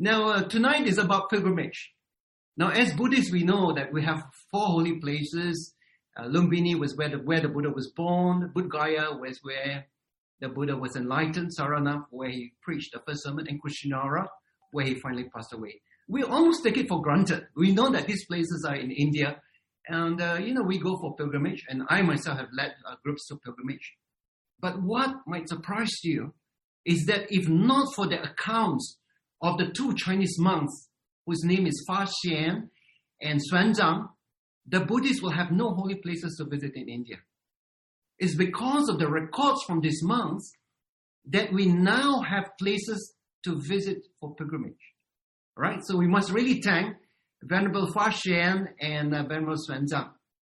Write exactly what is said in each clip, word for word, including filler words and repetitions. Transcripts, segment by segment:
Now, uh, tonight is about pilgrimage. Now, as Buddhists, we know that we have four holy places. Uh, Lumbini was where the, where the Buddha was born. Bodh Gaya was where the Buddha was enlightened. Saranath, where he preached the first sermon. And Kushinara, where he finally passed away. We almost take it for granted. We know that these places are in India. And, uh, you know, we go for pilgrimage. And I myself have led uh, groups to pilgrimage. But what might surprise you is that if not for the accounts of the two Chinese monks, whose name is Fa Xian and Xuanzang, the Buddhists will have no holy places to visit in India. It's because of the records from these monks that we now have places to visit for pilgrimage. Right? So we must really thank Venerable Fa Xian and uh, Venerable Xuanzang.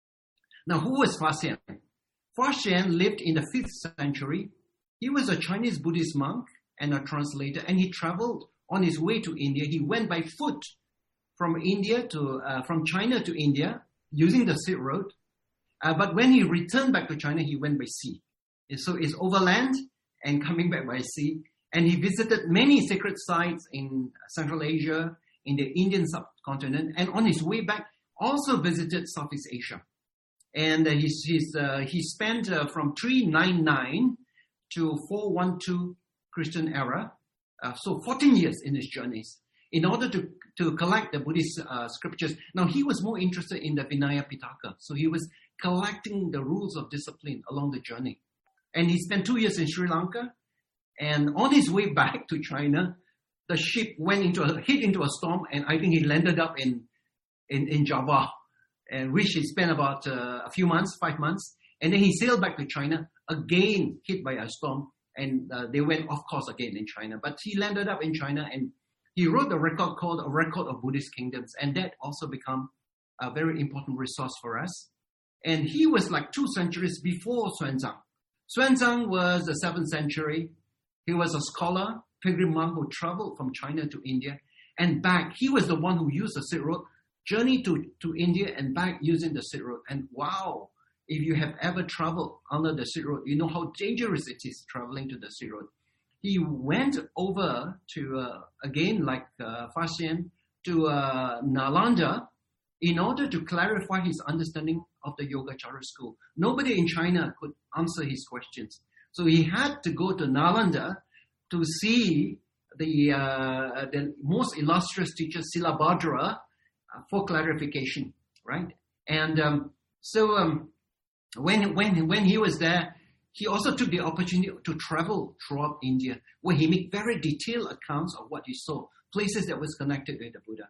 Now, who was Fa Xian? Fa Xian lived in the fifth century. He was a Chinese Buddhist monk and a translator, and he traveled on his way to India. He went by foot from India to uh, from China to India using the Silk Road. Uh, but when he returned back to China, he went by sea. And so it's overland and coming back by sea. And he visited many sacred sites in Central Asia, in the Indian subcontinent, and on his way back, also visited Southeast Asia. And uh, he's, he's, uh, he spent uh, from three ninety-nine to four twelve Christian era, uh, so fourteen years in his journeys, in order to, to collect the Buddhist uh, scriptures. Now, he was more interested in the Vinaya Pitaka, so he was collecting the rules of discipline along the journey. And he spent two years in Sri Lanka, and on his way back to China, the ship went into a, hit into a storm, and I think he landed up in, in, in Java, and which he spent about uh, a few months, five months, and then he sailed back to China, again hit by a storm, and uh, they went off course again in China. But he landed up in China, and he wrote a record called A Record of Buddhist Kingdoms, and that also became a very important resource for us. And he was like two centuries before Xuanzang. Xuanzang was the seventh century. He was a scholar, pilgrim monk who traveled from China to India and back. He was the one who used the Silk Road, journeyed to, to India and back using the Silk Road. And wow, if you have ever traveled under the Silk Road, you know how dangerous it is traveling to the Silk Road. He went over to, uh, again, like uh, Fa Xian, to uh, Nalanda in order to clarify his understanding of the Yogacara school. Nobody in China could answer his questions. So he had to go to Nalanda to see the uh, the most illustrious teacher, Silabhadra, uh, for clarification, right? And um, so um, when when when he was there, he also took the opportunity to travel throughout India, where he made very detailed accounts of what he saw, places that was connected with the Buddha.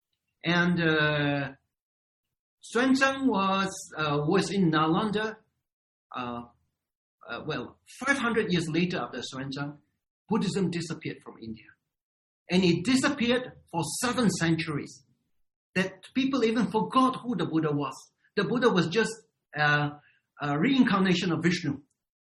And uh, Xuanzang was uh, was in Nalanda. Uh, uh, well, five hundred years later after Xuanzang, Buddhism disappeared from India, and it disappeared for seven centuries. That people even forgot who the Buddha was. The Buddha was just uh, a reincarnation of Vishnu,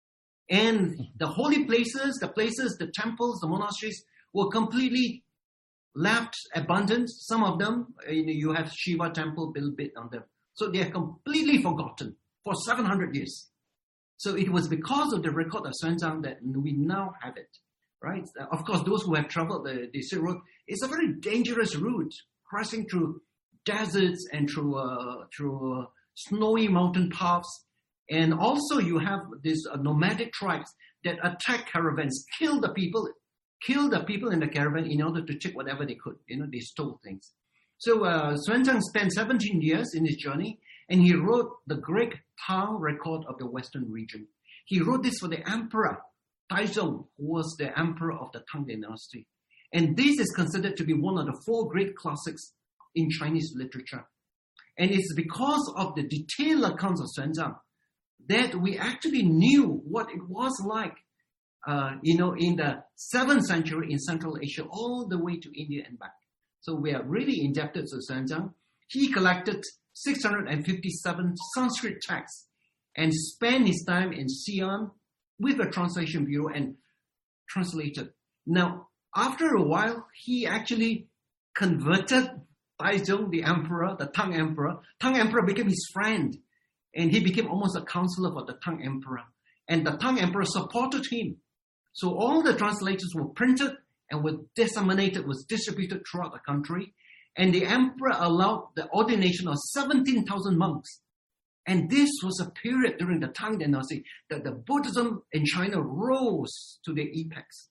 and the holy places, the places, the temples, the monasteries were completely left abandoned. Some of them, you know, you have Shiva temple built on them. So they are completely forgotten for seven hundred years. So it was because of the record of Xuanzang that we now have it, right? Of course, those who have traveled the, the Silk Road, it's a very dangerous route, crossing through deserts and through, uh, through uh, snowy mountain paths. And also you have these uh, nomadic tribes that attack caravans, kill the people, kill the people in the caravan in order to take whatever they could. You know, they stole things. So uh, Xuanzang spent seventeen years in his journey, and he wrote the Great Tang Record of the Western region. He wrote this for the emperor, Taizong, who was the emperor of the Tang dynasty. And this is considered to be one of the four great classics in Chinese literature. And it's because of the detailed accounts of Xuanzang that we actually knew what it was like Uh, you know, in the seventh century in Central Asia, all the way to India and back. So we are really indebted to Xuanzang. He collected six hundred fifty-seven Sanskrit texts and spent his time in Xi'an with a translation bureau and translated. Now, after a while, he actually converted Taizong, the emperor, the Tang emperor. Tang emperor became his friend, and he became almost a counselor for the Tang emperor. And the Tang emperor supported him. So all the translators were printed and was disseminated, was distributed throughout the country. And the emperor allowed the ordination of seventeen thousand monks. And this was a period during the Tang Dynasty that the Buddhism in China rose to the apex.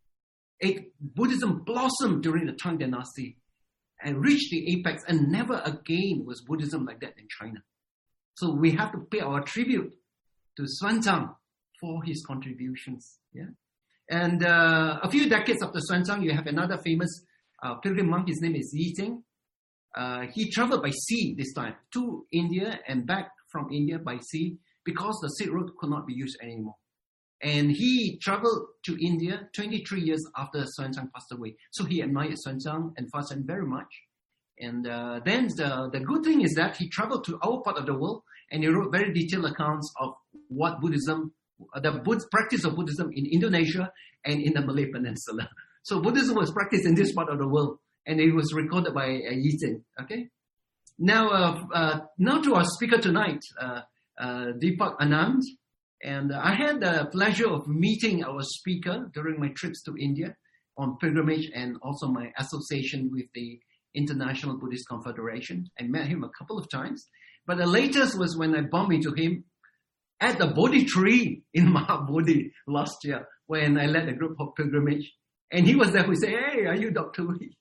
It, Buddhism blossomed during the Tang Dynasty and reached the apex, and never again was Buddhism like that in China. So we have to pay our tribute to Xuanzang for his contributions. Yeah, and uh, a few decades after Xuanzang, you have another famous uh, pilgrim monk. His name is Yizheng. Uh, he traveled by sea this time to India and back from India by sea because the Silk Road could not be used anymore. And he traveled to India twenty-three years after Xuanzang passed away. So he admired Xuanzang and Faxian very much. And uh, then the, the good thing is that he traveled to our part of the world, and he wrote very detailed accounts of what Buddhism, the Buddhist practice of Buddhism in Indonesia and in the Malay Peninsula. So Buddhism was practiced in this part of the world, and it was recorded by uh, Yizheng. Okay. Now, uh, uh, now to our speaker tonight, uh, uh, Deepak Anand. And I had the pleasure of meeting our speaker during my trips to India on pilgrimage and also my association with the International Buddhist Confederation. I met him a couple of times. But the latest was when I bumped into him at the Bodhi tree in Mahabodhi last year when I led a group of pilgrimage. And he was there who said, "Hey, are you Doctor Wee?"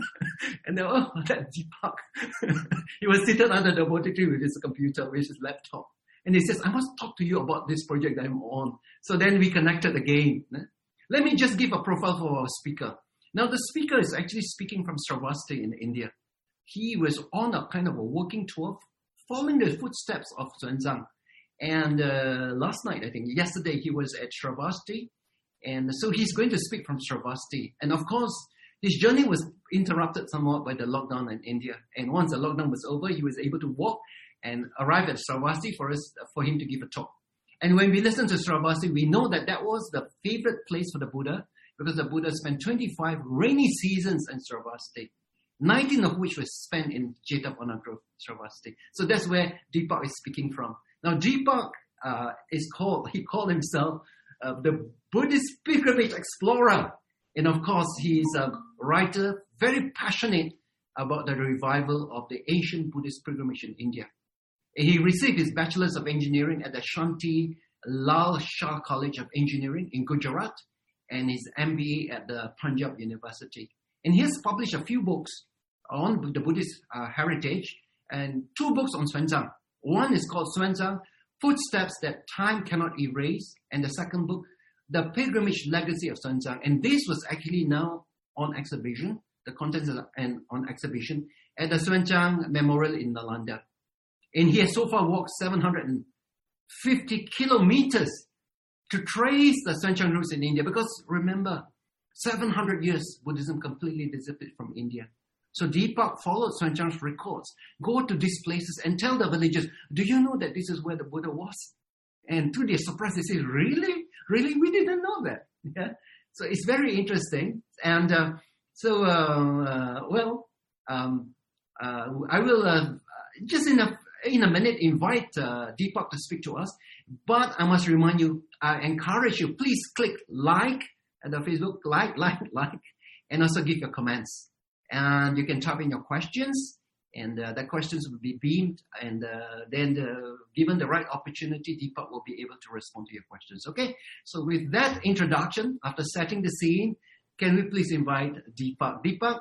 And then, oh, that's Deepak. He was seated under the Bodhi tree with his computer, with his laptop. And he says, "I must talk to you about this project that I'm on." So then we connected again. Let me just give a profile for our speaker. Now, the speaker is actually speaking from Shravasti in India. He was on a kind of a working tour, following the footsteps of Xuanzang. And uh, last night, I think, yesterday, he was at Shravasti. And so he's going to speak from Shravasti. And of course, his journey was interrupted somewhat by the lockdown in India. And once the lockdown was over, he was able to walk and arrive at Shravasti for us, for him to give a talk. And when we listen to Shravasti, we know that that was the favorite place for the Buddha, because the Buddha spent twenty-five rainy seasons in Shravasti, nineteen of which was spent in Jetapana Grove, Shravasti. So that's where Deepak is speaking from. Now, Deepak uh, is called, he called himself uh, the Buddhist pilgrimage explorer. And of course, he's a writer, very passionate about the revival of the ancient Buddhist pilgrimage in India. He received his Bachelor's of Engineering at the Shanti Lal Shah College of Engineering in Gujarat and his M B A at the Punjab University. And he has published a few books on the Buddhist uh, heritage and two books on Xuanzang. One is called Xuanzang, Footsteps That Time Cannot Erase, and the second book, The Pilgrimage Legacy of Xuanzang. And this was actually now on exhibition, the contents are on exhibition at the Xuanzang Memorial in Nalanda. And he has so far walked seven hundred fifty kilometers to trace the Xuanzang roots in India. Because remember, seven hundred years, Buddhism completely disappeared from India. So Deepak followed Xuanzang's records, go to these places and tell the villagers, "Do you know that this is where the Buddha was?" And to their surprise, they say, "Really? Really? We didn't know that." Yeah. So it's very interesting. And uh, so, uh, uh, well, um, uh, I will uh, just in a in a minute invite uh, Deepak to speak to us. But I must remind you, I encourage you, please click like at the Facebook, like, like, like, and also give your comments. And you can type in your questions, and uh, the questions will be beamed, and uh, then the, given the right opportunity, Deepak will be able to respond to your questions. Okay? So with that introduction, after setting the scene, can we please invite Deepak? Deepak,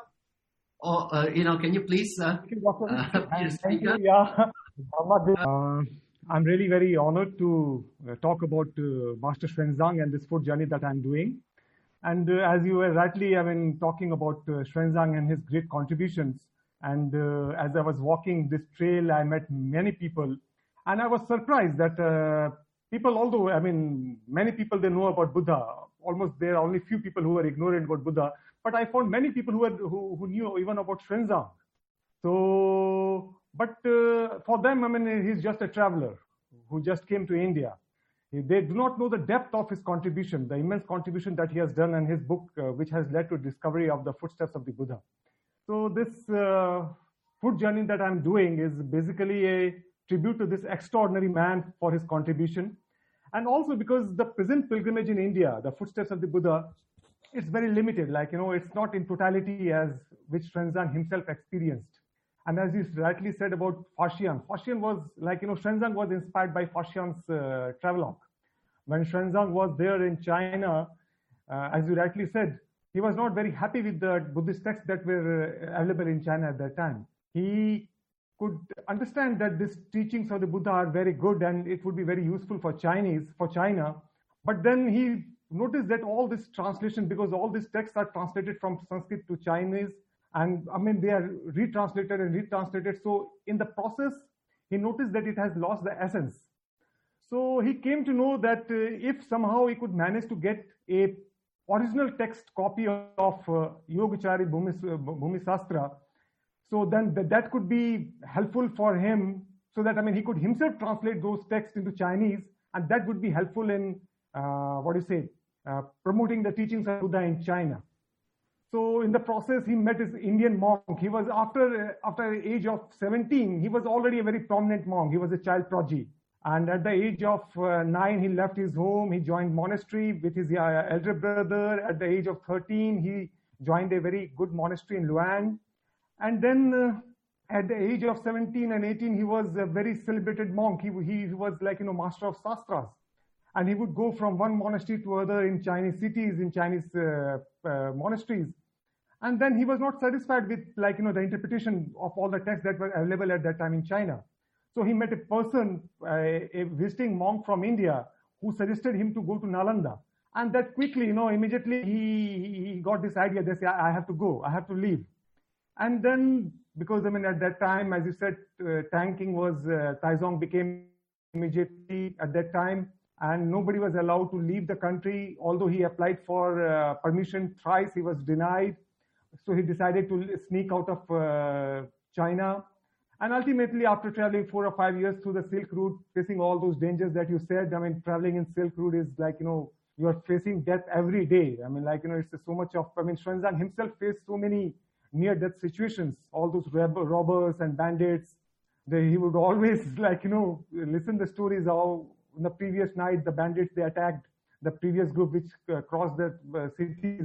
or, uh, you know, can you please uh, uh, be a speaker? Thank you, yeah. Uh, I'm really very honored to uh, talk about uh, Master Xuanzang and this foot journey that I'm doing. And uh, as you were rightly, I mean, talking about uh, Xuanzang and his great contributions. And uh, as I was walking this trail, I met many people. And I was surprised that uh, people, although, I mean, many people, they know about Buddha. Almost there are only few people who are ignorant about Buddha. But I found many people who, had, who, who knew even about Xuanzang. So, but uh, for them, I mean, he's just a traveler who just came to India. They do not know the depth of his contribution, the immense contribution that he has done in his book, uh, which has led to discovery of the footsteps of the Buddha. So this uh, foot journey that I'm doing is basically a tribute to this extraordinary man for his contribution. And also because the present pilgrimage in India, the footsteps of the Buddha, it's very limited. Like, you know, it's not in totality as which Xuanzang himself experienced. And as you rightly said about Faxian, Faxian was like, you know, Xuanzang was inspired by Faxian's uh, travelogue. When Xuanzang was there in China, uh, as you rightly said, he was not very happy with the Buddhist texts that were uh, available in China at that time. He could understand that these teachings of the Buddha are very good and it would be very useful for Chinese, for China. But then he noticed that all this translation, because all these texts are translated from Sanskrit to Chinese, and I mean, they are retranslated and retranslated. So in the process, he noticed that it has lost the essence. So he came to know that uh, if somehow he could manage to get a original text copy of uh, Yogachari Bhumisastra, so then th that could be helpful for him, so that, I mean, he could himself translate those texts into Chinese, and that would be helpful in, uh, what do you say, uh, promoting the teachings of Buddha in China. So in the process, he met his Indian monk. He was, after, after the age of seventeen, he was already a very prominent monk. He was a child prodigy. And at the age of uh, nine, he left his home. He joined monastery with his uh, elder brother. At the age of thirteen, he joined a very good monastery in Luang. And then uh, at the age of seventeen and eighteen, he was a very celebrated monk. He, he was like, you know, master of sastras. And he would go from one monastery to other in Chinese cities, in Chinese uh, uh, monasteries. And then he was not satisfied with, like, you know, the interpretation of all the texts that were available at that time in China. So he met a person, uh, a visiting monk from India, who suggested him to go to Nalanda. And that quickly, you know, immediately he, he got this idea that I have to go, I have to leave. And then, because, I mean, at that time, as you said, uh, Tangking was, uh, Taizong became immediately at that time, and nobody was allowed to leave the country. Although he applied for uh, permission thrice, he was denied. So he decided to sneak out of uh, China. And ultimately, after traveling four or five years through the Silk Route, facing all those dangers that you said, I mean, traveling in Silk Route is like, you know, you are facing death every day. I mean, like, you know, it's so much of, I mean, Xuanzang himself faced so many near-death situations, all those robbers and bandits. They, he would always, like, you know, listen the stories how in the previous night, the bandits, they attacked the previous group which uh, crossed the uh, cities.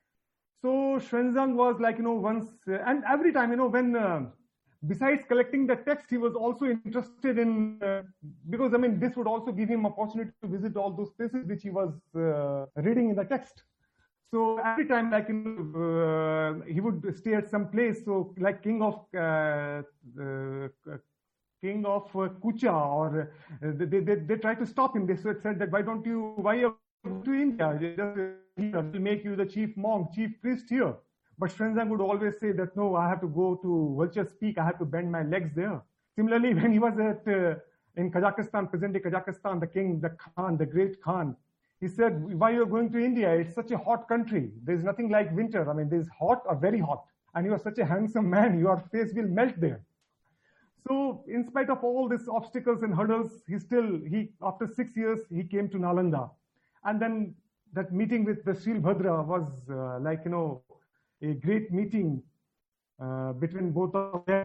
So Xuanzang was like, you know, once, uh, and every time, you know, when, uh, besides collecting the text, he was also interested in, uh, because, I mean, this would also give him opportunity to visit all those places which he was uh, reading in the text. So every time, like, you know, uh, he would stay at some place. So like King of, uh, uh, King of uh, Kucha, or uh, they, they, they tried to stop him. They said that, why don't you, why are you to India? Will make you the chief monk, chief priest here. But Xuanzang would always say that, no, I have to go to Vulture's Peak. I have to bend my legs there. Similarly, when he was at uh, in Kazakhstan, present-day Kazakhstan, the king, the Khan, the great Khan, he said, why are you going to India? It's such a hot country. There's nothing like winter. I mean, there's hot or very hot. And you are such a handsome man. Your face will melt there. So in spite of all these obstacles and hurdles, he still, he after six years, he came to Nalanda. And then that meeting with the Shilbhadra was uh, like, you know, a great meeting uh, between both of them.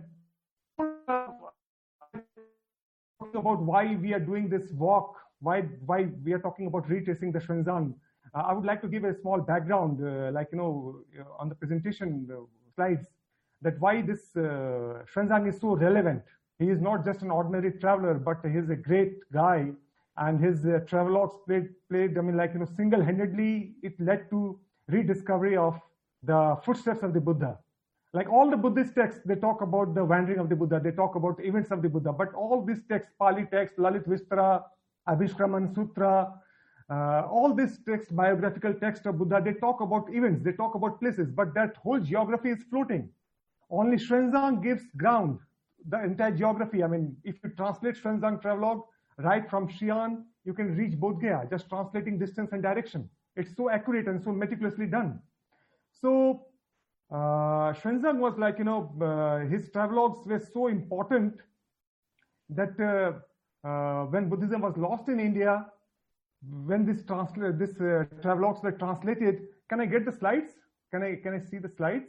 About why we are doing this walk, why why we are talking about retracing the Xuanzang. Uh, I would like to give a small background, uh, like, you know, on the presentation uh, slides, that why this uh, Xuanzang is so relevant. He is not just an ordinary traveler, but he is a great guy. And his uh, travelogues played, played, I mean, like, you know, single-handedly, it led to rediscovery of the footsteps of the Buddha. Like all the Buddhist texts, they talk about the wandering of the Buddha, they talk about events of the Buddha, but all these texts, Pali texts, Lalit Vistara, Abhishkraman Sutra, uh, all these texts, biographical texts of Buddha, they talk about events, they talk about places, but that whole geography is floating. Only Xuanzang gives ground, the entire geography. I mean, if you translate Xuanzang travelogue, right from Xi'an, you can reach Bodh Gaya, just translating distance and direction. It's so accurate and so meticulously done. So uh, Xuanzang was like, you know, uh, his travelogues were so important that uh, uh, when Buddhism was lost in India, when this transla this uh, travelogues were translated, can I get the slides? Can I can I see the slides?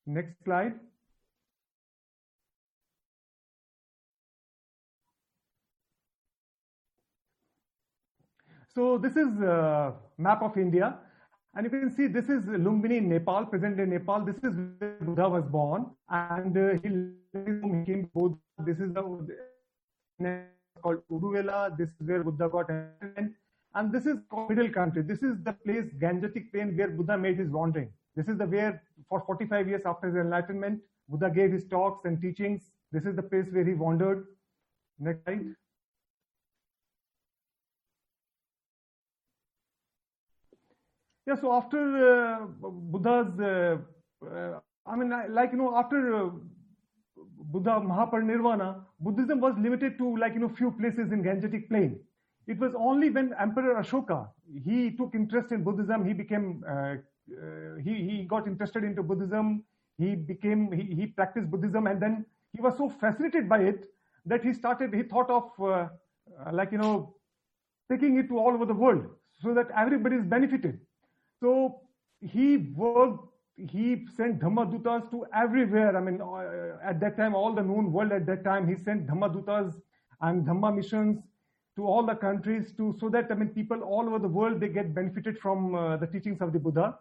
Next slide. So this is a map of India. And you can see this is Lumbini in Nepal, present in Nepal. This is where Buddha was born. And uh, he became Buddha. This is the called Uruvela. This is where Buddha got enlightenment. And this is middle country. This is the place, Gangetic Plain, where Buddha made his wandering. This is the where for forty-five years after his enlightenment, Buddha gave his talks and teachings. This is the place where he wandered. Next slide. Yeah, so after uh, Buddha's, uh, uh, I mean, like, you know, after uh, Buddha Mahaparinirvana, Buddhism was limited to, like, you know, few places in Gangetic Plain. It was only when Emperor Ashoka, he took interest in Buddhism, he became, uh, uh, he, he got interested into Buddhism, he became, he, he practiced Buddhism, and then he was so fascinated by it that he started, he thought of, uh, uh, like, you know, taking it to all over the world so that everybody is benefited. So he worked, he sent Dhammadutas to everywhere. I mean, uh, at that time, all the known world at that time, he sent Dhammadutas and Dhamma missions to all the countries to, so that, I mean, people all over the world, they get benefited from uh, the teachings of the Buddha.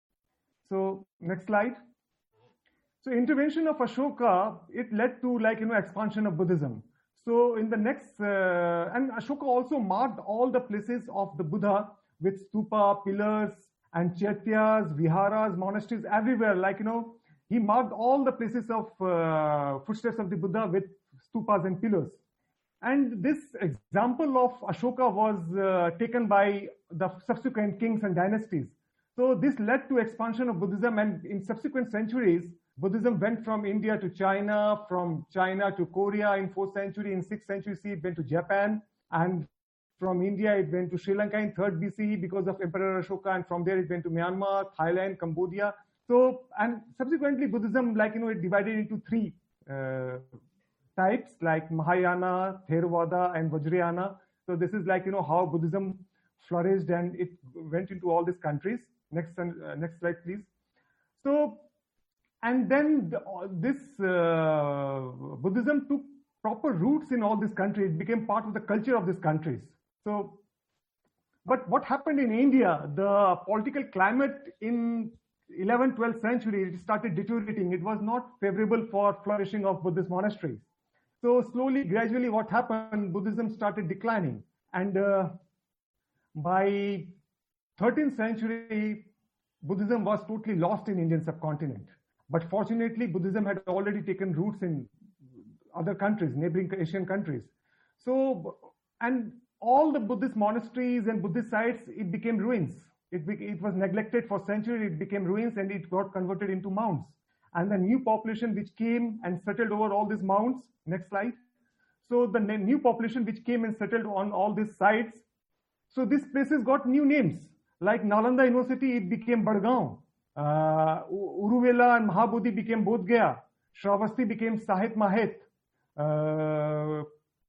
So next slide. So intervention of Ashoka, it led to, like, you know, expansion of Buddhism. So in the next, uh, and Ashoka also marked all the places of the Buddha with stupa, pillars, and chaityas, viharas, monasteries, everywhere. Like, you know, he marked all the places of uh, footsteps of the Buddha with stupas and pillars. And this example of Ashoka was uh, taken by the subsequent kings and dynasties. So this led to expansion of Buddhism, and in subsequent centuries, Buddhism went from India to China, from China to Korea in fourth century, in sixth century it went to Japan, and from India, it went to Sri Lanka in third B C E because of Emperor Ashoka, and from there it went to Myanmar, Thailand, Cambodia. So, and subsequently Buddhism, like, you know, it divided into three uh, types, like Mahayana, Theravada, and Vajrayana. So this is, like, you know, how Buddhism flourished, and it went into all these countries. Next, uh, next slide, please. So, and then the, this uh, Buddhism took proper roots in all these countries. It became part of the culture of these countries. So, but what happened in India, the political climate in eleventh, twelfth century, it started deteriorating. It was not favorable for flourishing of Buddhist monasteries. So slowly, gradually, what happened, Buddhism started declining. And uh, by thirteenth century, Buddhism was totally lost in Indian subcontinent. But fortunately, Buddhism had already taken roots in other countries, neighboring Asian countries. So, and all the Buddhist monasteries and Buddhist sites, it became ruins. It, be, it was neglected for centuries, it became ruins, and it got converted into mounds. And the new population which came and settled over all these mounds, next slide. So the new population which came and settled on all these sites, so these places got new names. Like Nalanda University, it became Badgaon. Uh, Uruvela and Mahabodhi became Bodh Gaya. Shravasti became Sahit Mahet. Uh,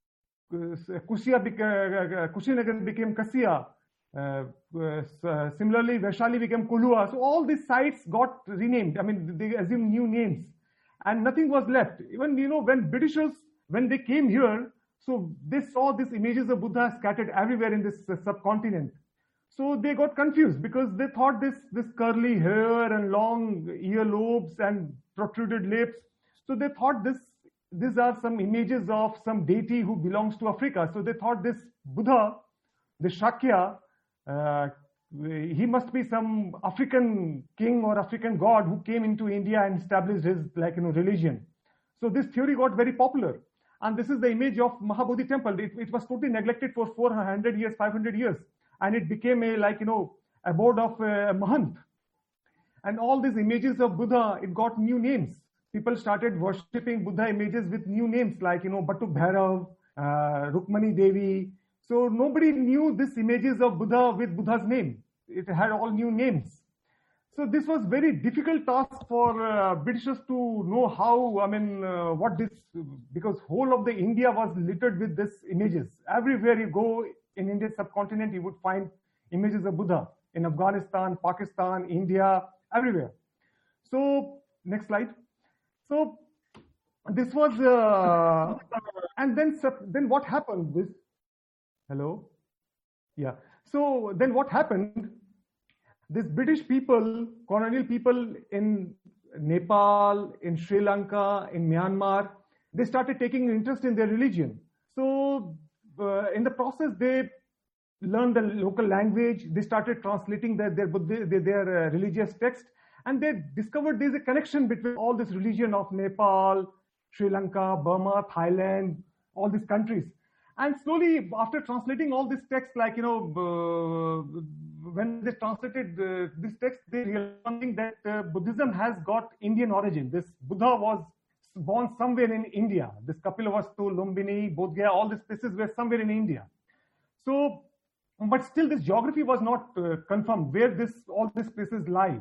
Kushia became, Kushinagar became Kasia. Uh, uh, similarly, Vaishali became Kulua. So all these sites got renamed. I mean, they assumed new names, and nothing was left. Even, you know, when Britishers, when they came here, so they saw these images of Buddha scattered everywhere in this uh, subcontinent. So they got confused because they thought this this curly hair and long earlobes and protruded lips. So they thought this. These are some images of some deity who belongs to Africa. So they thought this Buddha, the Shakya, uh, he must be some African king or African god who came into India and established his, like, you know, religion. So this theory got very popular. And this is the image of Mahabodhi temple. It, it was totally neglected for four hundred years, five hundred years. And it became a, like, you know, abode of a Mahant. And all these images of Buddha, it got new names. People started worshipping Buddha images with new names, like, you know, Batuk Bhairav, uh, Rukmani Devi. So nobody knew these images of Buddha with Buddha's name. It had all new names. So this was very difficult task for uh, Britishers to know how, I mean, uh, what this, because whole of the India was littered with these images. Everywhere you go in Indian subcontinent, you would find images of Buddha in Afghanistan, Pakistan, India, everywhere. So Next slide. So this was, uh, and then then what happened? This, hello, yeah. So then what happened? This British people, colonial people in Nepal, in Sri Lanka, in Myanmar, they started taking interest in their religion. So uh, in the process, they learned the local language. They started translating their their, their, their uh, religious text, and they discovered there's a connection between all this religion of Nepal, Sri Lanka, Burma, Thailand, all these countries. And slowly, after translating all this text, like, you know, uh, when they translated uh, this text, they realized that uh, Buddhism has got Indian origin. This Buddha was born somewhere in India. This Kapilavastu, Lumbini, Bodh Gaya, all these places were somewhere in India. So, but still this geography was not uh, confirmed where this all these places lie.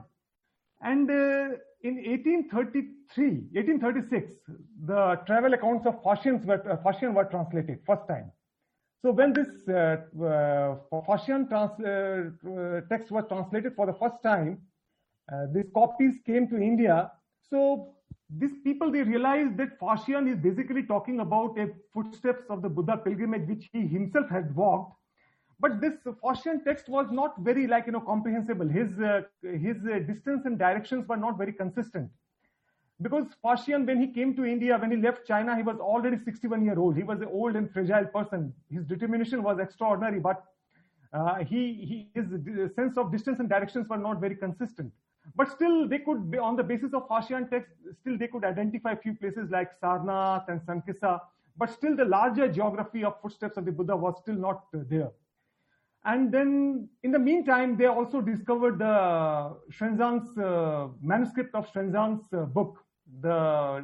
And uh, in eighteen thirty-three, eighteen thirty-six, the travel accounts of Phocians were, uh, Phocian were translated first time. So when this uh, uh, Phocian trans uh, text was translated for the first time, uh, these copies came to India. So these people, they realized that Phocian is basically talking about a footsteps of the Buddha pilgrimage, which he himself had walked. But this Phocian text was not very, like, you know, comprehensible. His uh, his uh, distance and directions were not very consistent. Because Phocian, when he came to India, when he left China, he was already sixty-one year old. He was an old and fragile person. His determination was extraordinary, but uh, he, he his sense of distance and directions were not very consistent. But still, they could, on the basis of Phocian text, still they could identify a few places like Sarnath and Sankesa. But still, the larger geography of footsteps of the Buddha was still not uh, there. And then, in the meantime, they also discovered the Xuanzang's uh, manuscript of Xuanzang's uh, book, the uh,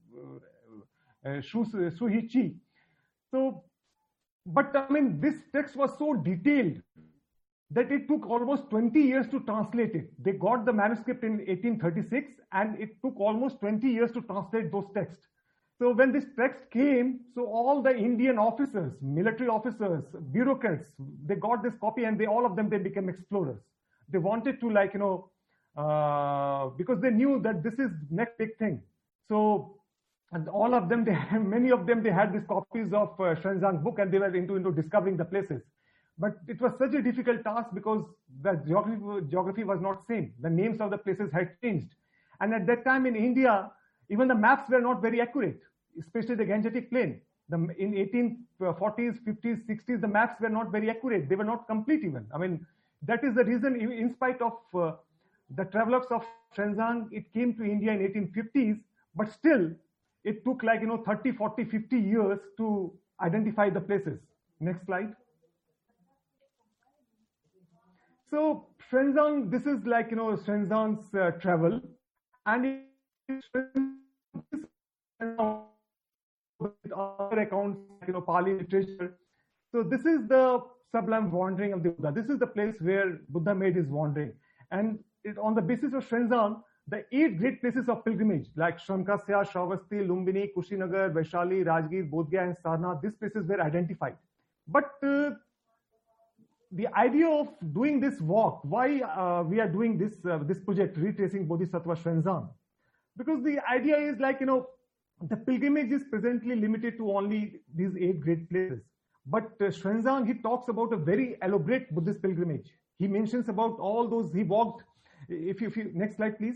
uh, Shu He Chi. So, but I mean, this text was so detailed that it took almost twenty years to translate it. They got the manuscript in eighteen thirty-six, and it took almost twenty years to translate those texts. So when this text came, so all the Indian officers, military officers, bureaucrats, they got this copy, and they all of them, they became explorers. They wanted to, like, you know, uh, because they knew that this is next big thing. So, and all of them, they many of them, they had these copies of uh, Xuanzang's book, and they were into into discovering the places. But it was such a difficult task because the geography geography was not same. The names of the places had changed, and at that time in India, even the maps were not very accurate, especially the Gangetic Plain. The, in eighteen forties, fifties, sixties, the maps were not very accurate. They were not complete even. I mean, that is the reason, in spite of uh, the travelers of Xuanzang, it came to India in eighteen fifties, but still, it took, like, you know, thirty, forty, fifty years to identify the places. Next slide. So Xuanzang, this is, like, you know, Xuanzang's uh, travel, and it with other accounts, you know, Pali literature. So this is the sublime wandering of the Buddha. This is the place where Buddha made his wandering. And it, on the basis of Xuanzang, the eight great places of pilgrimage, like Shankasya, Shravasti, Lumbini, Kushinagar, Vaishali, Rajgir, Bodh Gaya, and Sarnath, these places were identified. But uh, the idea of doing this walk, why uh, we are doing this, uh, this project, Retracing Bodhisattva Xuanzang? Because the idea is, like, you know, the pilgrimage is presently limited to only these eight great places. But uh, Xuanzang, he talks about a very elaborate Buddhist pilgrimage. He mentions about all those, he walked. If you, if you next slide, please.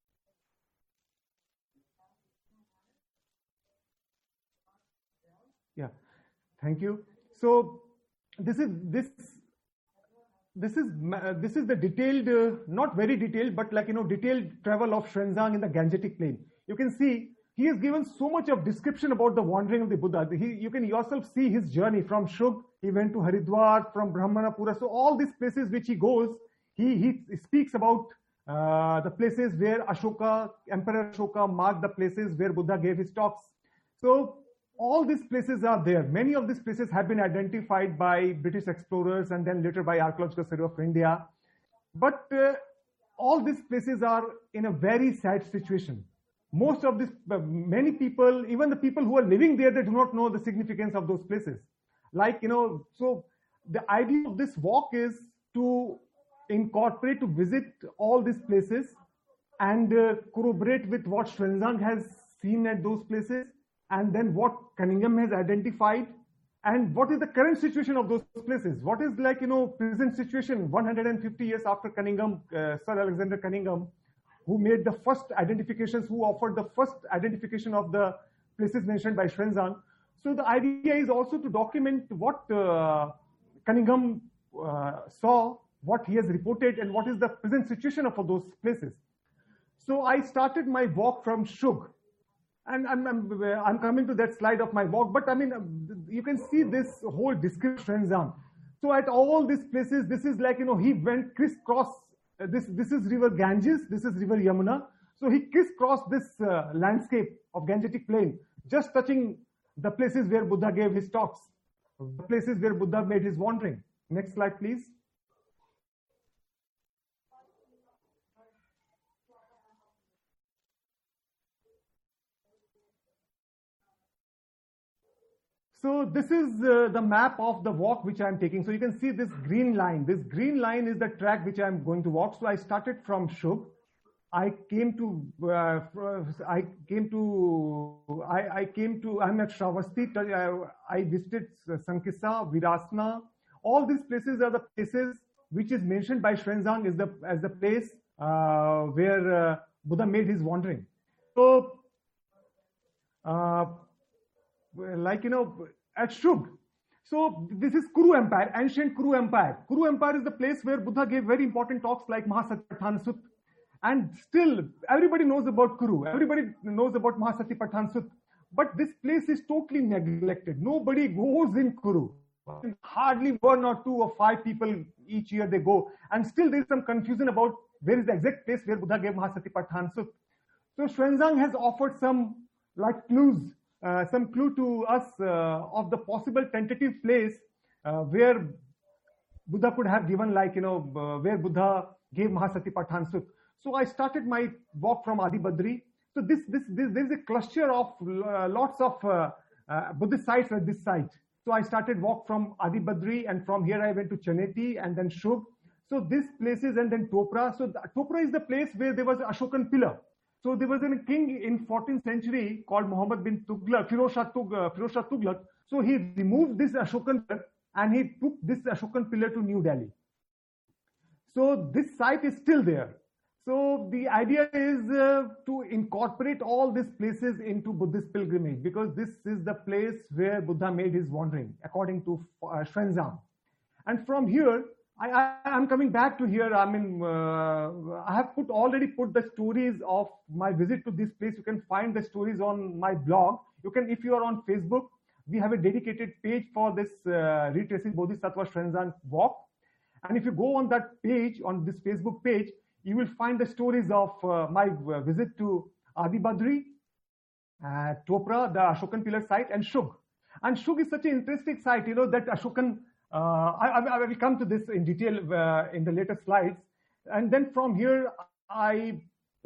Yeah, thank you. So this is this this is uh, this is the detailed, uh, not very detailed, but, like, you know, detailed travel of Xuanzang in the Gangetic Plain. You can see he has given so much of description about the wandering of the Buddha. He, you can yourself see his journey from Shug. He went to Haridwar, from Brahmanapura. So all these places which he goes, he he speaks about uh, the places where Ashoka, Emperor Ashoka, marked the places where Buddha gave his talks. So all these places are there. Many of these places have been identified by British explorers and then later by Archaeological Survey of India. But uh, all these places are in a very sad situation. Most of this, uh, many people, even the people who are living there, they do not know the significance of those places. Like, you know, so the idea of this walk is to incorporate, to visit all these places and uh, corroborate with what Xuanzang has seen at those places, and then what Cunningham has identified, and what is the current situation of those places. What is like, you know, present situation one hundred fifty years after Cunningham, uh, Sir Alexander Cunningham, who made the first identifications, who offered the first identification of the places mentioned by Xuanzang. So the idea is also to document what uh, Cunningham uh, saw, what he has reported, and what is the present situation of those places. So I started my walk from Shug, and I'm, I'm, I'm coming to that slide of my walk, but I mean, you can see this whole description. So at all these places, this is like, you know, he went crisscross. Uh, this, this is river Ganges, this is river Yamuna. So he crisscrossed this uh, landscape of Gangetic plain, just touching the places where Buddha gave his talks, the places where Buddha made his wandering. Next slide, please. So this is uh, the map of the walk which I'm taking. So you can see this green line. This green line is the track which I'm going to walk. So I started from Shug. I came to, uh, I came to, I, I came to, I'm at Shravasti. I, I visited Sankissa, Virasana. All these places are the places which is mentioned by Xuanzang as the, as the place uh, where uh, Buddha made his wandering. So, uh, like, you know, at Shug. So this is Kuru Empire, ancient Kuru Empire. Kuru Empire is the place where Buddha gave very important talks like Mahasatipatthana Sutta. And still, everybody knows about Kuru. Everybody knows about Mahasatipatthana Sutta. But this place is totally neglected. Nobody goes in Kuru. Hardly one or two or five people each year they go. And still there is some confusion about where is the exact place where Buddha gave Mahasatipatthana Sutta. So Xuanzang has offered some like clues, uh, some clue to us uh, of the possible tentative place uh, where Buddha could have given, like, you know, uh, where Buddha gave Mahasatipatthana Sutta. So I started my walk from Adi Badri. So this, this, this, there is a cluster of uh, lots of uh, uh, Buddhist sites at this site. So I started walk from Adi Badri, and from here I went to Chaneti and then Shug. So these places, and then Topra. So the, Topra is the place where there was Ashokan pillar. So there was a king in fourteenth century called Muhammad bin Tughlaq, Firoz Shah Tugh, uh, Firoz Shah Tughlaq. So he removed this Ashokan pillar and he took this Ashokan pillar to New Delhi. So this site is still there. So the idea is uh, to incorporate all these places into Buddhist pilgrimage, because this is the place where Buddha made his wandering, according to uh, Xuanzang. And from here, I, I am coming back to here. I mean, uh, I have put already put the stories of my visit to this place. You can find the stories on my blog. You can, if you are on Facebook, we have a dedicated page for this uh, retracing Bodhisattva Xuanzang walk. And if you go on that page, on this Facebook page, you will find the stories of uh, my uh, visit to Adi Badri, uh, Topra, the Ashokan pillar site, and Shug. And Shug is such an interesting site, you know, that Ashokan, uh, I, I will come to this in detail uh, in the later slides. And then from here, I,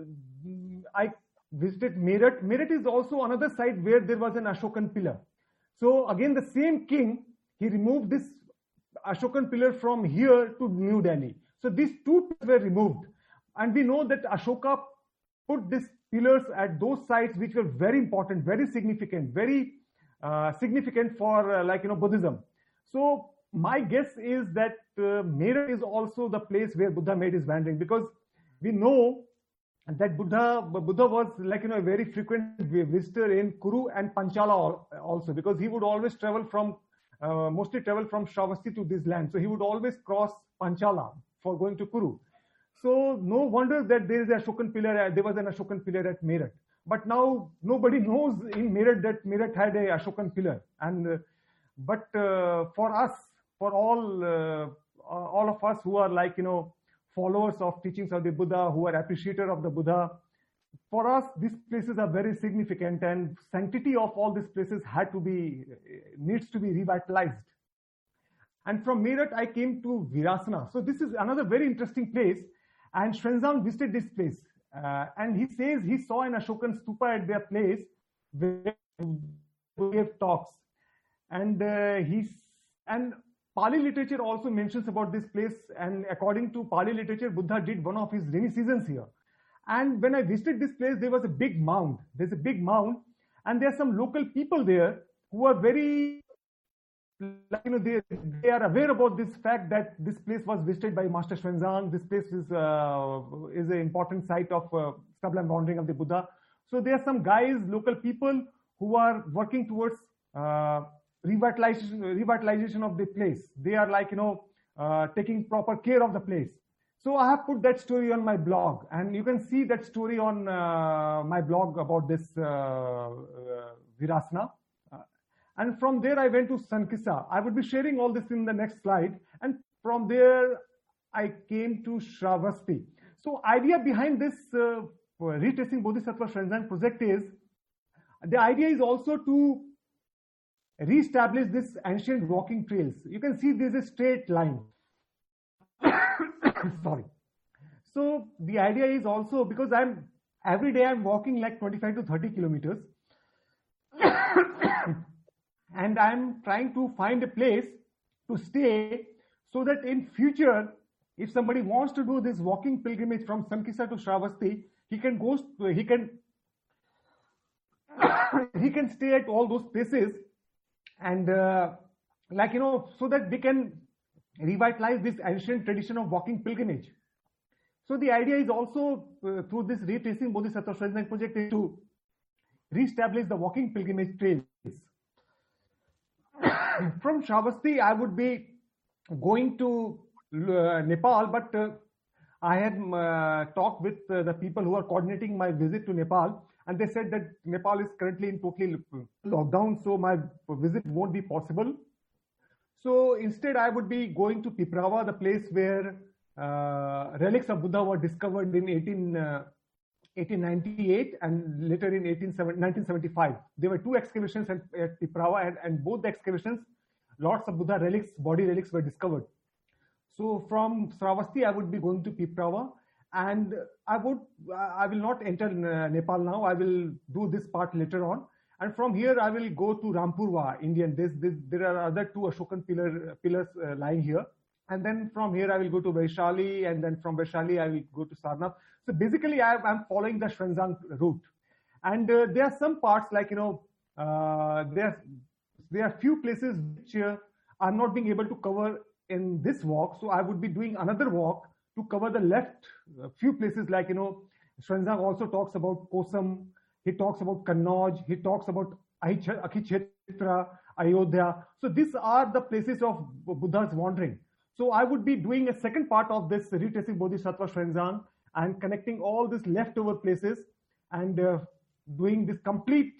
I visited Meerut. Meerut is also another site where there was an Ashokan pillar. So again, the same king, he removed this Ashokan pillar from here to New Delhi. So these two were removed. And we know that Ashoka put these pillars at those sites which were very important, very significant, very uh, significant for uh, like, you know, Buddhism. So my guess is that uh, Meerut is also the place where Buddha made his wandering, because we know that Buddha, Buddha was like, you know, a very frequent visitor in Kuru and Panchala also, because he would always travel from, uh, mostly travel from Shravasti to this land. So he would always cross Panchala for going to Kuru. So no wonder that there is a Ashokan pillar, there was an Ashokan pillar at Meerut. But now nobody knows in Meerut that Meerut had a Ashokan pillar. And uh, but uh, for us, for all uh, all of us who are like, you know, followers of teachings of the Buddha, who are appreciators of the Buddha, for us these places are very significant, and sanctity of all these places had to be needs to be revitalized. And from Meerut I came to Virasana. So this is another very interesting place. And Xuanzang visited this place, uh, and he says he saw an Ashokan stupa at their place where he gave talks. And uh, he's and Pali literature also mentions about this place. And according to Pali literature, Buddha did one of his rainy seasons here. And when I visited this place, there was a big mound. There's a big mound, and there are some local people there who are very, like, you know, they, they are aware about this fact that this place was visited by Master Xuanzang. This place is uh, is an important site of uh, sublime wandering of the Buddha. So there are some guys, local people, who are working towards uh, revitalization, revitalization of the place. They are, like, you know, uh, taking proper care of the place. So I have put that story on my blog, and you can see that story on uh, my blog about this uh, uh, Virasana. Uh, and from there I went to Sankissa. I would be sharing all this in the next slide. And from there I came to Shravasti. So idea behind this uh, retracing Bodhisattva Xuanzang project is, the idea is also to re-establish this ancient walking trails. You can see there's a straight line. Sorry. So the idea is also, because I'm every day I'm walking like twenty-five to thirty kilometers, and I'm trying to find a place to stay so that in future, if somebody wants to do this walking pilgrimage from Sankissa to Shravasti, he can go, he can, he can stay at all those places, and uh, like, you know, so that they can revitalize this ancient tradition of walking pilgrimage. So the idea is also uh, through this retracing Bodhisattva Xuanzang project is to re-establish the walking pilgrimage trails. From Shravasti, I would be going to uh, Nepal, but uh, I had uh, talked with uh, the people who are coordinating my visit to Nepal, and they said that Nepal is currently in totally lockdown, so my visit won't be possible. So instead, I would be going to Piprawa, the place where uh, relics of Buddha were discovered in eighteen ninety-eight and later in nineteen seventy-five. There were two excavations at, at Piprawa, and, and both the excavations, lots of Buddha relics, body relics were discovered. So from Shravasti, I would be going to Piprawa, and I would, I will not enter Nepal now. I will do this part later on. And from here, I will go to Rampurwa, Indian. This, this, there are other two Ashokan pillar, pillars uh, lying here. And then from here, I will go to Vaishali. And then from Vaishali, I will go to Sarnath. So basically, I am following the Xuanzang route. And uh, there are some parts like, you know, uh, there, there are few places which uh, I'm not being able to cover in this walk. So I would be doing another walk to cover the left uh, few places like, you know, Xuanzang also talks about Kosam. He talks about Kannauj, he talks about Akhichetra, Ayodhya. So these are the places of Buddha's wandering. So I would be doing a second part of this retracing Bodhisattva Xuanzang and connecting all these leftover places and uh, doing this complete,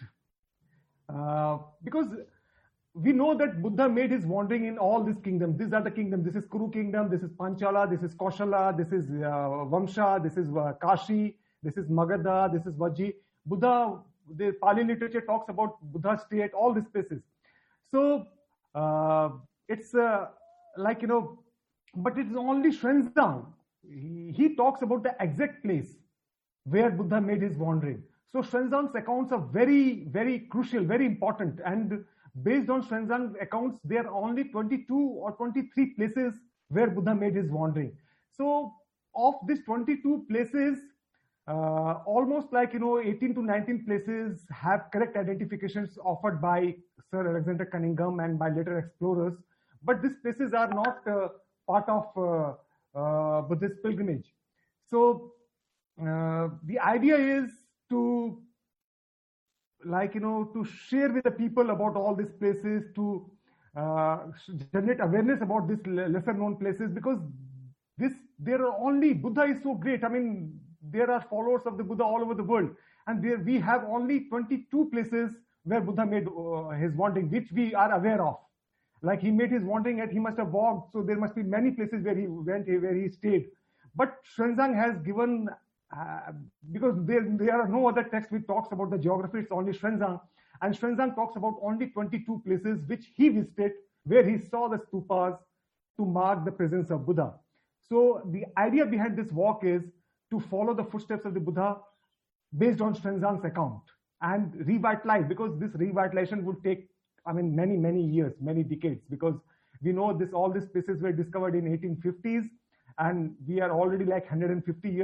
uh, because we know that Buddha made his wandering in all these kingdoms. These are the kingdoms. This is Kuru kingdom, this is Panchala, this is Kaushala, this is uh, Vamsha, this is uh, Kashi, this is Magadha, this is Vajji. Buddha, the Pali literature talks about Buddha stay at all these places. So uh, it's uh, like, you know, but it's only Xuanzang. He, he talks about the exact place where Buddha made his wandering. So Xuanzang's accounts are very, very crucial, very important. And based on Xuanzang accounts, there are only twenty-two or twenty-three places where Buddha made his wandering. So of these twenty-two places, Uh, almost like, you know, eighteen to nineteen places have correct identifications offered by Sir Alexander Cunningham and by later explorers, but these places are not uh, part of uh, uh, Buddhist pilgrimage. So uh, the idea is to, like, you know, to share with the people about all these places, to uh, generate awareness about these lesser known places, because this, there are only, Buddha is so great. I mean, there are followers of the Buddha all over the world, and there we have only twenty-two places where Buddha made uh, his wandering, which we are aware of. Like, he made his wandering and he must have walked, so there must be many places where he went, where he stayed. But Xuanzang has given, uh, because there, there are no other texts which talks about the geography, it's only Xuanzang, and Xuanzang talks about only twenty-two places which he visited, where he saw the stupas to mark the presence of Buddha. So the idea behind this walk is to follow the footsteps of the Buddha based on Xuanzang's account and revitalize, because this revitalization would take, I mean, many, many years, many decades, because we know this, all these places were discovered in eighteen fifties, and we are already like one hundred fifty years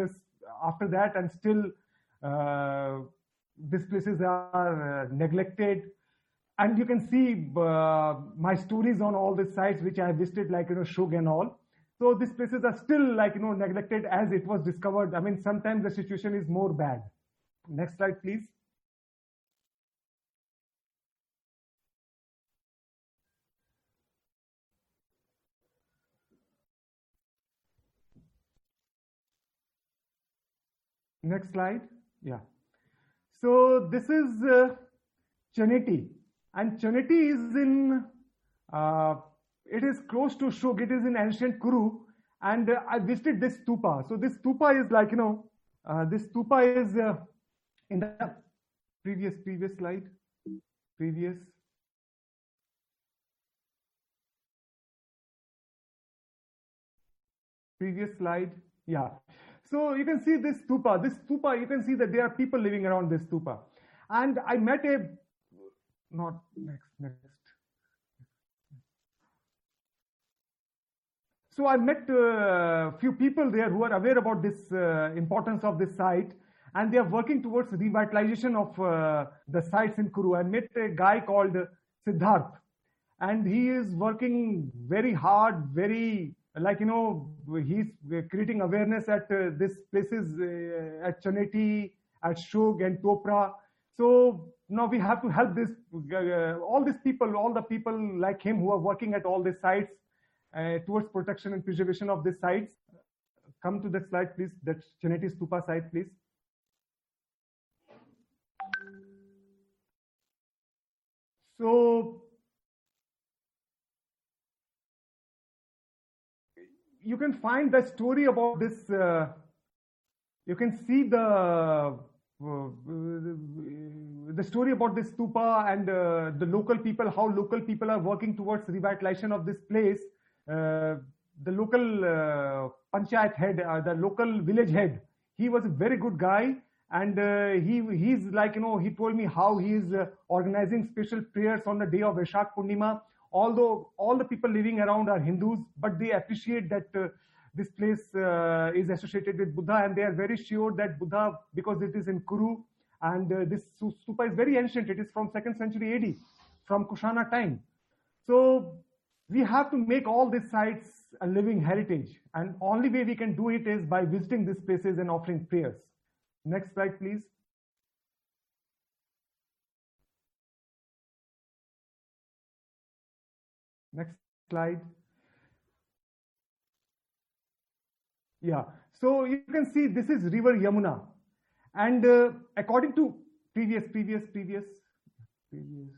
after that, and still uh, these places are uh, neglected. And you can see uh, my stories on all the sites which I have visited, like, you know, Shug and all. So these places are still, like, you know, neglected as it was discovered. I mean, sometimes the situation is more bad. Next slide, please. Next slide. Yeah. So this is uh, Chaneti. And Chaneti is in, uh, it is close to Shug. It is in ancient Kuru. And uh, I visited this stupa. So this stupa is like, you know, uh, this stupa is uh, in the previous, previous slide. Previous. Previous slide. Yeah. So you can see this stupa. This stupa, you can see that there are people living around this stupa. And I met a, not next, next. So I met a few people there who are aware about this uh, importance of this site, and they are working towards revitalization of uh, the sites in Kuru. I met a guy called Siddharth, and he is working very hard, very, like, you know, he's creating awareness at uh, these places, uh, at Chaneti, at Shug and Topra. So now we have to help this, uh, all these people, all the people like him who are working at all these sites uh, towards protection and preservation of these sites. Come to that slide, please, that Chaneti Stupa site, please. So you can find the story about this, uh, you can see the uh, the story about this stupa and uh, the local people, how local people are working towards revitalization of this place. Uh, the local uh, panchayat head, uh, the local village head, he was a very good guy, and uh, he he's like, you know, he told me how he is uh, organizing special prayers on the day of Vaishak Purnima. Although all the people living around are Hindus, but they appreciate that uh, this place uh, is associated with Buddha, and they are very sure that Buddha, because it is in Kuru, and uh, this stupa is very ancient. It is from second century A D, from Kushana time. So we have to make all these sites a living heritage, and only way we can do it is by visiting these places and offering prayers. Next slide, please. Next slide. Yeah, so you can see this is river Yamuna, and uh, according to previous, previous, previous, previous.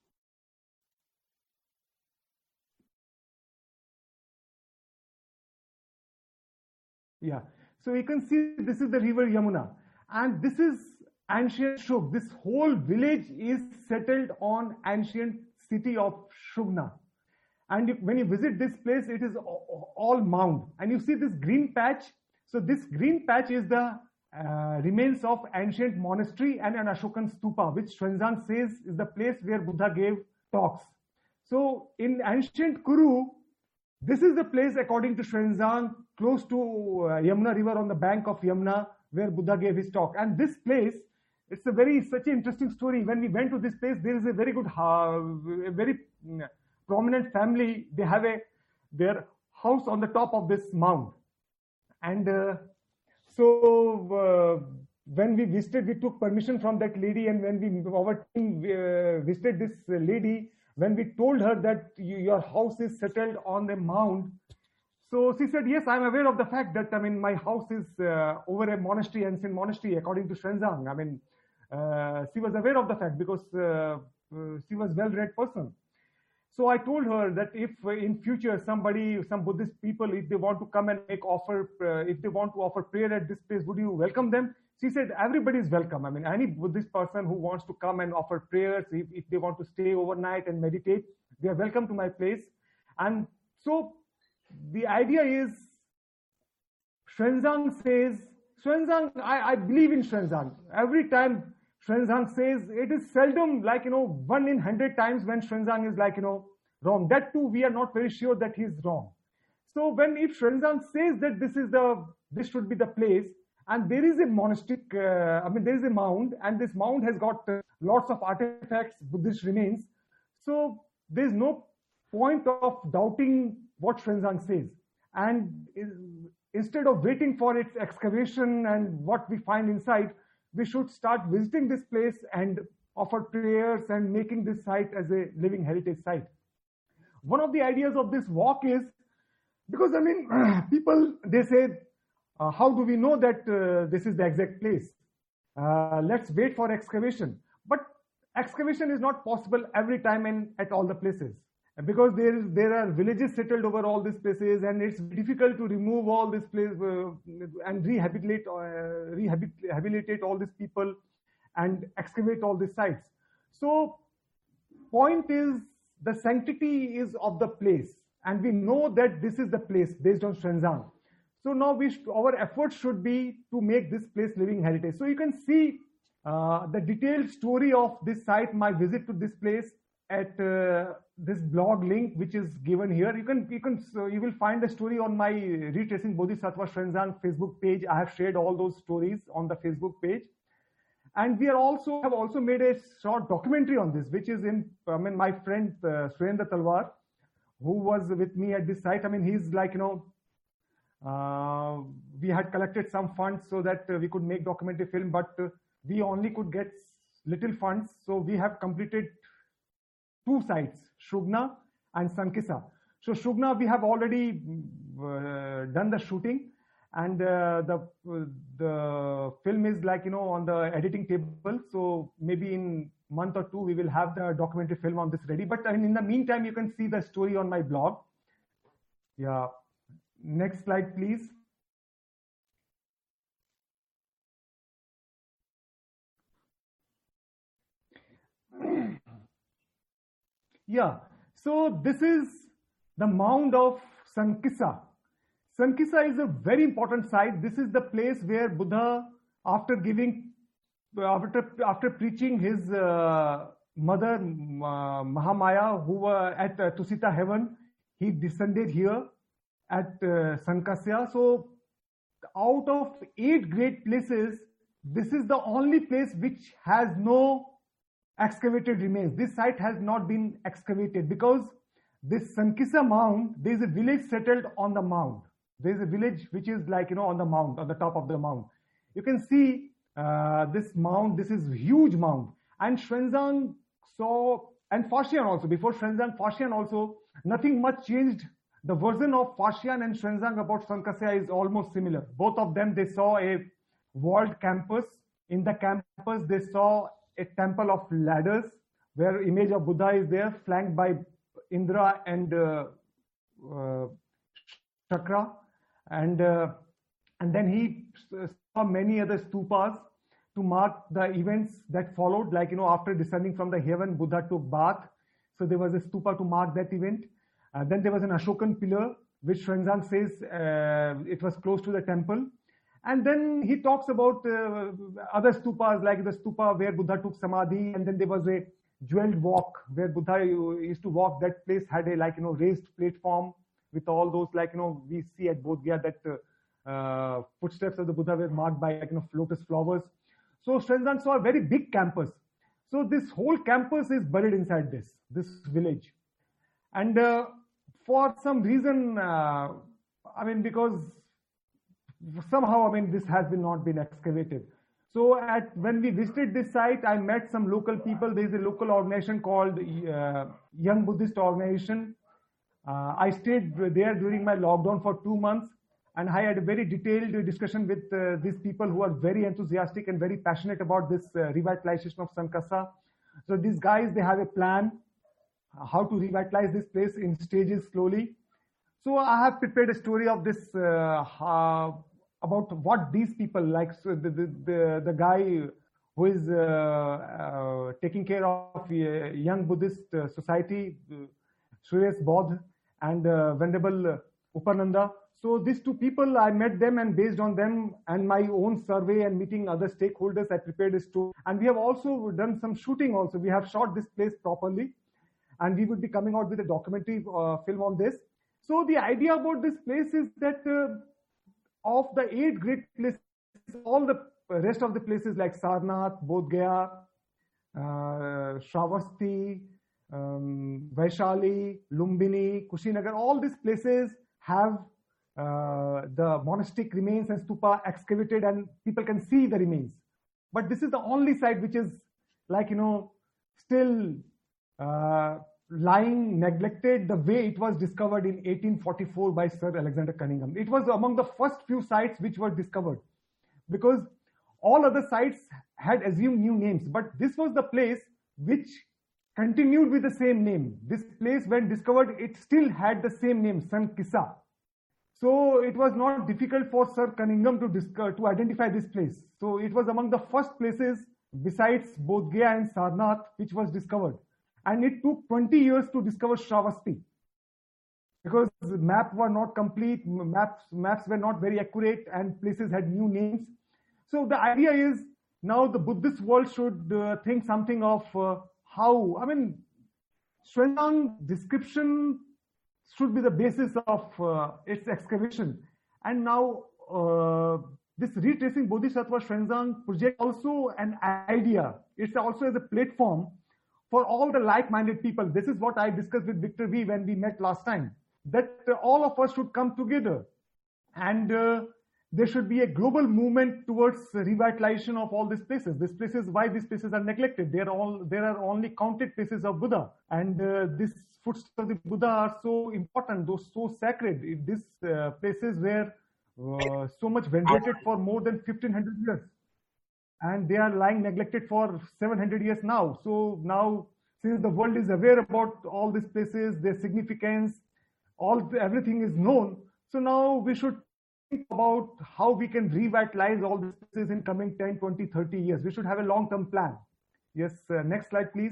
Yeah, so you can see this is the river Yamuna, and this is ancient Shug. This whole village is settled on ancient city of Shugna. And you, when you visit this place, it is all mound. And you see this green patch. So this green patch is the uh, remains of ancient monastery and an Ashokan stupa, which Xuanzang says is the place where Buddha gave talks. So in ancient Kuru, this is the place, according to Xuanzang, close to uh, Yamuna river, on the bank of Yamuna, where Buddha gave his talk. And this place, it's a very, such an interesting story. When we went to this place, there is a very good, uh, very prominent family. They have a their house on the top of this mound, and uh, so uh, when we visited, we took permission from that lady, and when we our team uh, visited this lady, when we told her that your house is settled on the mound, so she said, yes, I'm aware of the fact that, I mean, my house is uh, over a monastery, ancient monastery, according to Xuanzang. I mean, uh, she was aware of the fact because uh, uh, she was a well-read person. So I told her that if uh, in future somebody, some Buddhist people, if they want to come and make offer, uh, if they want to offer prayer at this place, would you welcome them? She said, everybody is welcome. I mean, any Buddhist person who wants to come and offer prayers, if, if they want to stay overnight and meditate, they are welcome to my place. And so the idea is, Xuanzang says, Xuanzang, I, I believe in Xuanzang. Every time Xuanzang says, it is seldom, like, you know, one in hundred times when Xuanzang is, like, you know, wrong. That too, we are not very sure that he is wrong. So when, if Xuanzang says that this is the, this should be the place, And there is a monastic, uh, I mean, there is a mound, and this mound has got uh, lots of artifacts, Buddhist remains. So there's no point of doubting what Xuanzang says. And instead of waiting for its excavation and what we find inside, we should start visiting this place and offer prayers and making this site as a living heritage site. One of the ideas of this walk is, because I mean, people, they say, uh, how do we know that uh, this is the exact place? Uh, let's wait for excavation. But excavation is not possible every time and at all the places, because there is there are villages settled over all these places, and it's difficult to remove all this place uh, and rehabilitate uh, rehabilitate all these people and excavate all these sites. So point is, the sanctity is of the place, and we know that this is the place based on Xuanzang. So now we sh our efforts should be to make this place living heritage. So you can see uh, the detailed story of this site, my visit to this place, at uh, this blog link which is given here. You can you can so you will find the story on my Retracing Bodhisattva Xuanzang Facebook page. I have shared all those stories on the Facebook page. And we are also have also made a short documentary on this, which is in, I mean, my friend uh, Surendra Talwar, who was with me at this site. I mean, he's like, you know, uh, we had collected some funds so that uh, we could make documentary film, but uh, we only could get little funds. So we have completed two sites, Shugna and Sankissa. So Shugna, we have already uh, done the shooting. And uh, the uh, the film is like, you know, on the editing table. So maybe in a month or two, we will have the documentary film on this ready. But I mean, in the meantime, you can see the story on my blog. Yeah. Next slide, please. Yeah. So this is the mound of Sankissa. Sankissa is a very important site. This is the place where Buddha, after giving, after, after preaching his uh, mother, uh, Mahamaya, who were at uh, Tusita heaven, he descended here at uh, Sankassa. So out of eight great places, this is the only place which has no excavated remains. This site has not been excavated, because this Sankissa mound, there is a village settled on the mound. There is a village which is like, you know, on the mound, on the top of the mound. You can see uh, this mound, this is huge mound. And Xuanzang saw, and Faxian also, before Xuanzang, Faxian also, nothing much changed. The version of Faxian and Xuanzang about Sankassa is almost similar. Both of them, they saw a walled campus. In the campus, they saw a temple of ladders, where image of Buddha is there, flanked by Indra and uh, uh, Chakra. And uh, and then he saw many other stupas to mark the events that followed, like, you know, after descending from the heaven, Buddha took bath. So there was a stupa to mark that event. Uh, then there was an Ashokan pillar, which Xuanzang says uh, it was close to the temple. And then he talks about uh, other stupas, like the stupa where Buddha took samadhi. And then there was a jeweled walk where Buddha used to walk. That place had a, like, you know, raised platform with all those, like, you know, we see at Bodh Gaya that uh, uh, footsteps of the Buddha were marked by, like, you know, lotus flowers. So Xuanzang saw a very big campus. So this whole campus is buried inside this, this village. And uh, for some reason, uh, I mean, because somehow, I mean, this has been not been excavated. So at when we visited this site, I met some local people. There is a local organization called uh, Young Buddhist Organization. Uh, I stayed there during my lockdown for two months, and I had a very detailed discussion with uh, these people who are very enthusiastic and very passionate about this uh, revitalization of Sankassa. So these guys, they have a plan how to revitalize this place in stages slowly. So I have prepared a story of this uh, uh, about what these people like. So the the the, the guy who is uh, uh, taking care of uh, Young Buddhist uh, Society, uh, Suresh Bodh, and uh, Venerable uh, Upananda. So these two people, I met them, and based on them and my own survey and meeting other stakeholders, I prepared a story. And we have also done some shooting also. We have shot this place properly, and we would be coming out with a documentary uh, film on this. So the idea about this place is that uh, of the eight great places all the rest of the places like Sarnath, Bodh Gaya, uh, Shravasti, um, Vaishali, Lumbini, Kushinagar, all these places have uh, the monastic remains and stupa excavated, and people can see the remains. But this is the only site which is like, you know, still uh, lying neglected the way it was discovered in eighteen forty-four by Sir Alexander Cunningham. It was among the first few sites which were discovered, because all other sites had assumed new names, but this was the place which continued with the same name. This place, when discovered, it still had the same name, San Kissa. So it was not difficult for Sir Cunningham to discover, to identify this place. So it was among the first places besides Bodh Gaya and Sarnath which was discovered. And it took twenty years to discover Shravasti, because the maps were not complete, maps, maps were not very accurate, and places had new names. So the idea is now the Buddhist world should uh, think something of uh, how, I mean, Xuanzang description should be the basis of uh, its excavation. And now uh, this retracing Bodhisattva Xuanzang project also an idea. It's also as a platform for all the like-minded people. This is what I discussed with Victor V when we met last time, that uh, all of us should come together, and uh, there should be a global movement towards revitalization of all these places. These places, why these places are neglected? There are all there are only counted places of Buddha, and uh, these footsteps of the Buddha are so important, those so sacred. These uh, places were uh, so much venerated for more than fifteen hundred years, and they are lying neglected for seven hundred years now. So now, since the world is aware about all these places, their significance, all everything is known. So now we should think about how we can revitalize all these places in coming ten, twenty, thirty years. We should have a long-term plan. Yes, uh, next slide, please.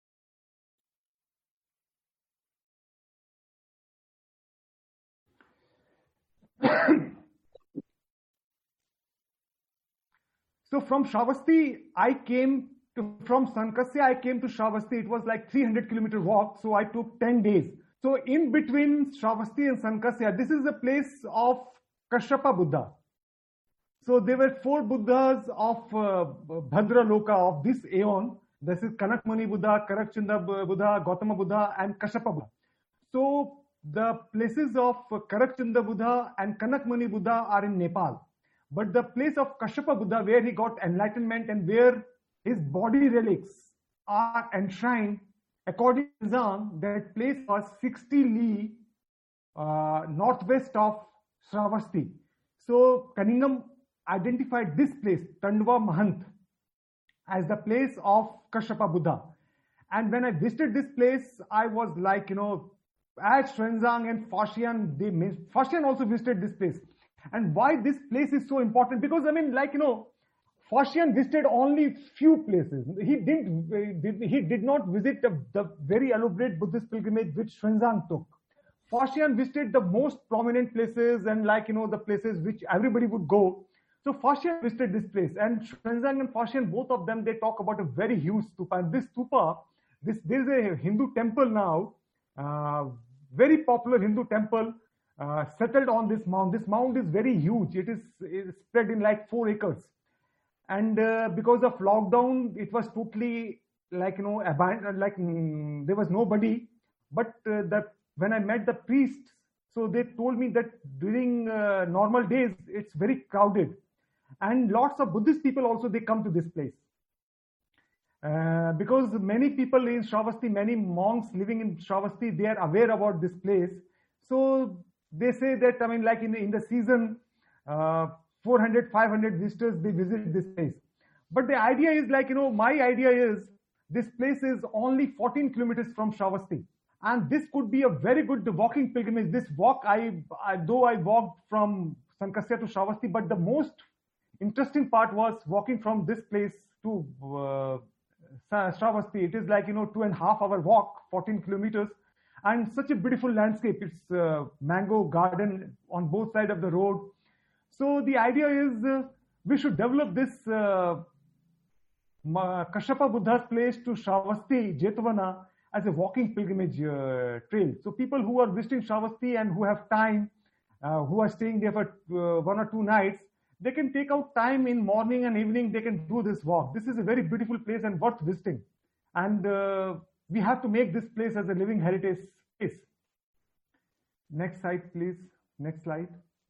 So from Shravasti, I came to, from Sankasya, I came to Shravasti. It was like three hundred kilometer walk. So I took ten days. So in between Shravasti and Sankasya, this is a place of Kashyapa Buddha. So there were four Buddhas of uh, Bhadra Loka of this aeon. This is Kanakmani Buddha, Karakchanda Buddha, Gautama Buddha, and Kashyapa Buddha. So the places of Karakchanda Buddha and Kanakmani Buddha are in Nepal. But the place of Kashyapa Buddha, where he got enlightenment and where his body relics are enshrined, according to Zhang, that place was sixty li uh, northwest of Shravasti. So Cunningham identified this place, Tandwa Mahant, as the place of Kashyapa Buddha. And when I visited this place, I was like, you know, as Xuanzang and Faxian, they Faxian also visited this place. And why this place is so important? Because, I mean, like, you know, Faxian visited only few places. He didn't, he did not visit the, the very elaborate Buddhist pilgrimage which Xuanzang took. Faxian visited the most prominent places and, like, you know, the places which everybody would go. So Faxian visited this place, and Xuanzang and Faxian, both of them, they talk about a very huge stupa. And this stupa, this there is a Hindu temple now, uh, very popular Hindu temple, uh, settled on this mound. This mound is very huge. It is, it is spread in like four acres. And uh, because of lockdown, it was totally like, you know, abandoned, like mm, there was nobody. But uh, that when I met the priests, so they told me that during uh, normal days, it's very crowded. And lots of Buddhist people also, they come to this place. Uh, because many people in Shravasti, many monks living in Shravasti, they are aware about this place. So they say that, I mean, like in the, in the season, uh, four hundred, five hundred visitors, they visit this place. But the idea is like, you know, my idea is this place is only fourteen kilometers from Shravasti. And this could be a very good walking pilgrimage. This walk, I, I though I walked from Sankasya to Shravasti, but the most interesting part was walking from this place to uh, Shravasti. It is like, you know, two and a half hour walk, fourteen kilometers, and such a beautiful landscape. It's uh, mango garden on both sides of the road. So the idea is uh, we should develop this uh, Kashyapa Buddha's place to Shravasti, Jetavana, as a walking pilgrimage uh, trail. So people who are visiting Shravasti and who have time, uh, who are staying there for uh, one or two nights, they can take out time in morning and evening, they can do this walk. This is a very beautiful place and worth visiting. And uh, we have to make this place as a living heritage place. Next slide, please. Next slide.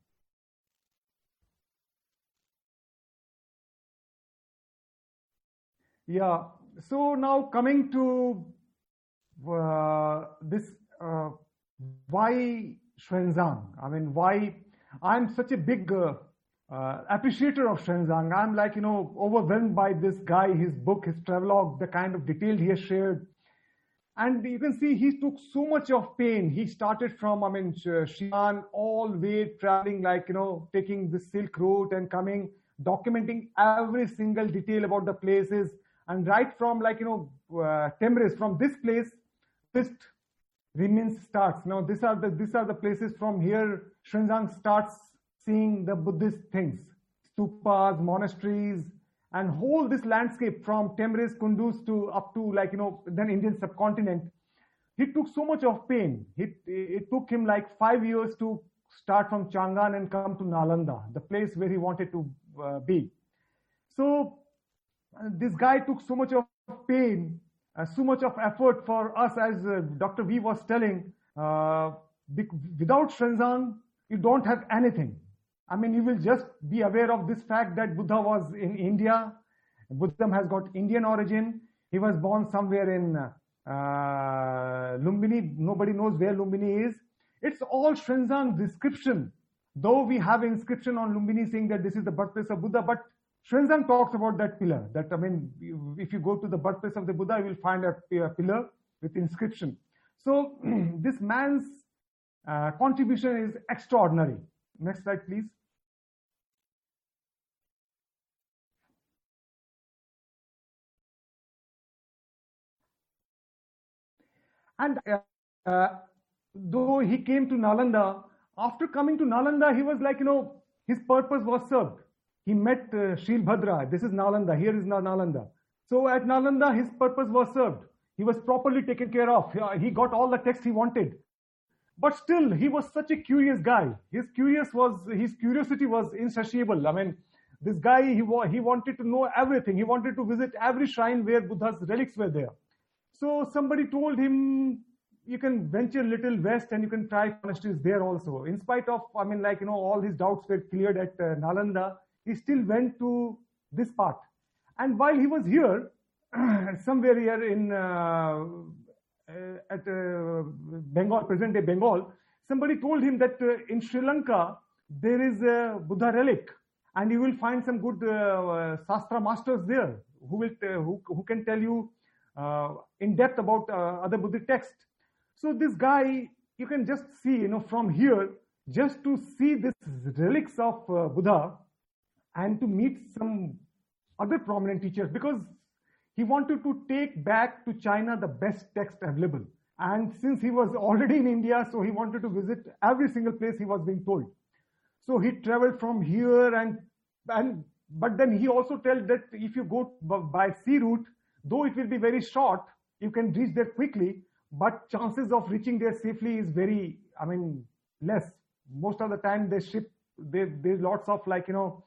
Yeah, so now coming to uh, this, uh, why Xuanzang? I mean, why I'm such a big uh, uh, appreciator of Xuanzang. I'm like, you know, overwhelmed by this guy, his book, his travelogue, the kind of detail he has shared. And you can see he took so much of pain. He started from, I mean, Xi'an, all the way traveling, like, you know, taking the Silk Route and coming, documenting every single detail about the places. And right from, like, you know, uh, Tabriz, from this place, Buddhist remains starts. Now, these are the these are the places from here. Xuanzang starts seeing the Buddhist things, stupas, monasteries, and whole this landscape from Tabriz, Kunduz to up to, like, you know, then Indian subcontinent. He took so much of pain. It, it took him like five years to start from Chang'an and come to Nalanda, the place where he wanted to uh, be. So uh, this guy took so much of pain, uh, so much of effort for us, as uh, Doctor V was telling. Uh, without Xuanzang, you don't have anything. I mean, you will just be aware of this fact that Buddha was in India. Buddhism has got Indian origin. He was born somewhere in uh, Lumbini. Nobody knows where Lumbini is. It's all Xuanzang description. Though we have inscription on Lumbini saying that this is the birthplace of Buddha, but Xuanzang talks about that pillar. That, I mean, if you go to the birthplace of the Buddha, you will find a, a pillar with inscription. So this man's uh, contribution is extraordinary. Next slide, please. And uh, uh, though he came to Nalanda, after coming to Nalanda, he was like, you know, his purpose was served. He met uh, Shilbhadra. This is Nalanda. Here is Nalanda. So at Nalanda, his purpose was served. He was properly taken care of. He got all the text he wanted. But still, he was such a curious guy. His curious was his curiosity was insatiable. I mean, this guy, he, wa he wanted to know everything. He wanted to visit every shrine where Buddha's relics were there. So somebody told him, you can venture a little west and you can try monasteries there also. In spite of, I mean, like, you know, all his doubts were cleared at uh, Nalanda, he still went to this part. And while he was here, somewhere here in uh, uh, at uh, Bengal, present-day Bengal, somebody told him that uh, in Sri Lanka, there is a Buddha relic, and you will find some good uh, Shastra masters there who will uh, who, who can tell you uh, in depth about uh, other Buddhist texts. So this guy, you can just see, you know, from here, just to see this relics of uh, Buddha and to meet some other prominent teachers, because he wanted to take back to China the best text available. And since he was already in India, so he wanted to visit every single place he was being told. So he traveled from here, and, and but then he also tells that if you go by sea route, though it will be very short, you can reach there quickly, but chances of reaching there safely is very, I mean, less. Most of the time, the ship, there, there's lots of, like, you know,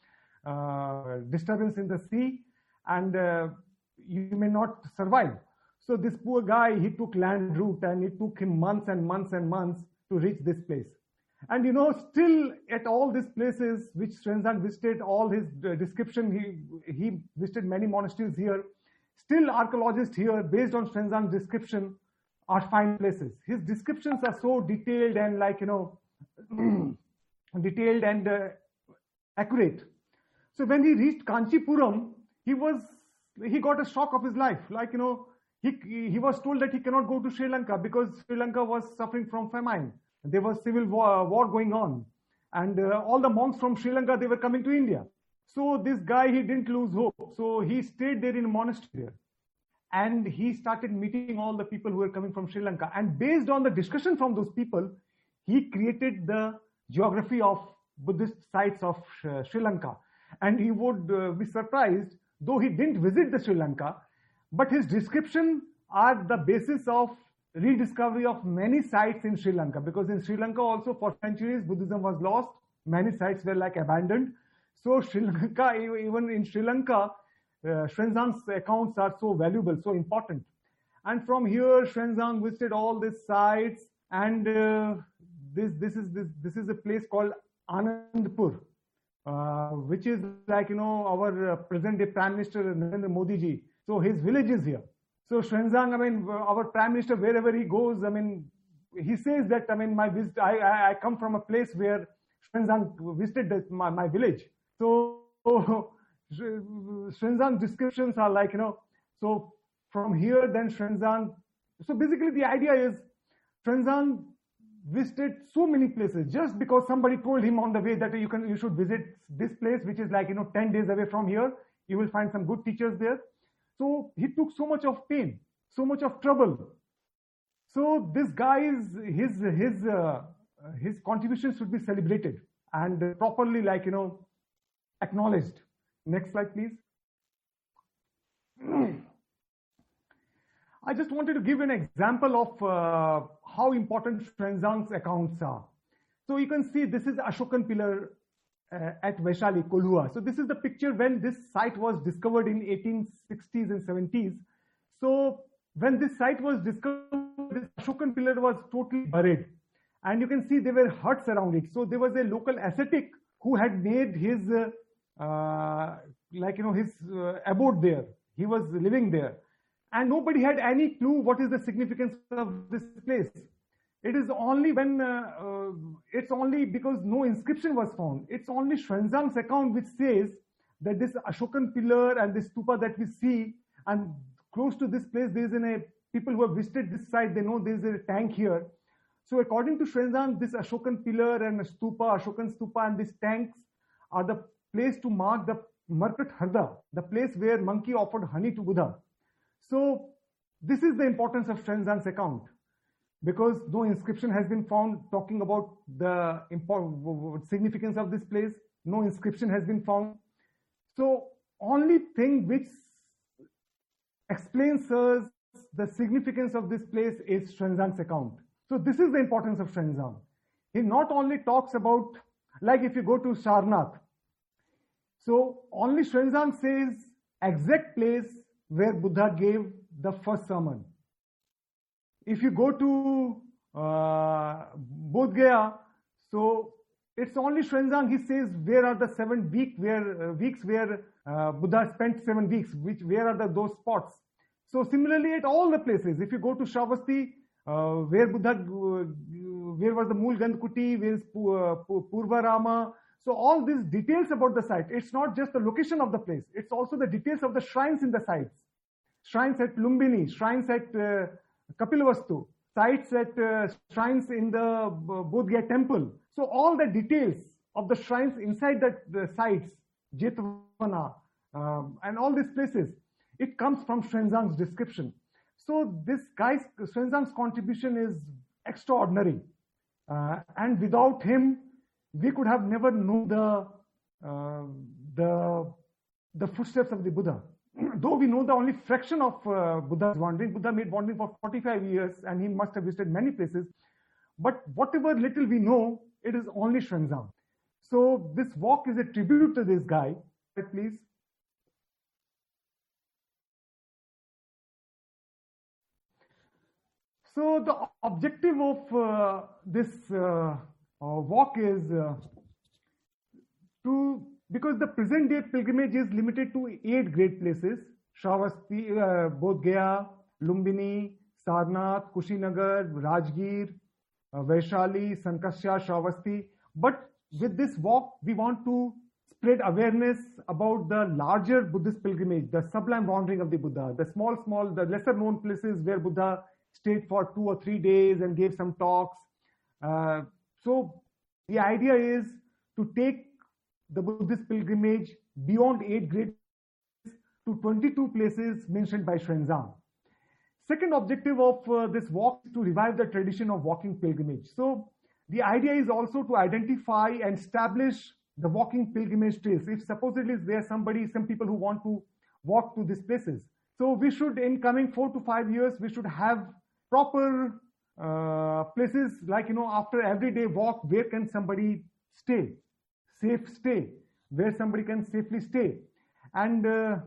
uh, disturbance in the sea, and uh, you may not survive. So this poor guy, he took land route, and it took him months and months and months to reach this place. And, you know, still at all these places which Xuanzang visited, all his uh, description, he, he visited many monasteries here. Still archaeologists here, based on Xuanzang's description, are fine places. His descriptions are so detailed and, like, you know, detailed and uh, accurate. So when he reached Kanchipuram, he was, he got a shock of his life. Like, you know, he, he was told that he cannot go to Sri Lanka because Sri Lanka was suffering from famine. There was civil war, war going on. And uh, all the monks from Sri Lanka, they were coming to India. So this guy, he didn't lose hope. So he stayed there in a monastery there. And he started meeting all the people who were coming from Sri Lanka. And based on the discussion from those people, he created the geography of Buddhist sites of uh, Sri Lanka. And he would uh, be surprised, though he didn't visit the Sri Lanka, but his description are the basis of rediscovery of many sites in Sri Lanka. Because in Sri Lanka also for centuries, Buddhism was lost. Many sites were like abandoned. So Sri Lanka, even in Sri Lanka, uh, Xuanzang's accounts are so valuable, so important. And from here, Xuanzang visited all these sites, and uh, this this is this this is a place called Anandpur, uh, which is like you know our uh, present-day Prime Minister Narendra Modi ji. So his village is here. So Xuanzang, I mean, our Prime Minister, wherever he goes, I mean, he says that I mean, my visit, I I, I come from a place where Xuanzang visited the, my my village. So Xuanzang descriptions are like you know so. From here, then Xuanzang. So basically, the idea is Xuanzang visited so many places just because somebody told him on the way that you can you should visit this place, which is like you know ten days away from here. You will find some good teachers there. So he took so much of pain, so much of trouble. So this guy's his his uh, his contributions should be celebrated and properly like you know acknowledged. Next slide, please. I just wanted to give an example of uh, how important Xuanzang's accounts are. So you can see this is Ashokan pillar uh, at Vaishali, Kolhua. So this is the picture when this site was discovered in eighteen sixties and seventies. So when this site was discovered, this Ashokan pillar was totally buried. And you can see there were huts around it. So there was a local ascetic who had made his, uh, uh, like, you know, his uh, abode there. He was living there. And nobody had any clue what is the significance of this place. It is only when, uh, uh, it's only because no inscription was found. It's only Xuanzang's account which says that this Ashokan pillar and this stupa that we see, and close to this place, there is a, people who have visited this site, they know there is a tank here. So according to Xuanzang, this Ashokan pillar and stupa, Ashokan stupa and these tanks are the place to mark the Markat Harda, the place where monkey offered honey to Buddha. So this is the importance of Xuanzang's account, because no inscription has been found talking about the significance of this place. No inscription has been found. So only thing which explains us the significance of this place is Xuanzang's account. So this is the importance of Xuanzang. He not only talks about, like if you go to Sarnath, so only Xuanzang says exact place where Buddha gave the first sermon. If you go to uh, Bodh Gaya, so it's only Xuanzang, he says where are the seven week where, uh, weeks where uh, Buddha spent seven weeks, which where are the, those spots. So similarly at all the places, if you go to Shravasti, uh, where Buddha, uh, where was the Mool Gandhkuti, where is uh, Purva Rama, so all these details about the site, it's not just the location of the place, it's also the details of the shrines in the sites. Shrines at Lumbini, shrines at uh, Kapilavastu, sites at uh, shrines in the uh, Bodh Gaya temple. So all the details of the shrines inside that, the sites, Jetavana, um, and all these places, it comes from Xuanzang's description. So this guy's, Xuanzang's contribution is extraordinary. Uh, and without him, we could have never known the, uh, the, the footsteps of the Buddha. Though we know the only fraction of uh, Buddha's wandering, Buddha made wandering for forty-five years and he must have visited many places. But whatever little we know, it is only Xuanzang. So this walk is a tribute to this guy. Please. So the objective of uh, this uh, uh, walk is uh, to, because the present day pilgrimage is limited to eight great places: Shravasti, uh, Bodh Gaya, Lumbini, Sarnath, Kushinagar, Rajgir, uh, Vaishali, Sankasya, Shravasti. But with this walk, we want to spread awareness about the larger Buddhist pilgrimage, the sublime wandering of the Buddha, the small, small, the lesser known places where Buddha stayed for two or three days and gave some talks. Uh, so the idea is to take the Buddhist pilgrimage beyond eight great to twenty-two places mentioned by Xuanzang. Second objective of uh, this walk is to revive the tradition of walking pilgrimage. So the idea is also to identify and establish the walking pilgrimage trails. If supposedly there are somebody, some people who want to walk to these places. So we should, in coming four to five years, we should have proper uh, places like, you know, after everyday walk, where can somebody stay, safe stay. where somebody can safely stay. And uh,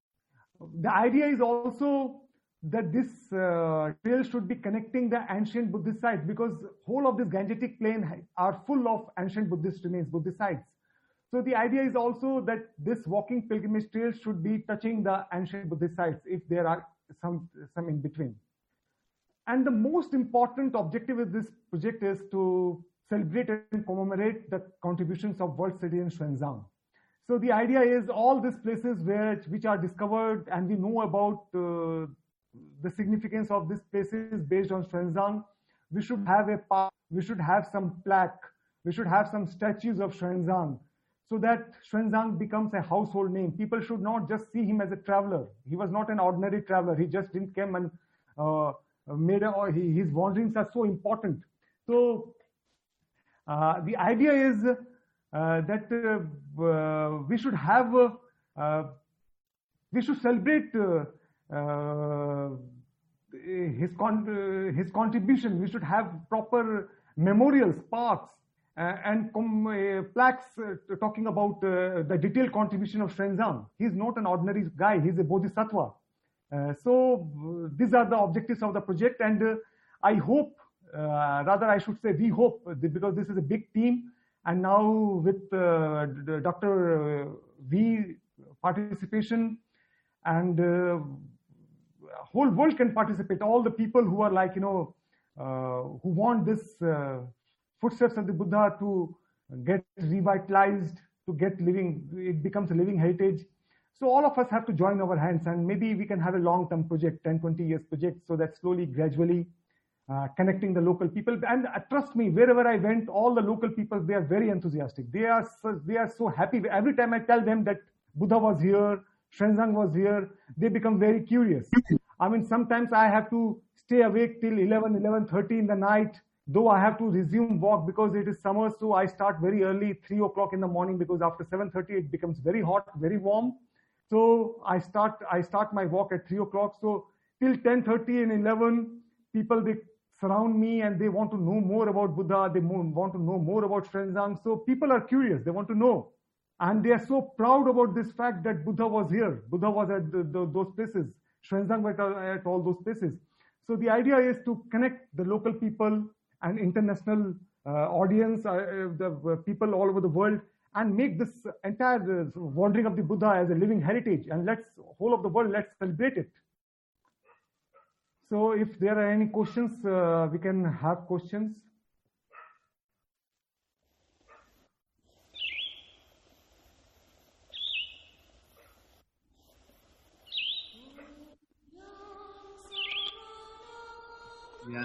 the idea is also that this uh, trail should be connecting the ancient Buddhist sites, because whole of this Gangetic plain are full of ancient Buddhist remains, Buddhist sites. So the idea is also that this walking pilgrimage trail should be touching the ancient Buddhist sites, if there are some, some in between. And the most important objective of this project is to celebrate and commemorate the contributions of world citizen Xuanzang. So the idea is all these places where, which are discovered and we know about uh, the significance of these places based on Xuanzang, we should have a park, we should have some plaque, we should have some statues of Xuanzang, so that Xuanzang becomes a household name. People should not just see him as a traveler. He was not an ordinary traveler. He just didn't come and uh, made a, or he, his wanderings are so important. So uh, the idea is uh, that uh, uh, we should have, uh, uh, we should celebrate uh, uh, his, con uh, his contribution. We should have proper memorials, parks, Uh, and uh, plaques uh, talking about uh, the detailed contribution of Xuanzang. He's not an ordinary guy, he's a bodhisattva. Uh, so uh, these are the objectives of the project, and uh, I hope, uh, rather I should say we hope, uh, because this is a big team, and now with uh, Doctor V participation, and uh, whole world can participate, all the people who are like, you know, uh, who want this uh, footsteps of the Buddha to get revitalized, to get living, it becomes a living heritage. So all of us have to join our hands, and maybe we can have a long-term project, ten, twenty years project, so that slowly, gradually uh, connecting the local people. And uh, trust me, wherever I went, all the local people, they are very enthusiastic. They are so, they are so happy. Every time I tell them that Buddha was here, Xuanzang was here, they become very curious. I mean, sometimes I have to stay awake till eleven, eleven thirty in the night, though I have to resume walk because it is summer, so I start very early, three o'clock in the morning, because after seven thirty it becomes very hot, very warm. So I start I start my walk at three o'clock. So till ten thirty and eleven, people, they surround me and they want to know more about Buddha, they want to know more about Xuanzang. So people are curious, they want to know. And they are so proud about this fact that Buddha was here. Buddha was at the, the, those places. Xuanzang was at all those places. So the idea is to connect the local people and international uh, audience, uh, the uh, people all over the world, and make this entire uh, wandering of the Buddha as a living heritage. And let's, whole of the world, let's celebrate it. So if there are any questions, uh, we can have questions. Yeah.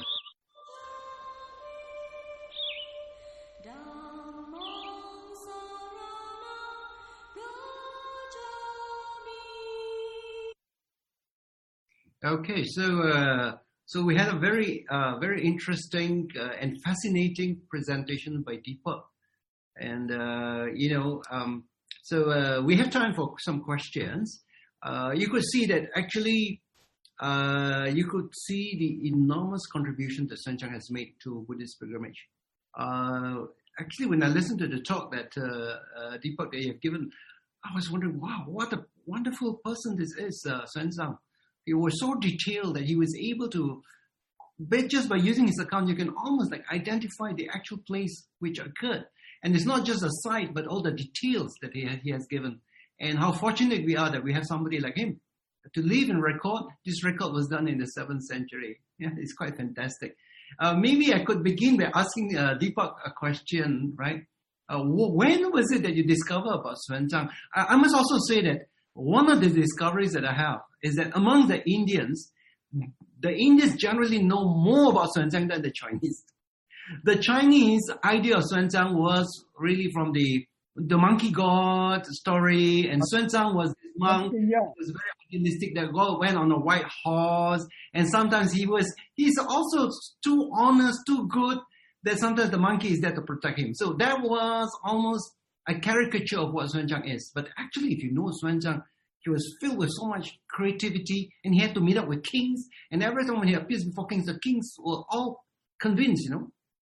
Okay, so uh, so we had a very uh, very interesting uh, and fascinating presentation by Deepak, and uh, you know, um, so uh, we have time for some questions. Uh, you could see that actually, uh, you could see the enormous contribution that Xuanzang has made to Buddhist pilgrimage. Uh, actually, when I listened to the talk that uh, uh, Deepak that you have given, I was wondering, wow, what a wonderful person this is, uh, Xuanzang. He was so detailed that he was able to, just by using his account, you can almost like identify the actual place which occurred. And it's not just a site, but all the details that he, he has given. And how fortunate we are that we have somebody like him to live and record. This record was done in the seventh century. Yeah, it's quite fantastic. Uh, maybe I could begin by asking uh, Deepak a question, right? Uh, when was it that you discovered about Xuanzang? I, I must also say that one of the discoveries that I have is that among the Indians, the Indians generally know more about Xuanzang than the Chinese. The Chinese idea of Xuanzang was really from the the monkey god story, and Xuanzang was this monk yeah. who was very optimistic that God went on a white horse, and sometimes he was he's also too honest, too good, that sometimes the monkey is there to protect him. So that was almost a caricature of what Xuanzang is. But actually, if you know Xuanzang, he was filled with so much creativity, and he had to meet up with kings. And every time when he appears before kings, the kings were all convinced, you know.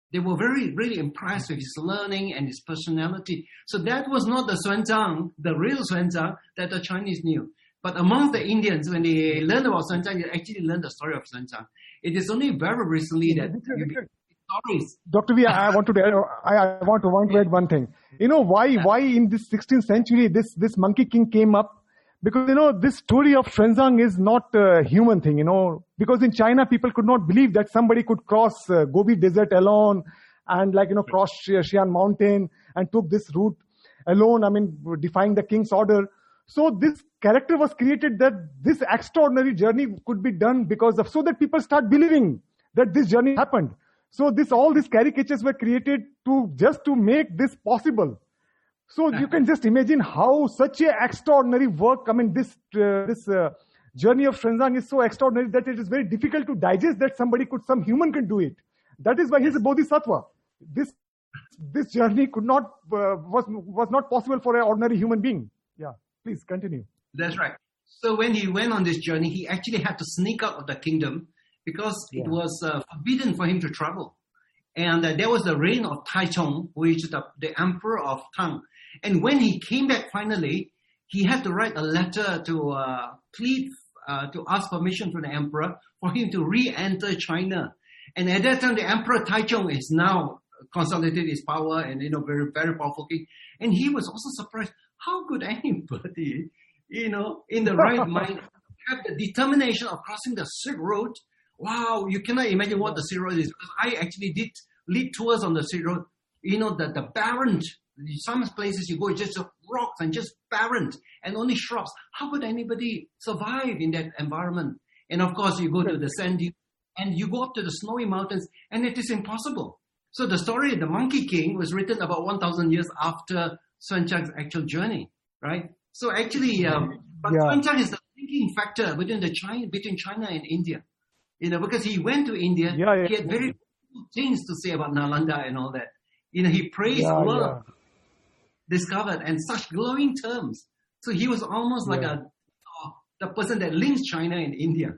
They were very, really impressed with his learning and his personality. So that was not the Xuanzang, the real Xuanzang that the Chinese knew. But amongst the Indians, when they learned about Xuanzang, they actually learned the story of Xuanzang. It is only very recently that you get stories. Doctor V, I want to I, I want to want to add one thing. You know why why in this sixteenth century this this Monkey King came up? Because, you know, this story of Xuanzang is not a human thing, you know, because in China, people could not believe that somebody could cross uh, Gobi Desert alone and, like, you know, cross Xi'an Mountain and took this route alone, I mean, defying the king's order. So this character was created that this extraordinary journey could be done because of, so that people start believing that this journey happened. So this, all these caricatures were created to, just to make this possible. So you can just imagine how such a extraordinary work, I mean, this uh, this uh, journey of Xuanzang is so extraordinary that it is very difficult to digest that somebody could, some human can do it. That is why he's a bodhisattva. This this journey could not, uh, was was not possible for an ordinary human being. Yeah, please continue. That's right. So when he went on this journey, he actually had to sneak out of the kingdom because yeah. it was uh, forbidden for him to travel. And uh, there was the reign of Taichung, which is the, the emperor of Tang. And when he came back finally, he had to write a letter to uh, plead, uh, to ask permission from the emperor for him to re-enter China. And at that time, the emperor Taichung is now consolidated his power and, you know, very, very powerful king. And he was also surprised. How could anybody, you know, in the right mind have the determination of crossing the Silk Road? Wow, you cannot imagine what the Silk Road is. Because I actually did lead tours on the Silk Road. You know, the, the barren, some places you go, it's just rocks and just barren and only shrubs. How could anybody survive in that environment? And of course, you go to the sand dunes and you go up to the snowy mountains and it is impossible. So the story of the Monkey King was written about one thousand years after Xuanzang's actual journey, right? So actually, um, but yeah. Xuanzang is the linking factor between the China, between China and India. You know, because he went to India, yeah, yeah, he had very cool things to say about Nalanda and all that. You know, he praised yeah, what yeah. discovered and such glowing terms. So he was almost yeah. like a uh, the person that links China and India.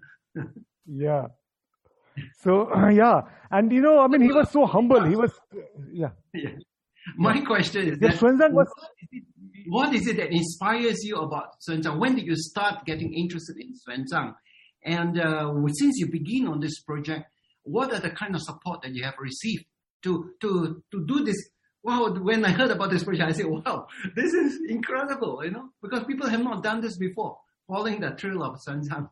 yeah. So uh, yeah, and you know, I mean, he was so humble. He was, uh, yeah. yeah. My yeah. question is yes, that Xuanzang was, what, is it, what is it that inspires you about Xuanzang? When did you start getting interested in Xuanzang? And uh, since you begin on this project, what are the kind of support that you have received to to to do this? Wow, when I heard about this project, I said, wow, this is incredible, you know, because people have not done this before, following the trail of Xuanzang.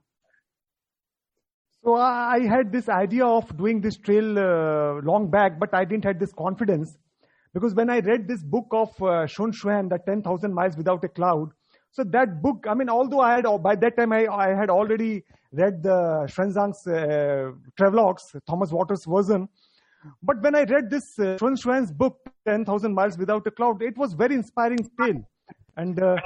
So I had this idea of doing this trail uh, long back, but I didn't have this confidence. Because when I read this book of uh, Sun Xuan, the ten thousand miles without a cloud, so that book, I mean, although I had, by that time I, I had already read the Xuanzang's uh, travelogues, Thomas Waters' version. But when I read this uh, Sun Xuan's book, ten thousand miles without a cloud, it was very inspiring tale. And uh,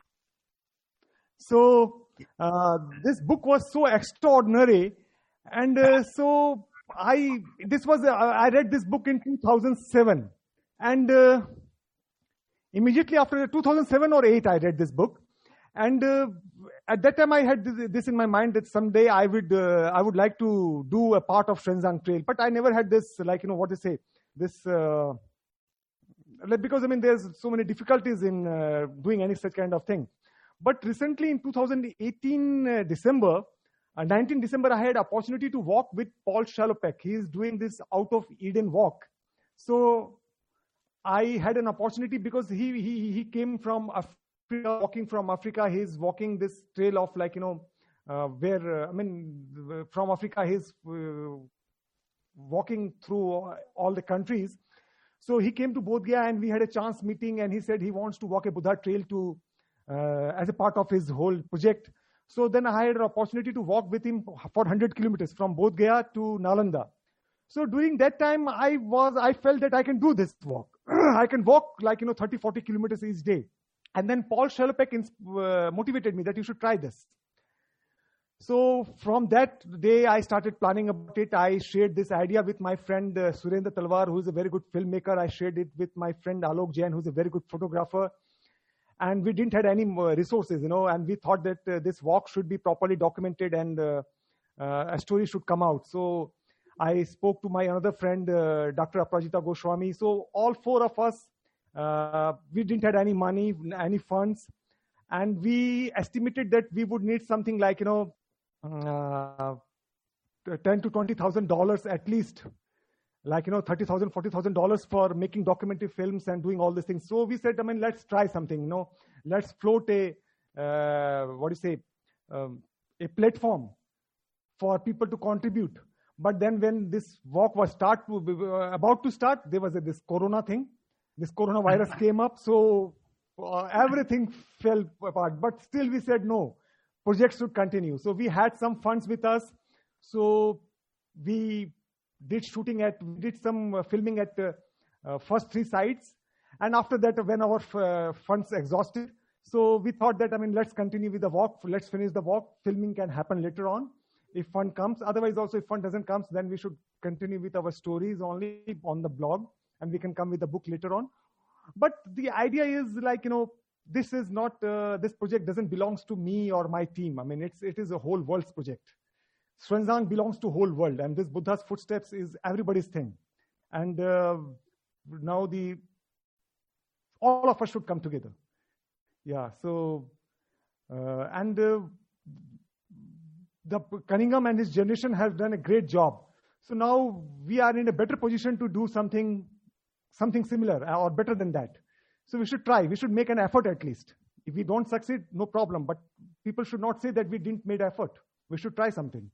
so uh, this book was so extraordinary. And uh, so I, this was, uh, I read this book in two thousand seven. And uh, immediately after two thousand seven or eight, I read this book. And uh, at that time, I had this in my mind that someday I would uh, I would like to do a part of Xuanzang Trail. But I never had this, like, you know, what to say, this, uh, because, I mean, there's so many difficulties in uh, doing any such kind of thing. But recently in two thousand eighteen, uh, December, uh, nineteenth December, I had opportunity to walk with Paul Chalopek. He is doing this Out of Eden walk. So I had an opportunity because he he he came from Africa, walking from Africa. He's walking this trail of, like, you know, uh, where, uh, I mean, from Africa, he's uh, walking through all the countries. So he came to Bodh Gaya and we had a chance meeting, and he said he wants to walk a Buddha trail to, uh, as a part of his whole project. So then I had an opportunity to walk with him for one hundred kilometers from Bodh Gaya to Nalanda. So during that time, I was, I felt that I can do this walk. I can walk, like, you know, thirty, forty kilometers each day. And then Paul Chalopek uh, motivated me that you should try this. So from that day, I started planning about it. I shared this idea with my friend uh, Surendra Talwar, who is a very good filmmaker. I shared it with my friend Alok Jain, who's a very good photographer. And we didn't have any resources, you know, and we thought that uh, this walk should be properly documented and uh, uh, a story should come out. So I spoke to my another friend, uh, Doctor Aprajita Goswami. So all four of us, uh, we didn't have any money, any funds, and we estimated that we would need something like, you know, uh, ten to twenty thousand dollars at least, like, you know, thirty thousand, forty thousand dollars for making documentary films and doing all these things. So we said, I mean, let's try something, you know, let's float a, uh, what do you say, um, a platform for people to contribute. But then when this walk was start to, uh, about to start, there was a, this corona thing. This coronavirus came up, so uh, everything fell apart. But still we said, no, projects should continue. So we had some funds with us. So we did shooting at, we did some uh, filming at uh, uh, first three sites. And after that, when our uh, funds exhausted, so we thought that, I mean, let's continue with the walk. Let's finish the walk. Filming can happen later on if fund comes. Otherwise, also, if fund doesn't come, then we should continue with our stories only on the blog, and we can come with the book later on. But the idea is like, you know, this is not, uh, this project doesn't belongs to me or my team. I mean, it's, it is a whole world's project. Xuanzang belongs to whole world, and this Buddha's footsteps is everybody's thing. And uh, now the, all of us should come together. Yeah, so, uh, and uh, the Cunningham and his generation has done a great job. So now we are in a better position to do something, something similar or better than that. So we should try, we should make an effort at least. If we don't succeed, no problem, but people should not say that we didn't make effort. We should try something.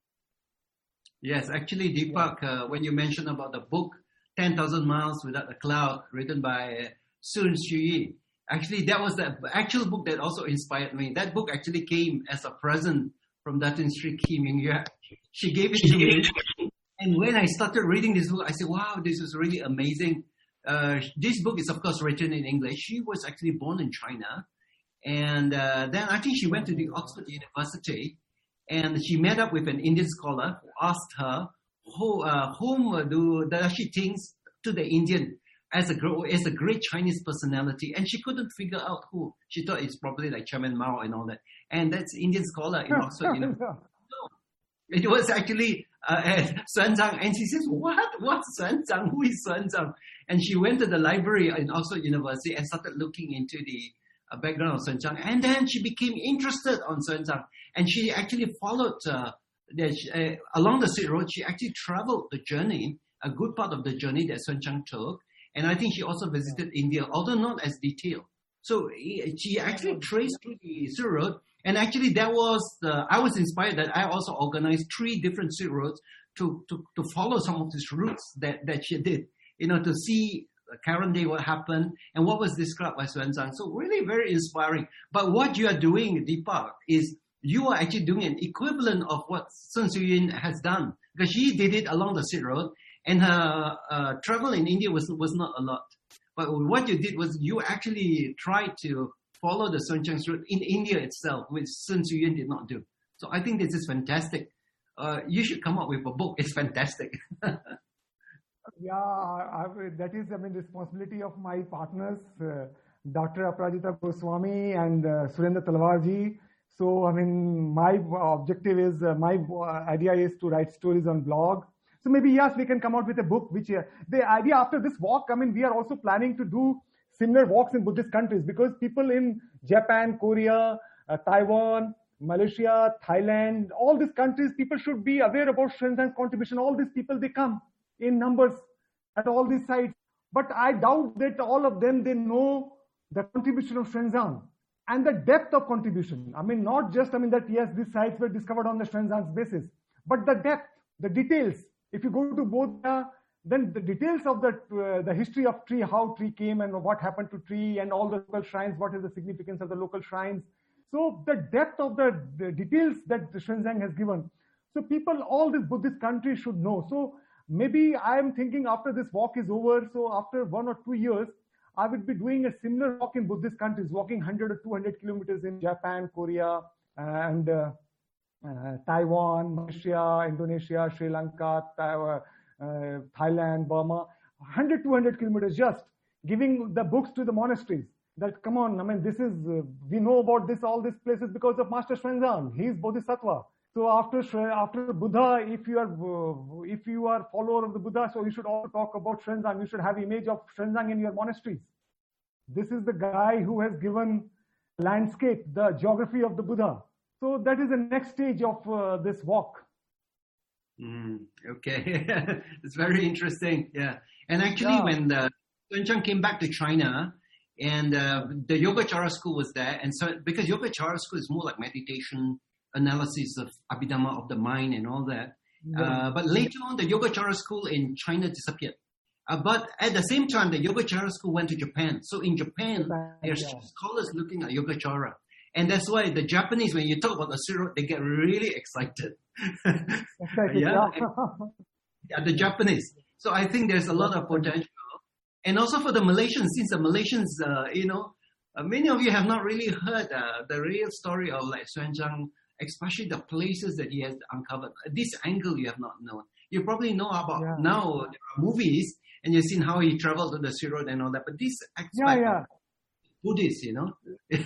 Yes, actually, Deepak, yeah. uh, when you mentioned about the book, ten thousand Miles Without a Cloud, written by uh, Sun Xuyi, actually, that was the actual book that also inspired me. That book actually came as a present from Datin Sri Kim Ying-yue. She gave it to me. And when I started reading this book, I said, wow, this is really amazing. Uh, this book is, of course, written in English. She was actually born in China. And uh, then I think she went to the Oxford University. And she met up with an Indian scholar who asked her, who, uh, whom do, does she think to the Indian as a, as a great Chinese personality? And she couldn't figure out who. She thought it's probably like Chairman Mao and all that. And that's Indian scholar in Oxford. You know. No, it was actually uh, Xuanzang. And she says, what? What's Xuanzang? Who is Xuanzang? And she went to the library in Oxford University and started looking into the uh, background of Xuanzang. And then she became interested on Xuanzang. And she actually followed, uh, the, uh, along the Silk Road, she actually traveled the journey, a good part of the journey that Xuanzang took. And I think she also visited India, although not as detailed. So she actually traced through the Silk Road. And actually that was, the, I was inspired that I also organized three different Silk Roads to, to, to follow some of these routes that, that she did, you know, to see current day what happened and what was described by Xuanzang. So really very inspiring. But what you are doing, Deepak, is you are actually doing an equivalent of what Sun Xuyin has done, because she did it along the Silk Road, and her uh, travel in India was was not a lot. But what you did was you actually tried to follow the Xuanzang's route in India itself, which Sun Xuyin did not do. So I think this is fantastic. Uh, you should come up with a book. It's fantastic. Yeah, I, that is, I mean, responsibility of my partners, uh, Doctor Aprajita Goswami and uh, Surendra Talwarji. So, I mean, my objective is, uh, my idea is to write stories on blog. So maybe, yes, we can come out with a book, which, uh, the idea after this walk, I mean, we are also planning to do similar walks in Buddhist countries, because people in Japan, Korea, uh, Taiwan, Malaysia, Thailand, all these countries, people should be aware about Xuanzang's contribution. All these people, they come in numbers at all these sites. But I doubt that all of them, they know the contribution of Xuanzang and the depth of contribution. I mean, not just, I mean, that yes, these sites were discovered on the Xuanzang's basis, but the depth, the details. If you go to Bodh, then the details of the, uh, the history of tree, how tree came and what happened to tree and all the local shrines, what is the significance of the local shrines. So the depth of the, the details that Xuanzang has given. So people, all these Buddhist countries should know. So maybe I am thinking after this walk is over, so after one or two years, I would be doing a similar walk in Buddhist countries, walking one hundred or two hundred kilometers in Japan, Korea, and uh, uh, Taiwan, Malaysia, Indonesia, Sri Lanka, Taiwan, uh, Thailand, Burma, one hundred, two hundred kilometers, just giving the books to the monasteries. That, come on, I mean, this is, uh, we know about this, all these places because of Master Xuanzang. He is Bodhisattva. So after after Buddha, if you are if you are follower of the Buddha, so you should also talk about Xuanzang. You should have image of Xuanzang in your monasteries. This is the guy who has given landscape, the geography of the Buddha. So that is the next stage of uh, this walk. Mm, okay, it's very interesting. Yeah, and actually, Yeah. when the Xuanzang came back to China, and uh, the Yogacara school was there, and so because Yogacara school is more like meditation, analysis of Abhidhamma of the mind, and all that. Yeah. Uh, but later on, the Yogacara school in China disappeared. Uh, but at the same time, the Yogacara school went to Japan. So in Japan, Japan, there's yeah. scholars looking at Yogacara. And that's why the Japanese, when you talk about the Siro, they get really excited. Excited, yeah, yeah. yeah, the Japanese. So I think there's a lot of potential. And also for the Malaysians, since the Malaysians, uh, you know, uh, many of you have not really heard uh, the real story of like Xuanzang, especially the places that he has uncovered. This angle you have not known. You probably know about Yeah. now there are movies and you've seen how he traveled to the Sea Road and all that. But this aspect Yeah, yeah. of Buddhist, you know.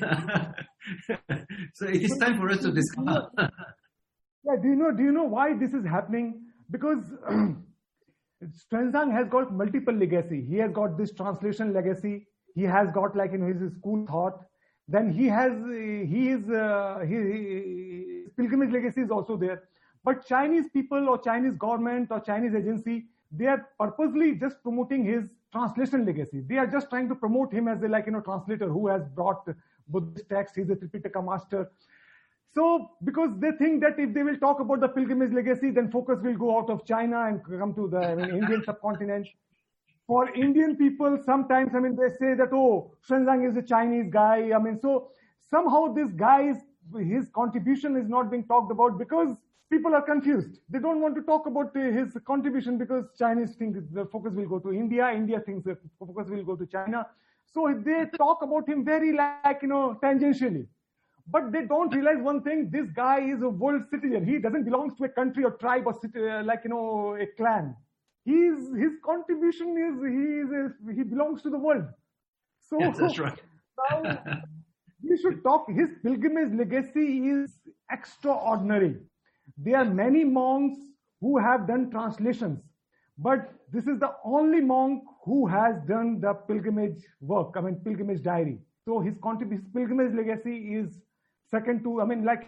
So it is time for us to discover. Yeah, do you know? Do you know why this is happening? Because Xuanzang has got multiple legacy. He has got this translation legacy. He has got like in his school thought. Then he has he is uh, he, his pilgrimage legacy is also there. But Chinese people or Chinese government or Chinese agency, they are purposely just promoting his translation legacy. They are just trying to promote him as a like you know translator who has brought Buddhist texts. He's a Tripitaka master. So, because they think that if they will talk about the pilgrimage legacy, then focus will go out of China and come to the I mean, Indian subcontinent. For Indian people, sometimes, I mean, they say that, oh, Xuanzang is a Chinese guy. I mean, so somehow this guy's, his contribution is not being talked about because people are confused. They don't want to talk about his contribution because Chinese think the focus will go to India. India thinks the focus will go to China. So they talk about him very like, you know, tangentially. But they don't realize one thing, this guy is a world citizen. He doesn't belong to a country or tribe or city, uh, like, you know, a clan. He's, his contribution is, he is a, he belongs to the world. So Yes, that's right. now we should talk, his pilgrimage legacy is extraordinary. There are many monks who have done translations, but this is the only monk who has done the pilgrimage work, I mean, pilgrimage diary. So his, contrib- his pilgrimage legacy is second to, I mean, like,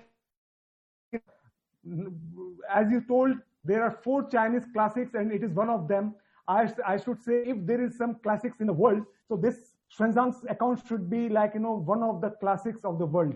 as you told, there are four Chinese classics and it is one of them. I, I should say if there is some classics in the world, so this Xuanzang's account should be like, you know, one of the classics of the world.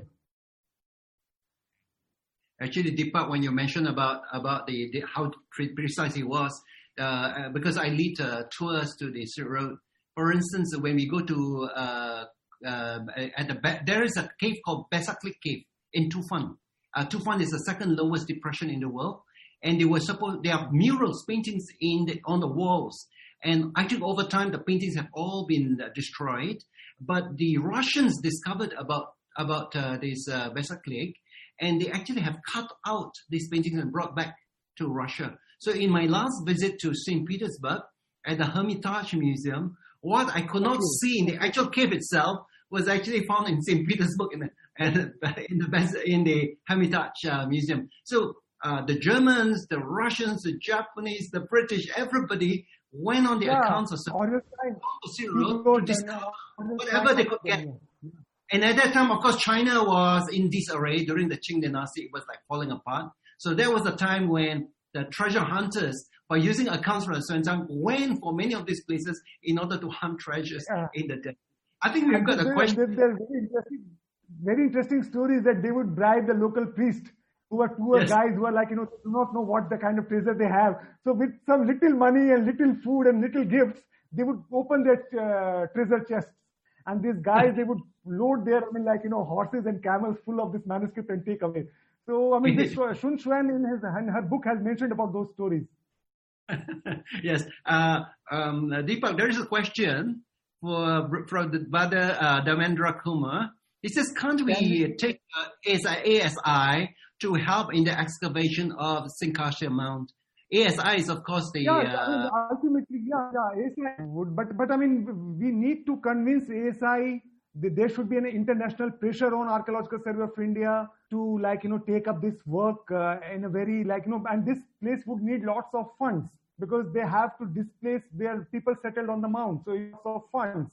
Actually, Deepak, when you mentioned about about the, the how precise he was, uh, because I lead uh, tours to the Sea Road. For instance, when we go to uh, uh, at the there is a cave called Besaklik Cave in Tufan. Uh, Tufan is the second lowest depression in the world, and they were supposed there are murals, paintings in the, on the walls. And I think over time the paintings have all been uh, destroyed. But the Russians discovered about about uh, this uh, Besaklik, and they actually have cut out these paintings and brought back to Russia. So in my last visit to Saint Petersburg at the Hermitage Museum, what I could not see in the actual cave itself was actually found in Saint Petersburg in the in the in the Hermitage uh, Museum. So uh, the Germans, the Russians, the Japanese, the British, everybody went on the Yeah, accounts of all the time. to Sea People Road go to there, discover all the whatever time. they could get. And at that time, of course, China was in disarray. During the Qing dynasty, it was like falling apart. So there was a time when the treasure hunters, by using accounts from Xuanzang, went for many of these places in order to hunt treasures Yeah. in the desert. I think we've And got a there- question. there- there are very interesting, very interesting stories that they would bribe the local priest who are poor Yes. guys who are like, you know, do not know what the kind of treasure they have. So with some little money and little food and little gifts, they would open their uh, treasure chests. And these guys, they would load their, I mean, like, you know, horses and camels full of this manuscript and take away. So, I mean, this uh, Shun Xuan in, his, in her book has mentioned about those stories. Yes. Uh, um, Deepak, there is a question for, from the brother uh, Damendra Kumar. He says, can't we take uh, A S I to help in the excavation of Sinkasia Mount? A S I is, of course, the... Yeah, I mean, Uh, ultimately, yeah, yeah, A S I would, but, but I mean, we need to convince A S I there should be an international pressure on Archaeological Survey of India to, like, you know, take up this work uh, in a very, like, you know, and this place would need lots of funds because they have to displace their people settled on the mount. So lots of funds.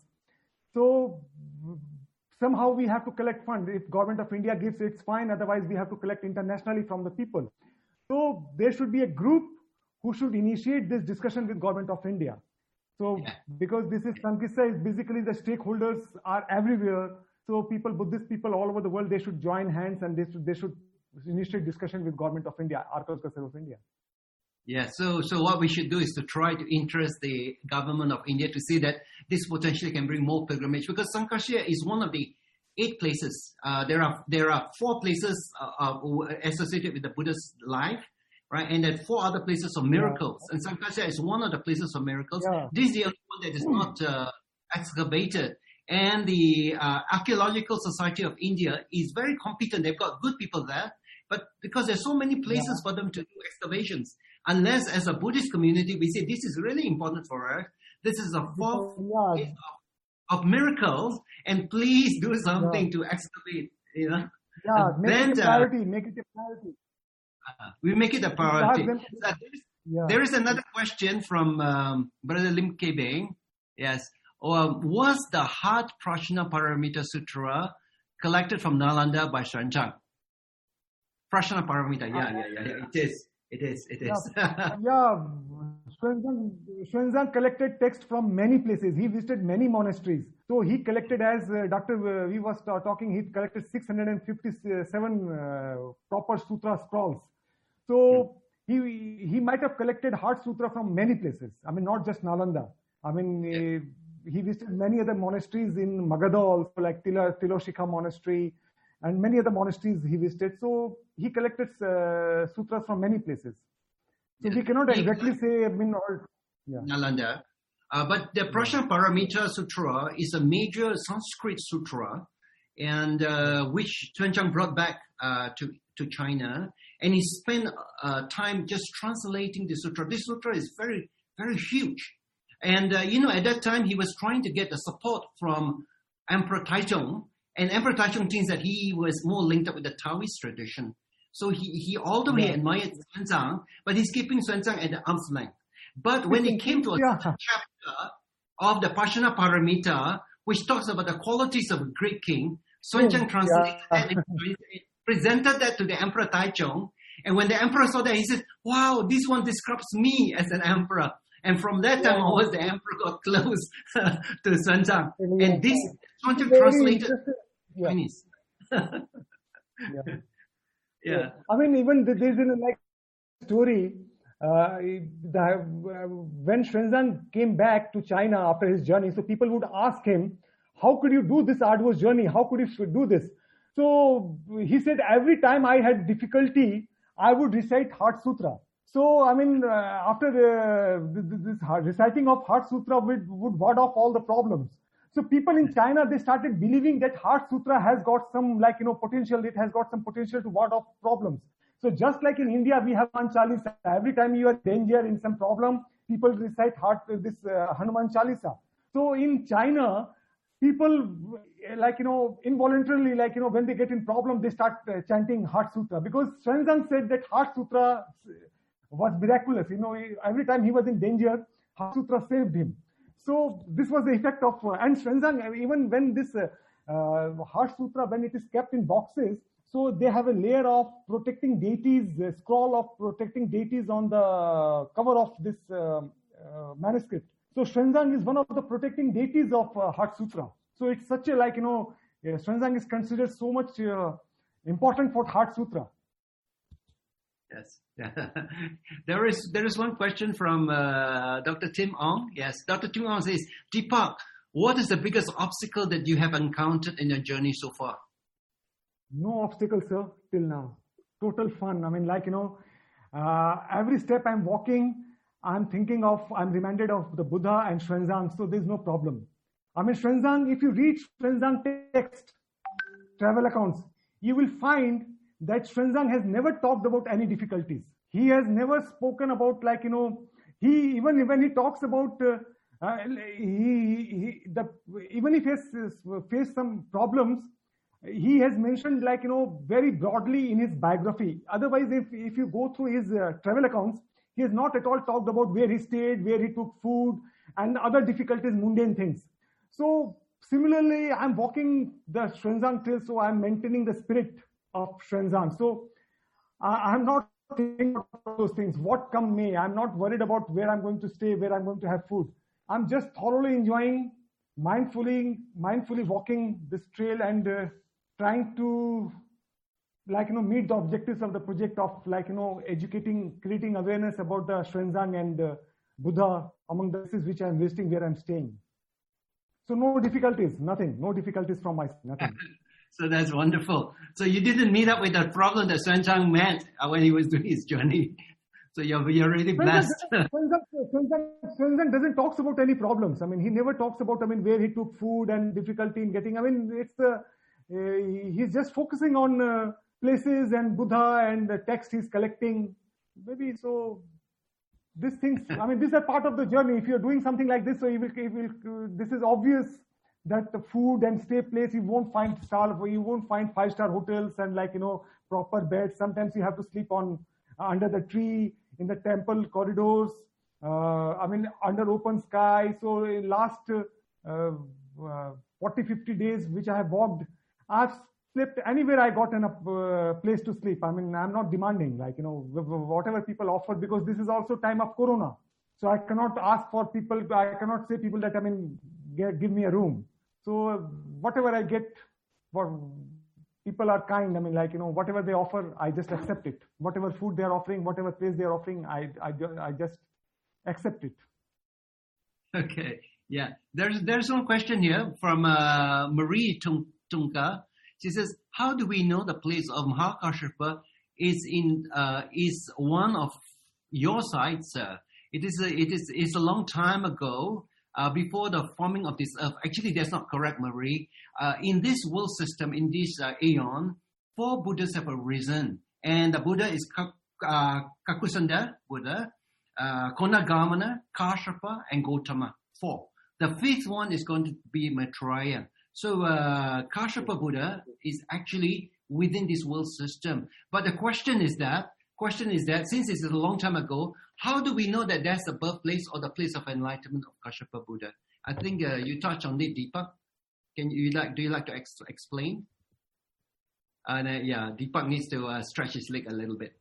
So somehow we have to collect funds. If Government of India gives, it's fine. Otherwise, we have to collect internationally from the people. So there should be a group who should initiate this discussion with Government of India. So yeah. Because this is Sankissa is basically the stakeholders are everywhere. So people, Buddhist people all over the world, they should join hands and they should they should initiate discussion with Government of India, Archaeological Survey of India. Yeah. So so what we should do is to try to interest the government of India to see that this potentially can bring more pilgrimage, because Sankarsaya is one of the eight places. Uh, there are there are four places uh, uh, associated with the Buddha's life. Right, and then four other places of miracles, yeah. And Sankarsaya is one of the places of miracles. Yeah. This is the only one that is not uh, excavated. And the uh, Archaeological Society of India is very competent. They've got good people there, but because there's so many places yeah. for them to do excavations, unless as a Buddhist community we say this is really important for us. This is a fourth yeah. place of, of miracles, and please do something yeah. to excavate. You know, yeah, make then, it a priority. Uh, make it a priority. Uh, we make it a priority. Uh, there, is, yeah. there is another question from um, Brother Lim Kebeng. Yes. Uh, was the Heart Prashna Paramita Sutra collected from Nalanda by Xuanzang? Prashna Paramita, yeah, yeah, yeah, yeah. It is. It is. It is. Yeah. yeah. Xuanzang, Xuanzang collected text from many places. He visited many monasteries. So he collected, as uh, Doctor Uh, we was uh, talking, he collected six hundred fifty-seven uh, proper sutra scrolls. So hmm. he he might have collected Heart Sutra from many places. I mean, not just Nalanda. I mean, yeah. uh, he visited many other monasteries in Magadha also, like Tila, Tiloshikha Monastery, and many other monasteries he visited. So he collected uh, sutras from many places. So yeah. we cannot exactly say, I mean, all, yeah. Nalanda. Uh, but the Prashna Paramita Sutra is a major Sanskrit sutra, and uh, which Xuanzang brought back uh, to, to China. And he spent uh, time just translating the sutra. This sutra is very, very huge. And, uh, you know, at that time, he was trying to get the support from Emperor Taizong. And Emperor Taizong thinks that he was more linked up with the Taoist tradition. So he, he all the way yeah. admired Xuanzang, but he's keeping Xuanzang at the arm's length. But when it came to a yeah. chapter of the Prashna Paramita, which talks about the qualities of a great king, Xuanzang translated yeah. that and presented that to the Emperor Taizong. And when the emperor saw that, he said, wow, this one describes me as an emperor. And from that time yeah. onwards, the emperor got close to Xuanzang. Yeah. And this Xuanzang translated yeah. Chinese. yeah. yeah. yeah. I mean, even there's a like story. Uh, the, uh, when Xuanzang came back to China after his journey, so people would ask him, how could you do this arduous journey? How could you do this? So he said, every time I had difficulty, I would recite Heart Sutra. So, I mean, uh, after uh, this, this reciting of Heart Sutra would, would ward off all the problems. So people in China, they started believing that Heart Sutra has got some, like, you know, potential. It has got some potential to ward off problems. So just like in India, we have Hanuman Chalisa. Every time you are in danger, in some problem, people recite heart, this uh, Hanuman Chalisa. So in China, people, like, you know, involuntarily, like, you know, when they get in problem, they start uh, chanting Heart Sutra. Because Xuanzang said that Heart Sutra was miraculous. You know, every time he was in danger, Heart Sutra saved him. So this was the effect of, uh, and Xuanzang, even when this uh, uh, Heart Sutra, when it is kept in boxes, so they have a layer of protecting deities, a scroll of protecting deities on the cover of this uh, uh, manuscript. So Xuanzang is one of the protecting deities of uh, Heart Sutra. So it's such a, like, you know, uh, Xuanzang is considered so much uh, important for Heart Sutra. Yes. there is there is one question from uh, Doctor Tim Ong. Yes, Doctor Tim Ong says, Deepak, what is the biggest obstacle that you have encountered in your journey so far? No obstacle, sir, till now. Total fun. I mean, like, you know, uh, every step I'm walking, I'm thinking of, I'm reminded of the Buddha and Xuanzang, so there's no problem. I mean, Xuanzang, if you read Xuanzang text, travel accounts, you will find that Xuanzang has never talked about any difficulties. He has never spoken about, like, you know, he, even when he talks about uh, Uh, he, he, the, even if he has faced some problems, he has mentioned, like, you know, very broadly in his biography. Otherwise, if, if you go through his uh, travel accounts, he has not at all talked about where he stayed, where he took food, and other difficulties, mundane things. So similarly, I'm walking the Xuanzang Trail, so I'm maintaining the spirit of Xuanzang. So uh, I'm not thinking about those things. What come may, I'm not worried about where I'm going to stay, where I'm going to have food. I'm just thoroughly enjoying, mindfully, mindfully walking this trail and uh, trying to, like, you know, meet the objectives of the project of, like, you know, educating, creating awareness about the Xuanzang and uh, Buddha among the places which I'm visiting, where I'm staying. So no difficulties, nothing, no difficulties from my side, nothing. So that's wonderful. So you didn't meet up with that problem that Xuanzang met when he was doing his journey. So you're, you're really blessed. Xuanzang doesn't talk about any problems. I mean, he never talks about, I mean, where he took food and difficulty in getting, I mean, it's, uh, uh, he's just focusing on uh, places and Buddha and the text he's collecting. Maybe so, these things, I mean, these are part of the journey. If you're doing something like this, so you will, you will, uh, this is obvious that the food and stay place, you won't find star, you won't find five-star hotels and, like, you know, proper beds. Sometimes you have to sleep on, uh, under the tree, in the temple corridors, uh, I mean, under open sky. So in last uh, uh, forty, fifty days, which I have walked, I've slept anywhere I got in a uh, place to sleep. I mean, I'm not demanding, like, you know, whatever people offer, because this is also time of Corona. So I cannot ask for people, I cannot say people that, I mean, get, give me a room. So whatever I get, what, people are kind. I mean, like, you know, whatever they offer, I just accept it. Whatever food they're offering, whatever place they're offering, I, I, I just accept it. Okay. Yeah. There's, there's one question here from uh, Marie Tung, Tunka. She says, how do we know the place of Mahakashapa is in, uh, is one of your sites, sir? It is a, it is, it's a long time ago. Uh, before the forming of this earth. Actually, that's not correct, Marie. Uh, in this world system, in this uh, aeon, four Buddhas have arisen. And the Buddha is Kak, uh, Kakusanda Buddha, uh, Konagamana, Kashyapa, and Gautama. Four. The fifth one is going to be Maitreya. So uh, Kashyapa Buddha is actually within this world system. But the question is that, question is that since it's a long time ago, how do we know that that's the birthplace or the place of enlightenment of Kashyapa Buddha? I think uh, you touched on it, Deepak. Can you like? Do you like to ex- explain? And uh, yeah, Deepak needs to uh, stretch his leg a little bit.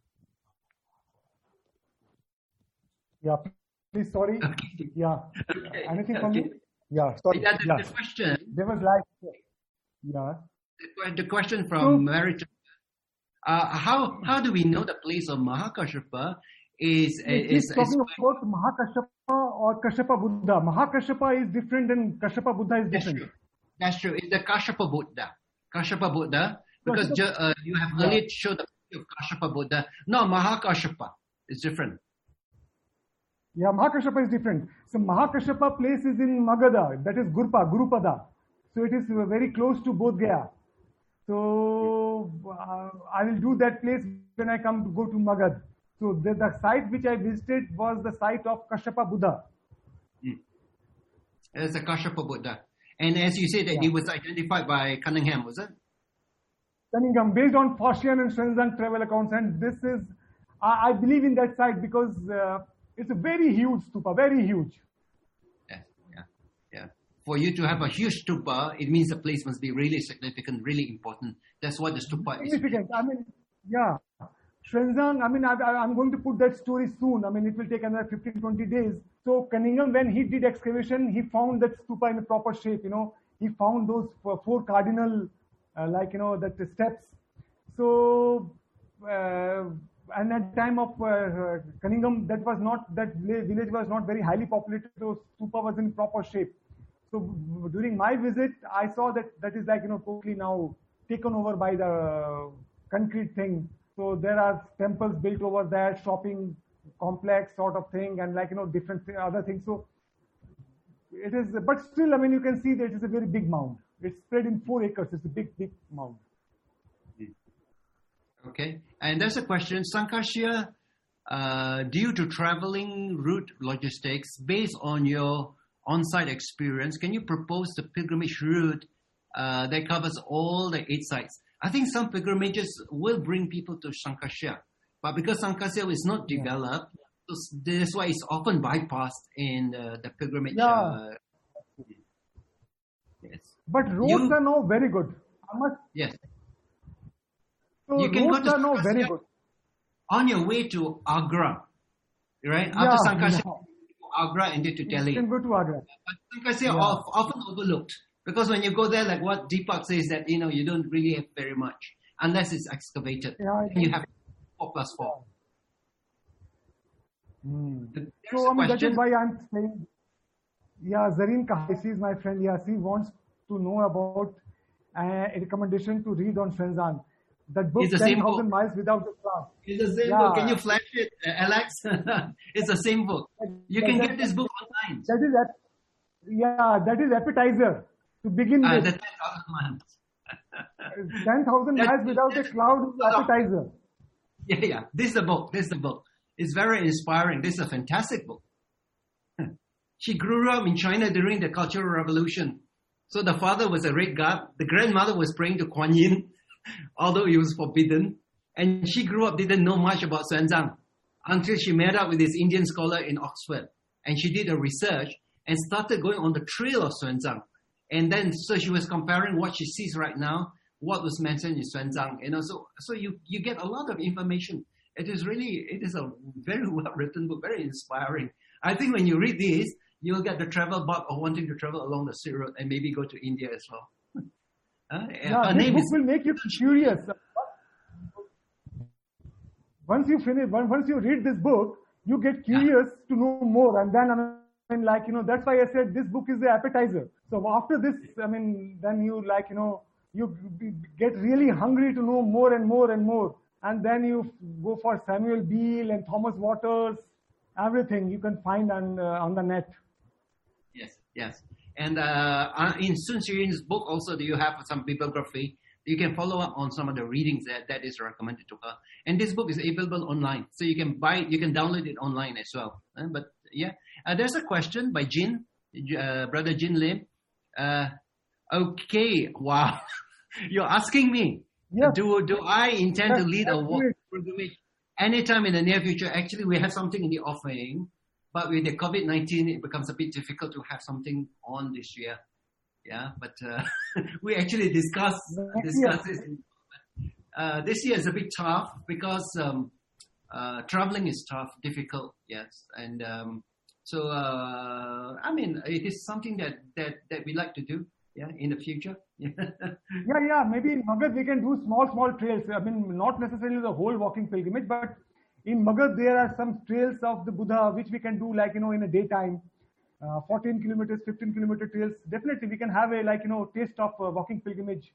Yeah, please. Sorry. Okay. Yeah. Okay. Anything from Okay. me? Yeah. Sorry. Yeah, the, yeah. the question. There was like. Yeah. The, the question from So, Mary. Uh, how how do we know the place of Mahakashapa is is, is talking is about Mahakashyapa or Kashyapa Buddha. Mahakashyapa is different and Kashyapa Buddha is That's different. true. That's true. It's the Kashyapa Buddha. Kashyapa Buddha, because Kashyapa, ju- uh, you have yeah. earlier showed the picture of Kashyapa Buddha. No, Mahakashyapa is different. Yeah, Mahakashyapa is different. So Mahakashyapa place is in Magadha, that is Gurpa, Gurupada. So it is very close to Bodh Gaya. So uh, I will do that place when I come to go to Magad. So the, the site which I visited was the site of Kashyapa Buddha. Mm. It's a Kashyapa Buddha. And as you said, that Yeah. it was identified by Cunningham, was it? Cunningham, based on Foshian and Xuanzang travel accounts, and this is, I, I believe in that site because uh, it's a very huge stupa, very huge. Yeah, yeah, yeah. For you to have a huge stupa, it means the place must be really significant, really important. That's what the stupa is. Significant. I mean, yeah. Xuanzang, I mean, I, I, I'm going to put that story soon. I mean, it will take another fifteen, twenty days. So Cunningham, when he did excavation, he found that stupa in a proper shape, you know. He found those four cardinal, uh, like, you know, that steps. So, uh, and at time of uh, Cunningham, that was not, that village was not very highly populated. So stupa was in proper shape. So during my visit, I saw that that is like, you know, totally now taken over by the concrete thing. So there are temples built over there, shopping complex sort of thing, and like, you know, different th- other things. So it is, but still, I mean, you can see that it is a very big mound. It's spread in four acres. It's a big, big mound. Okay. And there's a question, Sankashya, uh, due to traveling route logistics, based on your on-site experience, can you propose the pilgrimage route uh, that covers all the eight sites? I think some pilgrimages will bring people to Sankasya, but because Sankasya is not developed, so that's why it's often bypassed in uh, the pilgrimage. Yeah. Uh, yes. But roads You- are now very good. How much? Yes. So You can go roads to are now Sankasya very good. on your way to Agra, right? Yeah, After Sankasya, yeah. Agra and then to You Delhi. can go to Agra. But Sankasya Yeah. are often overlooked because when you go there, like what Deepak says, that you know you don't really have very much unless it's excavated. Yeah, And you have four plus four. Hmm. There's So a I mean, that question. is why I'm saying, yeah, Zareen Kahai, she is my friend. Yeah, she wants to know about uh, a recommendation to read on Shenzhen. That book, It's the same ten thousand book. Miles Without the Cloud. It's the same Yeah. book. Can you flash it, uh, Alex? It's the same book. You can That- get this book online. That is, ap- yeah, that is appetizer to begin Uh, with. the ten thousand months. ten thousand That- Miles Without a Cloud is appetizer. Yeah, yeah. This is the book. This is the book. It's very inspiring. This is a fantastic book. She grew up in China during the Cultural Revolution. So the father was a red guard. The grandmother was praying to Kuan Yin, although it was forbidden. And she grew up, didn't know much about Xuanzang until she met up with this Indian scholar in Oxford. And she did a research and started going on the trail of Xuanzang. And then, so she was comparing what she sees right now, what was mentioned in Xuanzang. You know, so, so you, you get a lot of information. It is really, it is a very well written book, very inspiring. I think when you read this, you'll get the travel bug of wanting to travel along the Silk Road and maybe go to India as well. Uh, Yeah, her this name book is will make you curious. Once you finish, on- once you read this book, you get curious to know more. And then, I mean, like, you know, that's why I said this book is the appetizer. So after this, I mean, then you like, you know, you get really hungry to know more and more and more. And then you go for Samuel Beal and Thomas Waters, everything you can find on, uh, on the net. Yes, yes. And uh, uh, in Sun Xiuyin's book also, do you have some bibliography? You can follow up on some of the readings that, that is recommended to her. And this book is available online. So you can buy, you can download it online as well. Uh, but yeah, uh, there's a question by Jin, uh, brother Jin Lim. Uh, okay, wow. You're asking me, Yes. do, do I intend to Yes, lead a yes, walk yes. pilgrimage anytime in the near future? Actually, we have something in the offering. But with the COVID nineteen, it becomes a bit difficult to have something on this year. Yeah, but uh, we actually discussed Next discuss year. this. Uh, this year is a bit tough because um, uh, traveling is tough, difficult. Yes, and um, so uh, I mean, it is something that that that we like to do. Yeah, in the future. Yeah, yeah. Maybe in Magad we can do small, small trails. I mean, not necessarily the whole walking pilgrimage, but in Magad there are some trails of the Buddha which we can do, like, you know, in a daytime. Uh, fourteen kilometers, fifteen kilometer trails. Definitely, we can have a, like, you know, taste of uh, walking pilgrimage.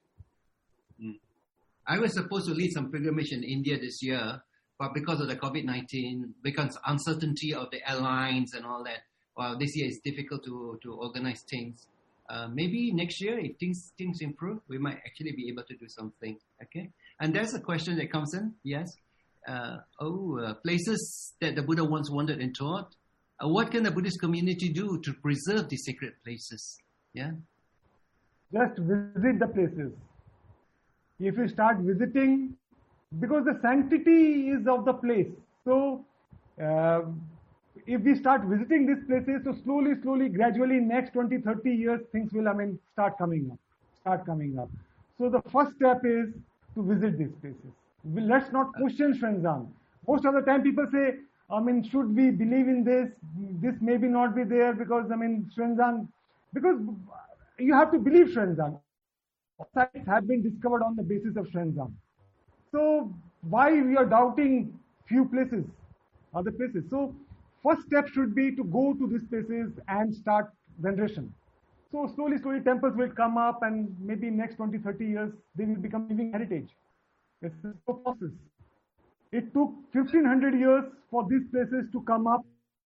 I was supposed to lead some pilgrimage in India this year, but because of the COVID nineteen, because uncertainty of the airlines and all that, well, this year it's difficult to, to organize things. Uh, maybe next year, if things things improve, we might actually be able to do something. Okay, and there's a question that comes in. Yes, uh, oh, uh, places that the Buddha once wandered and taught. Uh, what can the Buddhist community do to preserve these sacred places? Yeah. Just visit the places. If you start visiting, because the sanctity is of the place. So, uh, if we start visiting these places, so slowly, slowly, gradually, next twenty, thirty years, things will, I mean, start coming up, start coming up. So the first step is to visit these places. We, let's not question Xuanzang. Most of the time people say, I mean, should we believe in this? This maybe not be there because, I mean, Xuanzang, because you have to believe Xuanzang. Sites have been discovered on the basis of Xuanzang. So why we are doubting few places, other places? So first step should be to go to these places and start veneration. So slowly, slowly temples will come up, and maybe next twenty, thirty years, they will become living heritage. It's a slow process. It took fifteen hundred years for these places to come up.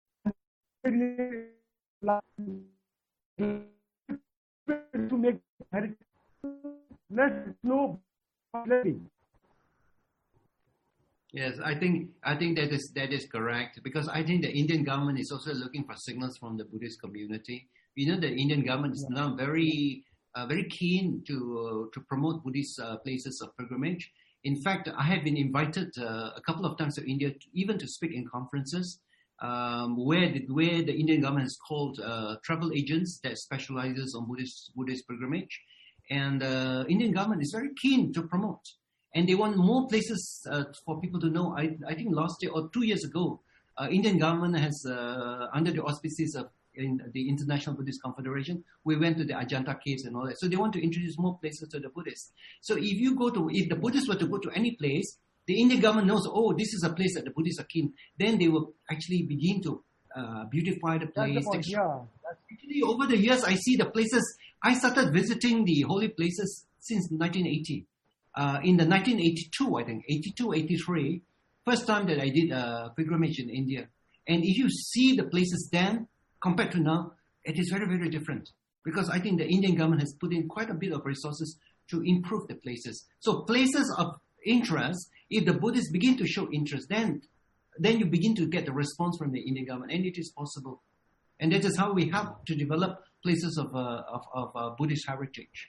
To make heritage. Let's slow. Yes, I think I think that is that is correct, because I think the Indian government is also looking for signals from the Buddhist community. You know, the Indian government is now very uh, very keen to uh, to promote Buddhist uh, places of pilgrimage. In fact, I have been invited uh, a couple of times to India, to, even to speak in conferences um, where the, where the Indian government has called uh, travel agents that specializes on Buddhist Buddhist pilgrimage, and uh, Indian government is very keen to promote. And they want more places uh, for people to know. I, I think last year or two years ago, uh, Indian government has, uh, under the auspices of in the International Buddhist Confederation, we went to the Ajanta caves and all that. So they want to introduce more places to the Buddhists. So if you go to, if the Buddhists were to go to any place, the Indian government knows, oh, this is a place that the Buddhists are keen. Then they will actually begin to uh, beautify the place. That's the point, yeah. Actually, over the years, I see the places. I started visiting the holy places since nineteen eighty. Uh, in the nineteen eighty-two, I think, eighty-two, eighty-three, first time that I did a pilgrimage in India. And if you see the places then, compared to now, it is very, very different. Because I think the Indian government has put in quite a bit of resources to improve the places. So places of interest, if the Buddhists begin to show interest, then, then you begin to get the response from the Indian government, and it is possible. And that is how we help to develop places of, uh, of, of uh, Buddhist heritage.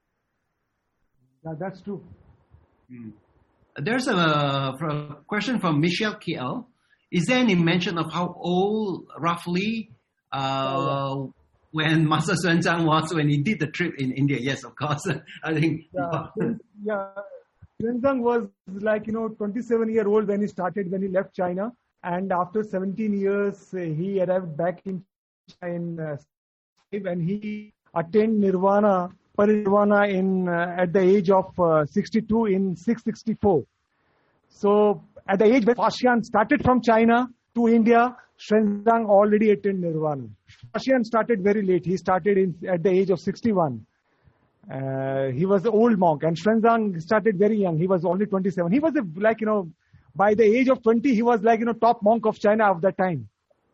Yeah, that's true. Hmm. There's a, a question from Michelle K L. Is there any mention of how old, roughly, uh, oh, yeah. when Master Xuanzang was when he did the trip in India? Yes, of course. I think. Yeah, yeah. Xuanzang was like, you know, twenty-seven year old when he started, when he left China. And after seventeen years, uh, he arrived back in China in, uh, and he attained Nirvana. Parinirvana in uh, at the age of uh, sixty-two in six sixty-four. So at the age when Faxian started from China to India, Xuanzang already attained Nirvana. Faxian started very late. He started in, at the age of sixty-one. Uh, he was an old monk, and Xuanzang started very young. He was only twenty-seven. He was a, like, you know, by the age of twenty, he was like, you know, top monk of China of that time.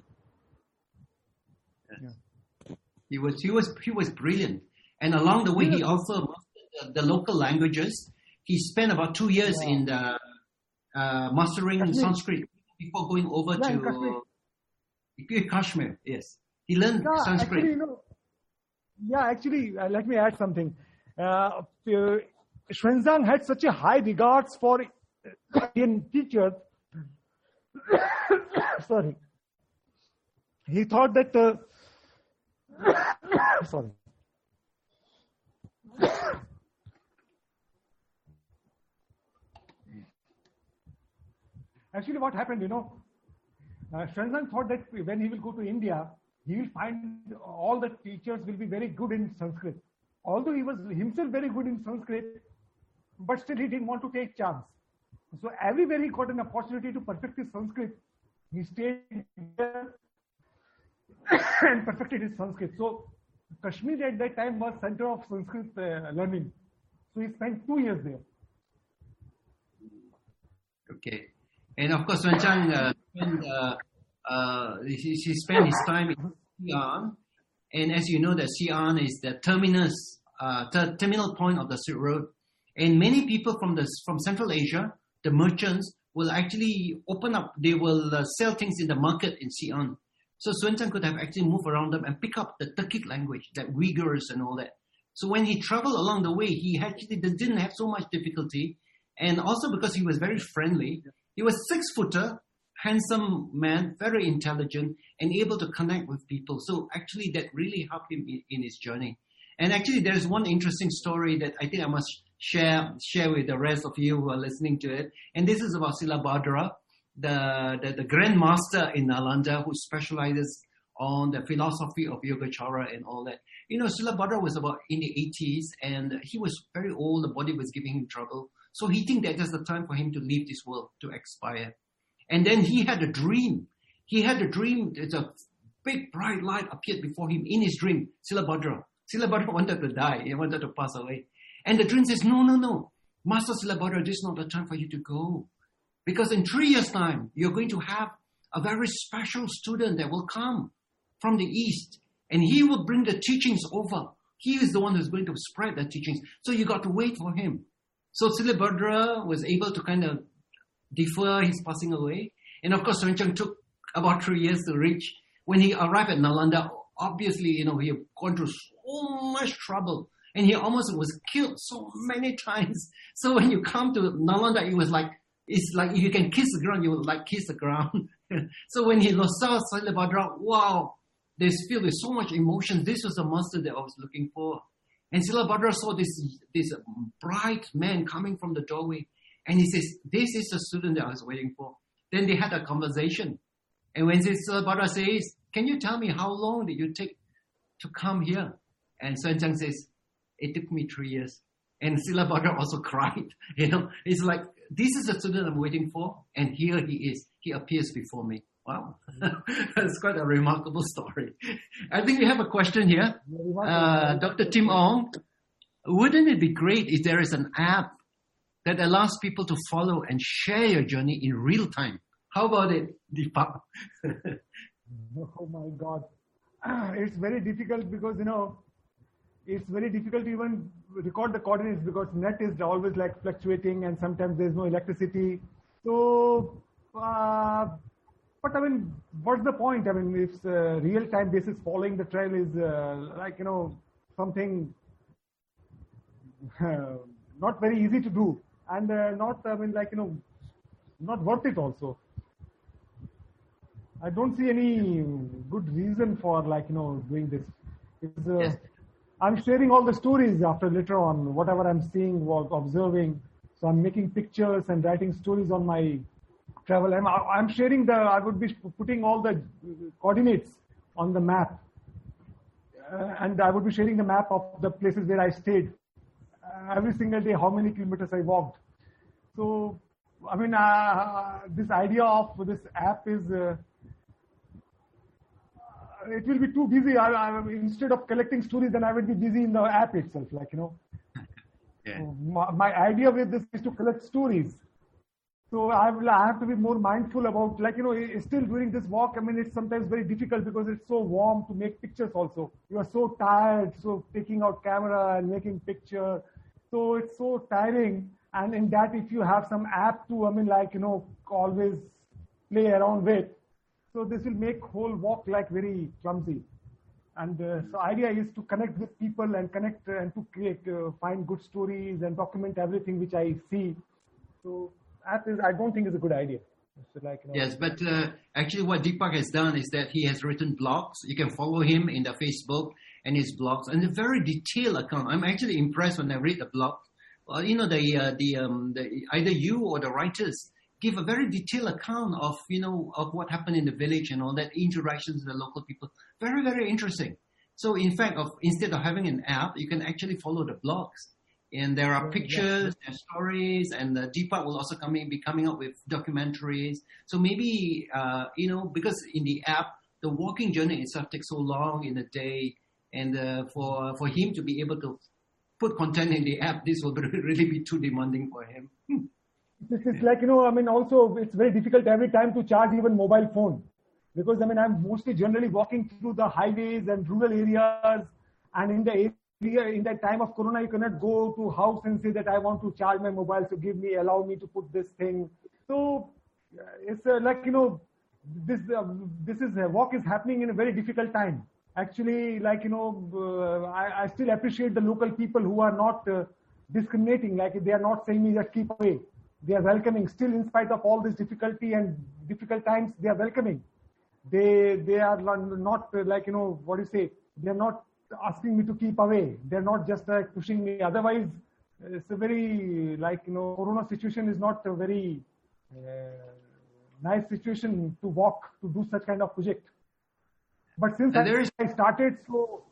Yes. Yeah. He was he was he was brilliant. And along the way, he also mastered the, the local languages. He spent about two years yeah. in the uh, mastering Kashmir. Sanskrit before going over yeah, to Kashmir. Kashmir. Yes, he learned yeah, Sanskrit. Actually, you know, yeah, actually, uh, let me add something. Uh, uh, Xuanzang had such a high regards for Indian teachers. Sorry, he thought that. Uh, sorry. Actually, what happened, you know, uh, Xuanzang thought that when he will go to India, he will find all the teachers will be very good in Sanskrit. Although he was himself very good in Sanskrit, but still he didn't want to take chance. So everywhere he got an opportunity to perfect his Sanskrit, he stayed there and perfected his Sanskrit. So Kashmir at that time was center of Sanskrit uh, learning. So he spent two years there. Okay. And of course, Xuanzang uh, spent, uh, uh, he, he spent his time in Xi'an. And as you know, that Xi'an is the terminus, uh, ter- terminal point of the Silk Road. And many people from the from Central Asia, the merchants, will actually open up, they will uh, sell things in the market in Xi'an. So Xuanzang could have actually moved around them and pick up the Turkic language, like Uyghurs and all that. So when he traveled along the way, he actually didn't have so much difficulty. And also because he was very friendly, he was six-footer, handsome man, very intelligent, and able to connect with people. So actually that really helped him in, in his journey. And actually there's one interesting story that I think I must share share with the rest of you who are listening to it. And this is about Silabhadra, the, the, the Grand Master in Nalanda who specializes on the philosophy of Yogacara and all that. You know, Silabhadra was about in the eighties and he was very old, the body was giving him trouble. So he think that that's the time for him to leave this world, to expire. And then he had a dream. He had a dream, it's a big bright light appeared before him in his dream, Silabhadra. Silabhadra wanted to die, he wanted to pass away. And the dream says, no, no, no. Master Silabhadra, this is not the time for you to go. Because in three years' time, you're going to have a very special student that will come from the East. And he will bring the teachings over. He is the one who's going to spread the teachings. So you got to wait for him. So Silabhadra was able to kind of defer his passing away. And of course, Xuanzang took about three years to reach. When he arrived at Nalanda, obviously, you know, he had gone through so much trouble. And he almost was killed so many times. So when you come to Nalanda, it was like, it's like if you can kiss the ground, you would like kiss the ground. So when he saw Silabhadra, wow, they filled with so much emotion. This was the master that I was looking for. And Silabhadra saw this, this bright man coming from the doorway. And he says, this is the student that I was waiting for. Then they had a conversation. And when Silabhadra says, can you tell me how long did you take to come here? And Xuanzang says, it took me three years. And Silabhadra also cried. You know, it's like, this is the student I'm waiting for. And here he is. He appears before me. Wow. That's quite a remarkable story. I think we have a question here. Uh, Doctor Tim Ong, wouldn't it be great if there is an app that allows people to follow and share your journey in real time? How about it, Deepak? Oh my God. It's very difficult because, you know, it's very difficult to even record the coordinates because net is always like fluctuating and sometimes there's no electricity. So, uh, but I mean, what's the point? I mean, if uh, real-time basis following the trail is uh, like, you know, something uh, not very easy to do and uh, not, I mean, like, you know, not worth it also. I don't see any good reason for like, you know, doing this. It's, uh, yes. I'm sharing all the stories after later on, whatever I'm seeing or observing. So I'm making pictures and writing stories on my travel. I'm, I'm sharing the, I would be putting all the coordinates on the map. Uh, and I would be sharing the map of the places where I stayed. Uh, every single day, how many kilometers I walked. So, I mean, uh, this idea of this app is, uh, it will be too busy. I, I, instead of collecting stories, then I will be busy in the app itself, like, you know. Yeah. So my, my idea with this is to collect stories. So I will I have to be more mindful about, like, you know, still during this walk, I mean, it's sometimes very difficult because it's so warm to make pictures also. You are so tired, so taking out camera and making picture. So it's so tiring. And in that, if you have some app to, I mean, like, you know, always play around with, so this will make whole walk like very clumsy. And uh, so idea is to connect with people and connect uh, and to create, uh, find good stories and document everything which I see. So app is, I don't think is a good idea. So like, you know, yes, but uh, actually what Deepak has done is that he has written blogs. You can follow him in the Facebook and his blogs, and a very detailed account. I'm actually impressed when I read the blog. Well, you know, the, uh, the, um, the either you or the writers give a very detailed account of, you know, of what happened in the village and all that, interactions with the local people. Very, very interesting. So in fact, of instead of having an app, you can actually follow the blogs. And there are pictures, there are stories, and uh, Deepak will also come in, be coming up with documentaries. So maybe, uh, you know, because in the app, the walking journey itself takes so long in a day. And uh, for for him to be able to put content in the app, this will really be too demanding for him. This is like, you know, I mean, also it's very difficult every time to charge even mobile phone. Because, I mean, I'm mostly generally walking through the highways and rural areas. And in the area, in that time of Corona, you cannot go to house and say that I want to charge my mobile. So give me, allow me to put this thing. So it's uh, like, you know, this, uh, this is, uh, walk is happening in a very difficult time. Actually, like, you know, uh, I, I still appreciate the local people who are not uh, discriminating. Like, they are not saying me just keep away. They are welcoming. Still, in spite of all this difficulty and difficult times, they are welcoming. They they are not uh, like, you know, what do you say? They are not asking me to keep away. They're not just like pushing me. Otherwise, it's a very, like, you know, Corona situation is not a very uh, nice situation to walk, to do such kind of project. But since I, is, I started, so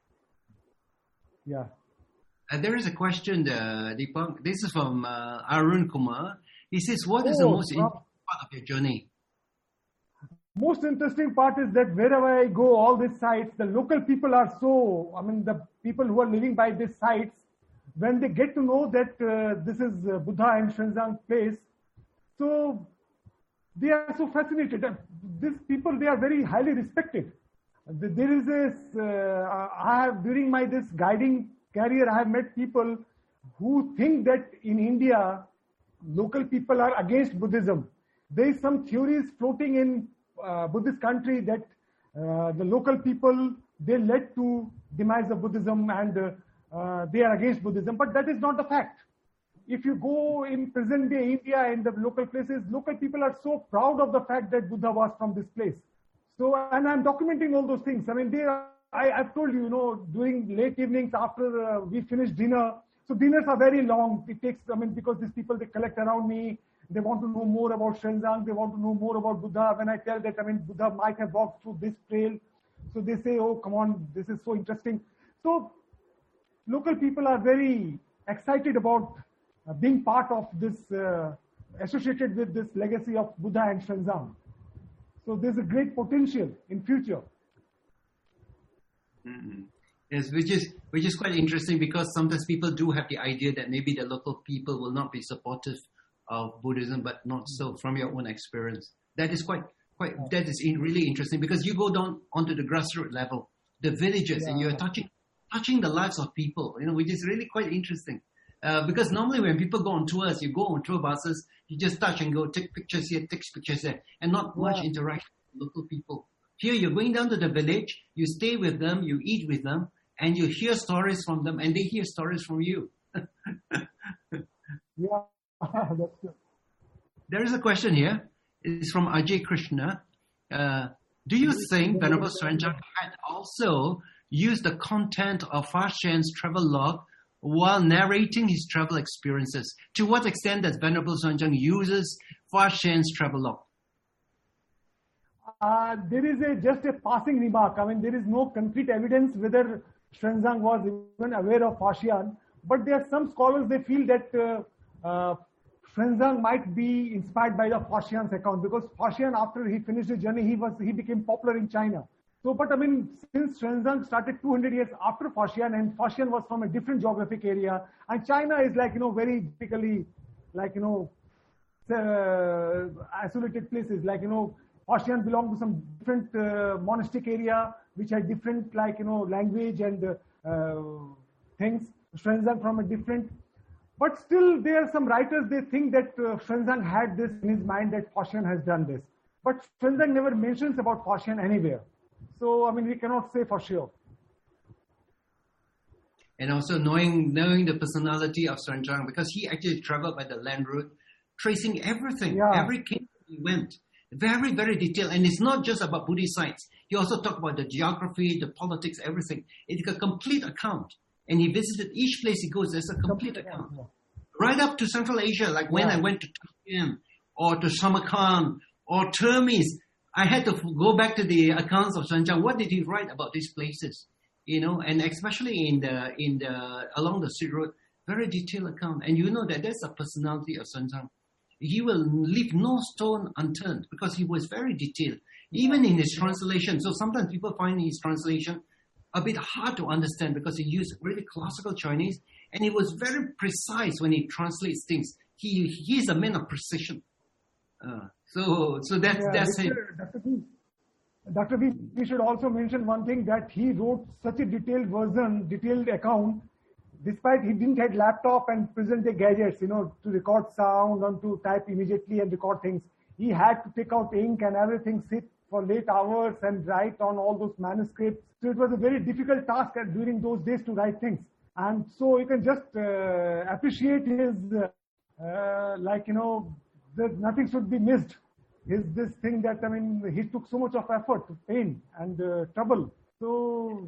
yeah. Uh, there is a question, uh, Deepak. This is from uh, Arun Kumar. He says, what is oh, the most wow. important part of your journey? Most interesting part is that wherever I go, all these sites, the local people are so, I mean, the people who are living by these sites, when they get to know that uh, this is uh, Buddha and Xuanzang place, so they are so fascinated. These people, they are very highly respected. There is this, uh, I have, during my this guiding career, I have met people who think that in India, local people are against Buddhism. There is some theories floating in uh, Buddhist country that uh, the local people, they led to demise of Buddhism and uh, uh, they are against Buddhism, but that is not the fact. If you go in present day India and the local places, local people are so proud of the fact that Buddha was from this place. So, and I'm documenting all those things. I mean, they are, I, I've told you, you know, during late evenings after uh, we finish dinner. So dinners are very long. It takes, I mean, because these people, they collect around me. They want to know more about Xuanzang. They want to know more about Buddha. When I tell that, I mean, Buddha might have walked through this trail. So they say, oh, come on, this is so interesting. So local people are very excited about uh, being part of this, uh, associated with this legacy of Buddha and Xuanzang. So there's a great potential in future. Mm-hmm. Yes, which is which is quite interesting because sometimes people do have the idea that maybe the local people will not be supportive of Buddhism, but not so from your own experience. That is quite quite that is in, really interesting because you go down onto the grassroots level, the villages, yeah. and you're touching touching the lives of people. You know, which is really quite interesting. Uh, because normally when people go on tours, you go on tour buses, you just touch and go, take pictures here, take pictures there, and not much yeah. interaction with local people. Here you're going down to the village, you stay with them, you eat with them, and you hear stories from them, and they hear stories from you. Yeah, that's good. There is a question here. It's from Ajay Krishna. Uh, do you think Venerable Xuanzang had also used the content of Fa Xian's travel log while narrating his travel experiences? To what extent does Venerable Xuanzang uses Fa Xian's travel log? Uh, there is a just a passing remark. I mean, there is no concrete evidence whether Xuanzang was even aware of Fa Xian, but there are some scholars, they feel that uh, uh, Xuanzang might be inspired by the Fa Xian's account because Fa Xian, after he finished his journey, he was he became popular in China. So, but I mean, since Xuanzang started two hundred years after Fa Xian, and Fa Xian was from a different geographic area, and China is like, you know, very typically, like, you know, uh, isolated places, like, you know, Fa Xian belonged to some different uh, monastic area, which had different, like, you know, language and uh, uh, things. Xuanzang from a different, but still there are some writers, they think that uh, Xuanzang had this in his mind that Fa Xian has done this. But Xuanzang never mentions about Fa Xian anywhere. So, I mean, we cannot say for sure. And also knowing knowing the personality of Xuanzang, because he actually traveled by the land route, tracing everything, yeah. every kingdom he went. Very, very detailed. And it's not just about Buddhist sites. He also talked about the geography, the politics, everything. It's a complete account. And he visited each place he goes, there's a complete account. Yeah. Right up to Central Asia, like when yeah. I went to Tashkent or to Samarkand or Termis, I had to go back to the accounts of Xuanzang. What did he write about these places? You know, and especially in the, in the, along the Silk Road, very detailed account. And you know that that's the personality of Xuanzang. He will leave no stone unturned because he was very detailed, even in his translation. So sometimes people find his translation a bit hard to understand because he used really classical Chinese, and he was very precise when he translates things. He he's a man of precision. Uh, so so that's yeah, that's it. Doctor B, Doctor B, we should also mention one thing, that he wrote such a detailed version, detailed account. Despite he didn't have laptop and present day gadgets, you know, to record sound and to type immediately and record things. He had to take out ink and everything, sit for late hours and write on all those manuscripts. So it was a very difficult task at, during those days to write things. And so you can just uh, appreciate his, uh, uh, like, you know, that nothing should be missed. His this thing that, I mean, he took so much of effort, pain and uh, trouble. So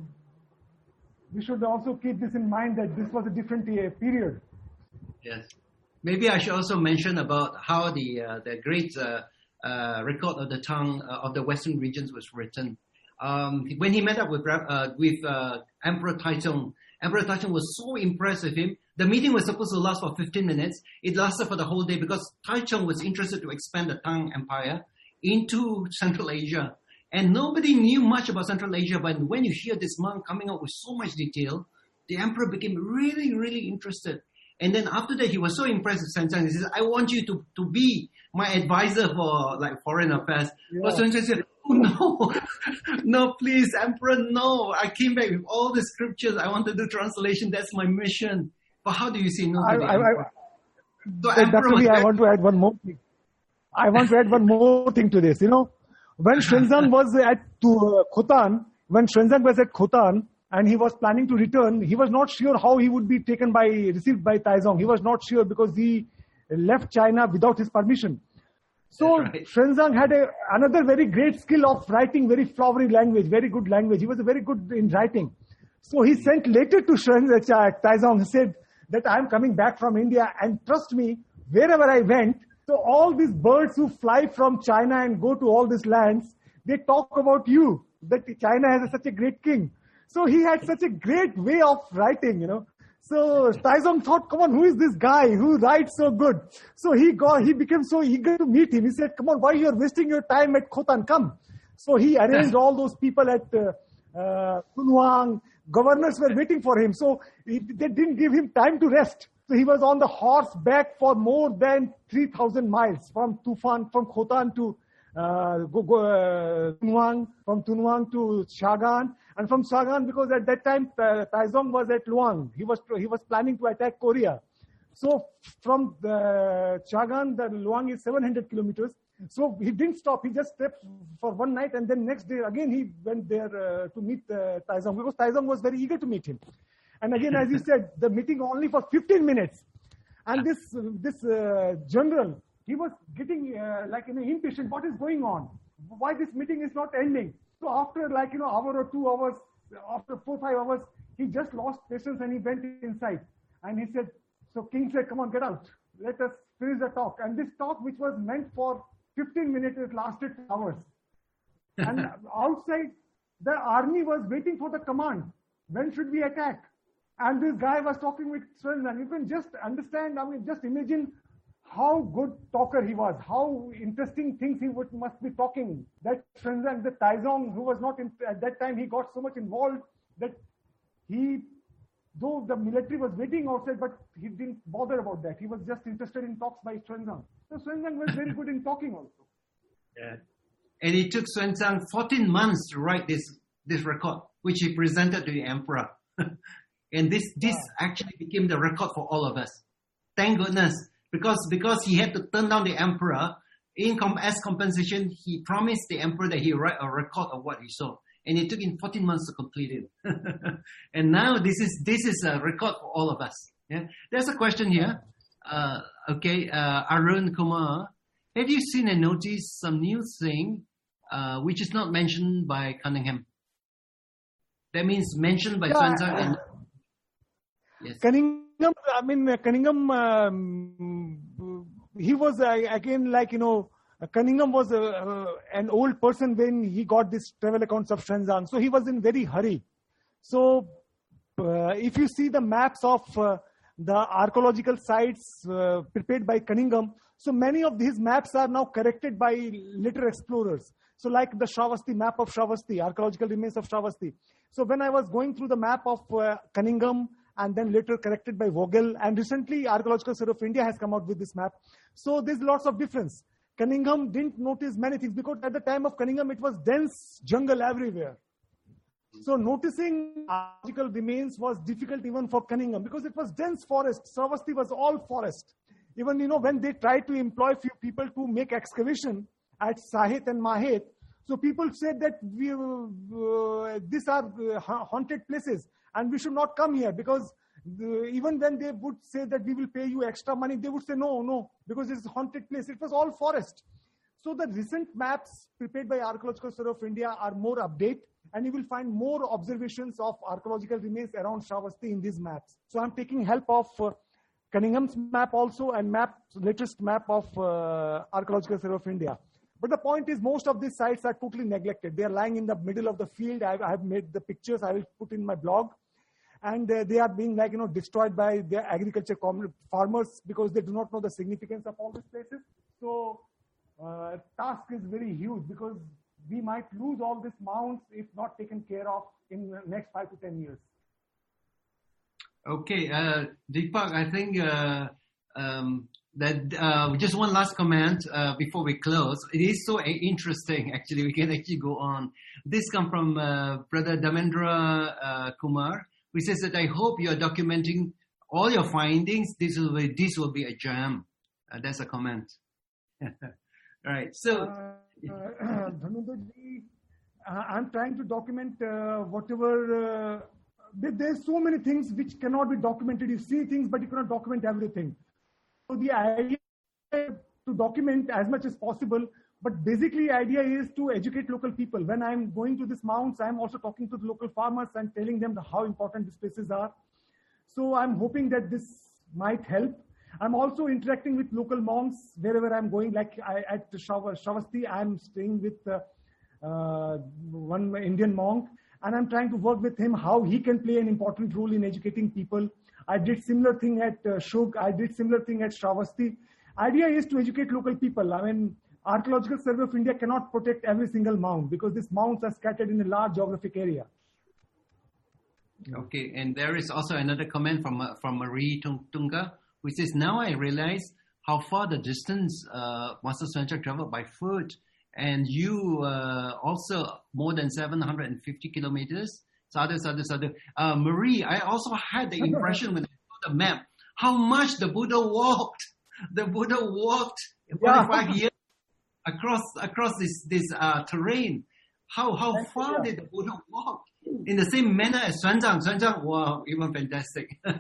we should also keep this in mind that this was a different uh, period. Yes. Maybe I should also mention about how the uh, the great uh, uh, record of the tongue uh, of the Western regions was written. Um, when he met up with uh, with uh, Emperor Taizong, Emperor Taizong was so impressed with him. The meeting was supposed to last for fifteen minutes. It lasted for the whole day because Taizong was interested to expand the Tang Empire into Central Asia. And nobody knew much about Central Asia, but when you hear this monk coming up with so much detail, the emperor became really, really interested. And then after that, he was so impressed with Xuanzang. He says, I want you to, to be my advisor for like foreign affairs. Yeah. But Xuanzang said, oh no, no, please, emperor, no. I came back with all the scriptures. I want to do translation. That's my mission. But how do you say no to I, the I, emperor? So definitely, I want to add one more thing. I want to add one more thing to this. You know, when Xuanzang was at to uh, Khotan, when Xuanzang was at Khotan and he was planning to return, he was not sure how he would be taken by, received by Taizong. He was not sure because he left China without his permission. So right. Xuanzang had a, another very great skill of writing very flowery language, very good language. He was very good in writing. So he sent later to Xuanzang, Taizong, he said that I am coming back from India and trust me, wherever I went, so all these birds who fly from China and go to all these lands, they talk about you, that China has a, such a great king. So he had such a great way of writing, you know. So Taizong thought, come on, who is this guy who writes so good? So he got, he became so eager to meet him. He said, come on, why you are wasting your time at Khotan? Come. So he arranged all those people at uh, uh, Kunwang. Governors were waiting for him. So he, they didn't give him time to rest. So he was on the horse back for more than three thousand miles from Tufan, from Khotan to uh, go, go, uh, Tunwang, from Tunwang to Chagan, and from Chagan, because at that time uh, Taizong was at Luang. He was he was planning to attack Korea. So from the Chagan, the Luang is seven hundred kilometers. So he didn't stop. He just slept for one night, and then next day again he went there uh, to meet uh, Taizong, because Taizong was very eager to meet him. And again, as you said, the meeting only for fifteen minutes. And this uh, this uh, general, he was getting uh, like you know, impatient. What is going on? Why this meeting is not ending? So after like you know hour or two hours, after four five hours, he just lost patience and he went inside. And he said, so King said, come on, get out. Let us finish the talk. And this talk, which was meant for fifteen minutes, it lasted hours. And outside, the army was waiting for the command. When should we attack? And this guy was talking with Xuanzang. You can just understand, I mean, just imagine how good talker he was, how interesting things he would must be talking. That Xuanzang, the Taizong, who was not, in, at that time, he got so much involved that he, though the military was waiting outside, but he didn't bother about that. He was just interested in talks by Xuanzang. So Xuanzang was very good in talking also. Yeah. And it took Xuanzang fourteen months to write this, this record, which he presented to the emperor. And this this yeah. actually became the record for all of us. Thank goodness. Because because he had to turn down the emperor. In com- as compensation, he promised the emperor that he would write a record of what he saw. And it took him fourteen months to complete it. And now this is this is a record for all of us. Yeah. There's a question here. Uh, okay, uh, Arun Kumar. Have you seen and noticed some new thing uh, which is not mentioned by Cunningham? That means mentioned by yeah, Xuanzang and... Yes. Cunningham, I mean, Cunningham, um, he was, uh, again, like, you know, Cunningham was uh, uh, an old person when he got this travel accounts of Xuanzang. So he was in very hurry. So uh, if you see the maps of uh, the archaeological sites uh, prepared by Cunningham, so many of these maps are now corrected by later explorers. So like the Shravasti, map of Shravasti, archaeological remains of Shravasti. So when I was going through the map of uh, Cunningham, and then later corrected by Vogel, and recently Archaeological Survey of India has come out with this map. So there's lots of difference. Cunningham didn't notice many things because at the time of Cunningham, it was dense jungle everywhere. So noticing archaeological remains was difficult even for Cunningham because it was dense forest. Shravasti was all forest. Even, you know, when they tried to employ few people to make excavation at Sahit and Mahet, so people said that we, uh, these are uh, haunted places and we should not come here because the, even when they would say that we will pay you extra money, they would say no, no, because it's a haunted place. It was all forest. So the recent maps prepared by Archaeological Survey of India are more update, and you will find more observations of archaeological remains around Shravasti in these maps. So I'm taking help of uh, Cunningham's map also and map, latest map of uh, Archaeological Survey of India. But the point is most of these sites are totally neglected. They are lying in the middle of the field. I have made the pictures I will put in my blog. And uh, they are being like, you know, destroyed by the agriculture farmers because they do not know the significance of all these places. So uh, task is very huge because we might lose all these mounds if not taken care of in the next five to ten years. Okay, uh, Deepak, I think uh, um, that uh, just one last comment uh, before we close. It is so interesting, actually. We can actually go on. This comes from uh, Brother Damendra uh, Kumar, who says that I hope you are documenting all your findings, this will be, this will be a gem. Uh, that's a comment. All right. So, uh, uh, Dharmendraji, uh, I'm trying to document uh, whatever. Uh, there, there's so many things which cannot be documented. You see things, but you cannot document everything. So the idea to document as much as possible. But basically, idea is to educate local people. When I'm going to these mounts, I'm also talking to the local farmers and telling them the, how important these places are. So I'm hoping that this might help. I'm also interacting with local monks wherever I'm going. Like I, at Shravasti, I'm staying with uh, uh, one Indian monk, and I'm trying to work with him how he can play an important role in educating people. I did similar thing at uh, Shug. I did similar thing at Shravasti. Idea is to educate local people. I mean, Archaeological Survey of India cannot protect every single mound because these mounds are scattered in a large geographic area. Okay, and there is also another comment from uh, from Marie Tunga, which says, now I realize how far the distance uh, Master Xuanzang traveled by foot, and you uh, also more than seven hundred fifty kilometers. Sadhu, sadhu, sadhu. Uh, Marie, I also had the impression when I saw the map, how much the Buddha walked. The Buddha walked forty-five yeah. years across across this this uh, terrain. How how Thank far you. did the Buddha walk? In the same manner as Xuanzang. Xuanzang, wow, even fantastic. uh,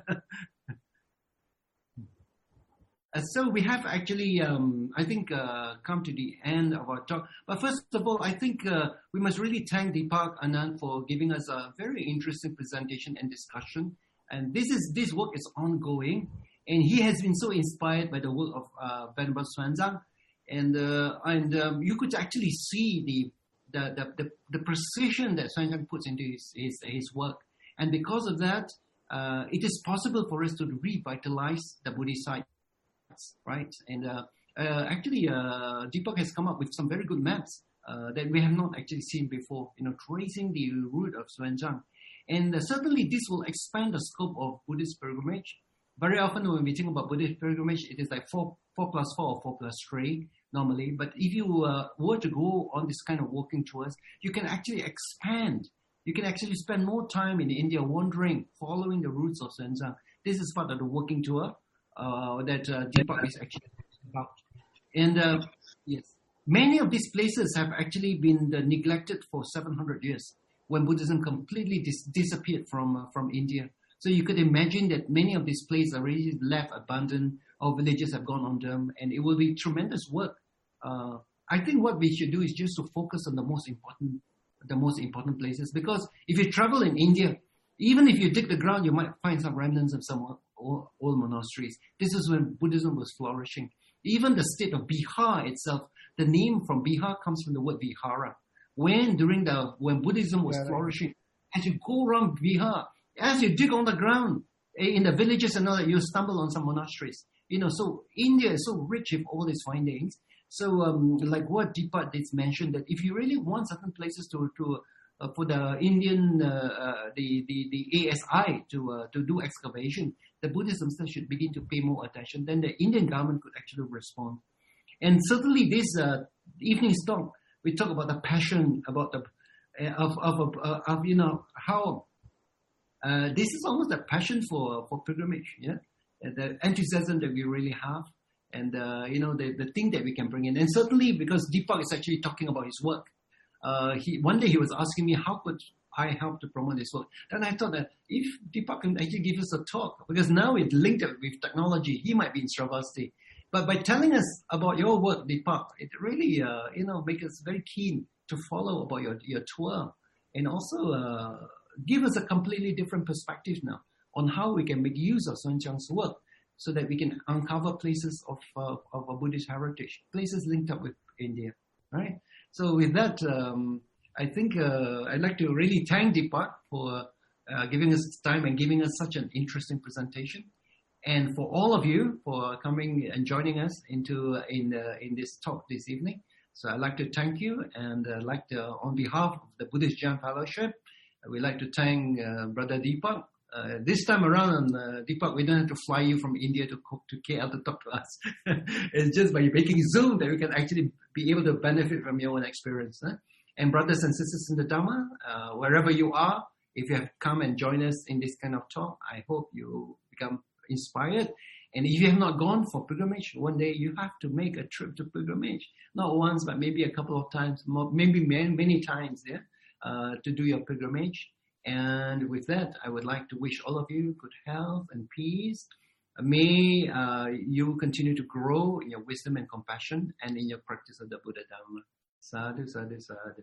so we have actually, um, I think, uh, come to the end of our talk. But first of all, I think uh, we must really thank Deepak Anand for giving us a very interesting presentation and discussion. And this is this work is ongoing, and he has been so inspired by the work of uh, Venerable Xuanzang. And uh, and um, you could actually see the the the, the, the precision that Xuanzang puts into his, his his work. And because of that, uh, it is possible for us to revitalize the Buddhist sites, right? And uh, uh, actually, uh, Deepak has come up with some very good maps uh, that we have not actually seen before. You know, tracing the route of Xuanzang, and uh, certainly this will expand the scope of Buddhist pilgrimage. Very often when we think about Buddhist pilgrimage, it is like four, four plus four or four plus three normally. But if you uh, were to go on this kind of walking tours, you can actually expand. You can actually spend more time in India wandering, following the routes of Xuanzang. This is part of the walking tour uh, that uh, Deepak is actually about. And uh, yes, many of these places have actually been uh, neglected for seven hundred years when Buddhism completely dis- disappeared from uh, from India. So you could imagine that many of these places are really left abandoned, or villages have gone on them, and it will be tremendous work. Uh, I think what we should do is just to focus on the most important, the most important places. Because if you travel in India, even if you dig the ground, you might find some remnants of some old, old monasteries. This is when Buddhism was flourishing. Even the state of Bihar itself, the name from Bihar comes from the word Vihara. When during the when Buddhism was yeah, flourishing, as you go around Bihar, as you dig on the ground, in the villages and all that, you stumble on some monasteries. You know, so India is so rich with all these findings. So, um, like what Deepak did mention, that if you really want certain places to, to uh, for the Indian, uh, uh, the, the, the A S I to uh, to do excavation, the Buddhists themselves should begin to pay more attention. Then the Indian government could actually respond. And certainly this uh, evening talk, we talk about the passion, about the, uh, of, of, of, of, you know, how Uh, this is almost a passion for, for pilgrimage, yeah? The enthusiasm that we really have, and, uh, you know, the, the thing that we can bring in. And certainly because Deepak is actually talking about his work. Uh, he One day he was asking me, how could I help to promote this work? Then I thought that if Deepak can actually give us a talk, because now it's linked up with technology, he might be in Shravasti. But by telling us about your work, Deepak, it really, uh, you know, makes us very keen to follow about your, your tour. And also, uh, give us a completely different perspective now on how we can make use of Xuanzang's work so that we can uncover places of uh, of a Buddhist heritage, places linked up with India, right? So with that, um, I think uh, I'd like to really thank Deepak for uh, giving us time and giving us such an interesting presentation, and for all of you for coming and joining us into uh, in uh, in this talk this evening. So I'd like to thank you, and I'd like to, on behalf of the Buddhist Zen Fellowship, we'd like to thank uh, Brother Deepak. Uh, this time around, uh, Deepak, we don't have to fly you from India to to K L to talk to us. It's just by making Zoom that we can actually be able to benefit from your own experience. Huh? And brothers and sisters in the Dhamma, uh, wherever you are, if you have come and joined us in this kind of talk, I hope you become inspired. And if you have not gone for pilgrimage, one day you have to make a trip to pilgrimage. Not once, but maybe a couple of times, maybe many, many times there, yeah, uh, to do your pilgrimage. And with that, I would like to wish all of you good health and peace. May uh, you continue to grow in your wisdom and compassion and in your practice of the Buddha Dharma. Sadhu, sadhu, sadhu.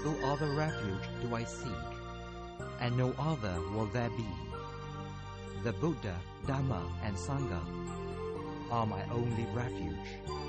No other refuge do I seek, and no other will there be. The Buddha, Dhamma, and Sangha are my only refuge.